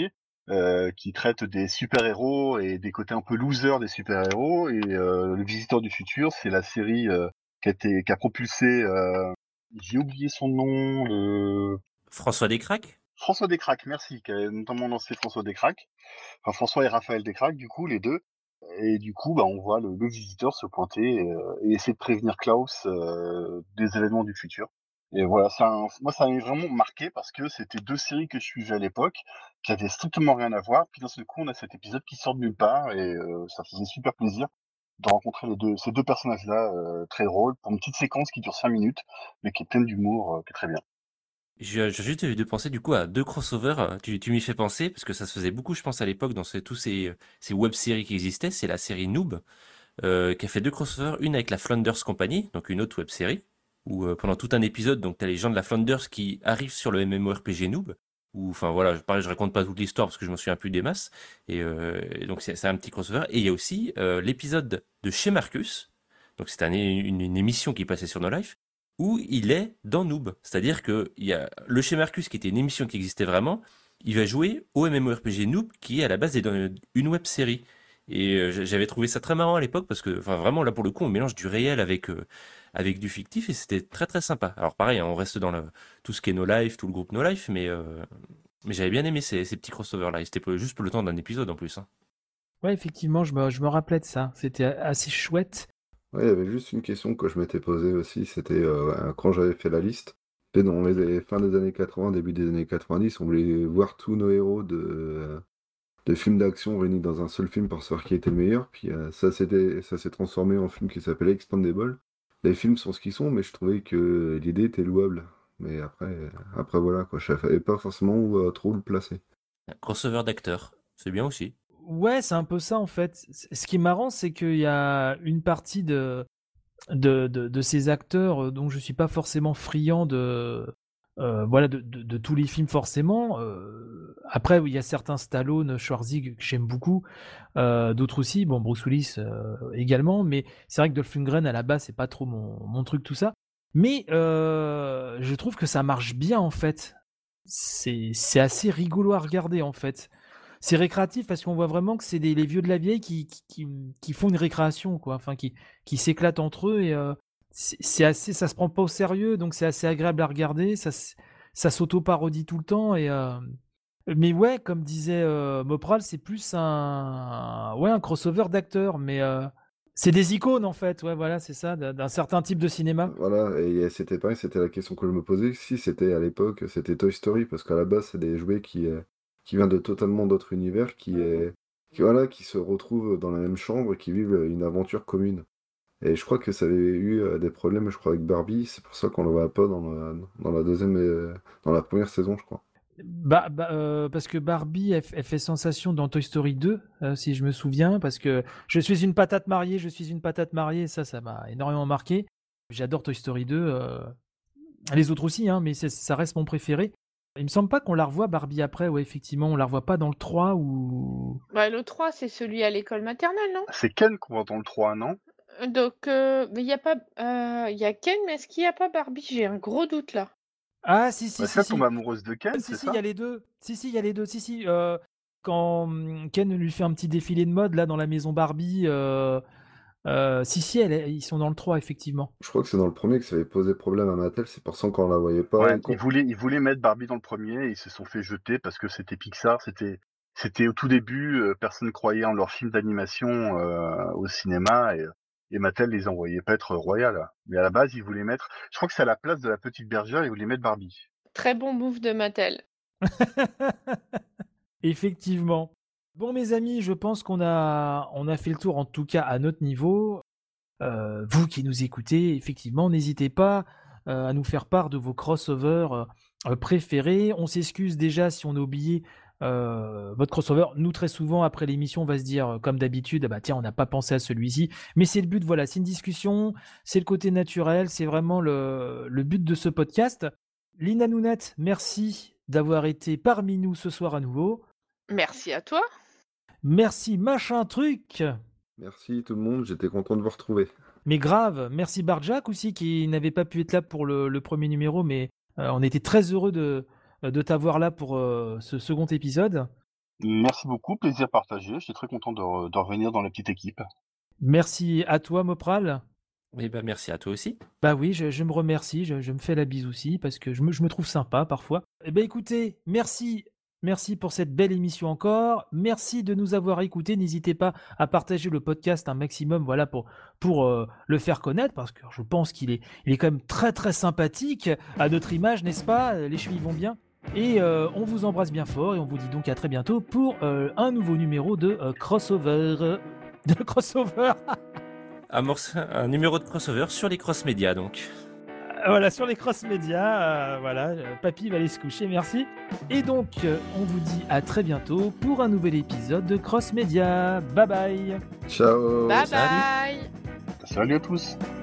euh, qui traite des super-héros et des côtés un peu losers des super-héros. Et euh, Le Visiteur du Futur, c'est la série euh, qui a été, qui a propulsé. Euh, j'ai oublié son nom. Le... François Descraques. François Descraques, merci, qui a notamment lancé François Descraques. Enfin, François et Raphaël Descraques, du coup, les deux. Et du coup, bah, on voit le, le visiteur se pointer et, euh, et essayer de prévenir Klaus euh, des événements du futur. Et voilà, ça, moi, ça m'a vraiment marqué parce que c'était deux séries que je suivais à l'époque, qui avaient strictement rien à voir. Puis d'un seul coup, on a cet épisode qui sort de nulle part et euh, ça faisait super plaisir de rencontrer les deux, ces deux personnages-là, euh, très drôles, pour une petite séquence qui dure cinq minutes, mais qui est pleine d'humour, euh, qui est très bien. J'ai j'ai juste de penser du coup à deux crossovers. euh, Tu, tu m'y fais penser parce que ça se faisait beaucoup, je pense, à l'époque dans ces, tous ces, ces web-séries qui existaient. C'est la série Noob euh, qui a fait deux crossovers, une avec la Flanders Company, donc une autre web-série, où euh, pendant tout un épisode, donc t'as les gens de la Flanders qui arrivent sur le MMORPG Noob. Ou enfin voilà, pareil, je raconte pas toute l'histoire parce que je m'en souviens plus des masses. Et, euh, et donc c'est c'est un petit crossover. Et il y a aussi euh, l'épisode de Chez Marcus. Donc c'était un- une, une émission qui passait sur No Life où il est dans Noob. C'est-à-dire que il y a le Chez Marcus qui était une émission qui existait vraiment. Il va jouer au MMORPG Noob qui à la base est dans une web série. Et euh, j- j'avais trouvé ça très marrant à l'époque parce que, enfin, vraiment, là, pour le coup, on mélange du réel avec, euh, avec du fictif et c'était très très sympa. Alors, pareil, hein, on reste dans le, tout ce qui est No Life, tout le groupe No Life, mais, euh, mais j'avais bien aimé ces, ces petits crossovers-là. Et c'était pour- juste pour le temps d'un épisode en plus. Hein. Ouais, effectivement, je me, je me rappelais de ça. C'était assez chouette. Ouais, il y avait juste une question que je m'étais posée aussi, c'était euh, quand j'avais fait la liste. Et dans les fins des années quatre-vingts, début des années quatre-vingt-dix, on voulait voir tous nos héros de, de films d'action réunis dans un seul film pour savoir qui était le meilleur. Puis euh, ça s'était, ça s'est transformé en film qui s'appelait Expandable. Les films sont ce qu'ils sont, mais je trouvais que l'idée était louable. Mais après, euh, après voilà, quoi, je savais pas forcément où euh, trop le placer. Un crossover d'acteurs, c'est bien aussi. Ouais, c'est un peu ça en fait. C- Ce qui est marrant, c'est qu'il y a une partie de, de, de, de ces acteurs euh, dont je suis pas forcément friand de, euh, voilà, de, de, de tous les films forcément. Euh, après, oui, il y a certains Stallone, Schwarzy que j'aime beaucoup, euh, d'autres aussi. Bon, Bruce Willis euh, également, mais c'est vrai que Dolph Lundgren à la base c'est pas trop mon, mon truc tout ça. Mais euh, je trouve que ça marche bien en fait. C'est c'est assez rigolo à regarder en fait. C'est récréatif parce qu'on voit vraiment que c'est des, les vieux de la vieille qui, qui, qui, qui font une récréation, quoi. Enfin, qui, qui s'éclatent entre eux et euh, c'est c'est assez, ça se prend pas au sérieux, donc c'est assez agréable à regarder. Ça, s- ça s'auto-parodie tout le temps et euh, mais ouais, comme disait euh, Mopral, c'est plus un, ouais, un crossover d'acteurs, mais euh, c'est des icônes en fait. Ouais, voilà, c'est ça, d'un d'un certain type de cinéma. Voilà, et c'était pareil, c'était la question que je me posais. Si c'était à l'époque, c'était Toy Story, parce qu'à la base, c'est des jouets qui, euh, qui viennent de totalement d'autres univers, qui, est, qui, voilà, qui se retrouvent dans la même chambre et qui vivent une aventure commune. Et je crois que ça avait eu euh, des problèmes, je crois, avec Barbie, c'est pour ça qu'on le voit pas dans, le- dans la deuxième, euh, dans la première saison, je crois. Bah, bah, euh, parce que Barbie, elle, f- elle fait sensation dans Toy Story deux, euh, si je me souviens, parce que je suis une patate mariée, je suis une patate mariée, ça, ça m'a énormément marqué. J'adore Toy Story deux, euh, les autres aussi, hein, mais c'est- ça reste mon préféré. Il me semble pas qu'on la revoit Barbie après, ouais, effectivement, on la revoit pas dans le trois ou... Bah, le trois, c'est celui à l'école maternelle, non? C'est Ken qu'on voit dans le trois, non? Euh, Donc, euh, mais il y a pas, euh, il y a Ken, mais est-ce qu'il y a pas Barbie? J'ai un gros doute là. Ah, si, si, Bah, si, ça tombe si. amoureuse de Ken, Si, c'est si, il y ça? a les deux. Si, si, il y a les deux. Si, si. euh, quand hum, Ken lui fait un petit défilé de mode là dans la maison Barbie, euh, euh, si, si, elle est- ils sont dans le trois, effectivement. Je crois que c'est dans le premier que ça avait posé problème à Mattel, c'est pour ça qu'on la voyait pas. Ouais, et qu'on- ils voulaient, ils voulaient mettre Barbie dans le premier et ils se sont fait jeter parce que c'était Pixar, c'était, c'était au tout début, euh, personne croyait en leurs films d'animation euh, au cinéma et, et Mattel les envoyait pas être royal. Mais à la base, ils voulaient mettre, je crois que c'est à la place de la petite bergère, ils voulaient mettre Barbie. Très bon move de Mattel. Effectivement. Bon, mes amis, je pense qu'on a, on a fait le tour, en tout cas à notre niveau. Euh, vous qui nous écoutez, effectivement, n'hésitez pas euh, à nous faire part de vos crossovers euh, préférés. On s'excuse déjà si on a oublié euh, votre crossover. Nous, très souvent, après l'émission, on va se dire, euh, comme d'habitude, ah bah tiens, on n'a pas pensé à celui-ci. Mais c'est le but, voilà, c'est une discussion, c'est le côté naturel, c'est vraiment le, le but de ce podcast. Lina Nounette, merci d'avoir été parmi nous ce soir à nouveau. Merci à toi. Merci, machin truc. Merci tout le monde, j'étais content de vous retrouver. Mais grave, merci Barjack aussi qui n'avait pas pu être là pour le, le premier numéro, mais euh, on était très heureux de, de t'avoir là pour euh, ce second épisode. Merci beaucoup, plaisir partagé. Je suis très content de, re- de revenir dans la petite équipe. Merci à toi, Mopral. Eh ben, merci à toi aussi. Bah oui, je, je me remercie, je, je me fais la bise aussi parce que je me, je me trouve sympa parfois. Eh ben écoutez, merci, merci pour cette belle émission encore. Merci de nous avoir écoutés. N'hésitez pas à partager le podcast un maximum, voilà, pour pour euh, le faire connaître parce que je pense qu'il est il est quand même très très sympathique à notre image, n'est-ce pas? Les chevilles vont bien. Et euh, on vous embrasse bien fort et on vous dit donc à très bientôt pour euh, un nouveau numéro de euh, crossover de crossover. Un, morceau- un numéro de crossover sur les cross-médias, donc. Voilà, sur les cross-médias, euh, voilà, euh, papy va aller se coucher, merci. Et donc, euh, on vous dit à très bientôt pour un nouvel épisode de Cross Média. Bye bye. Ciao. Bye Salut. bye. Salut à tous.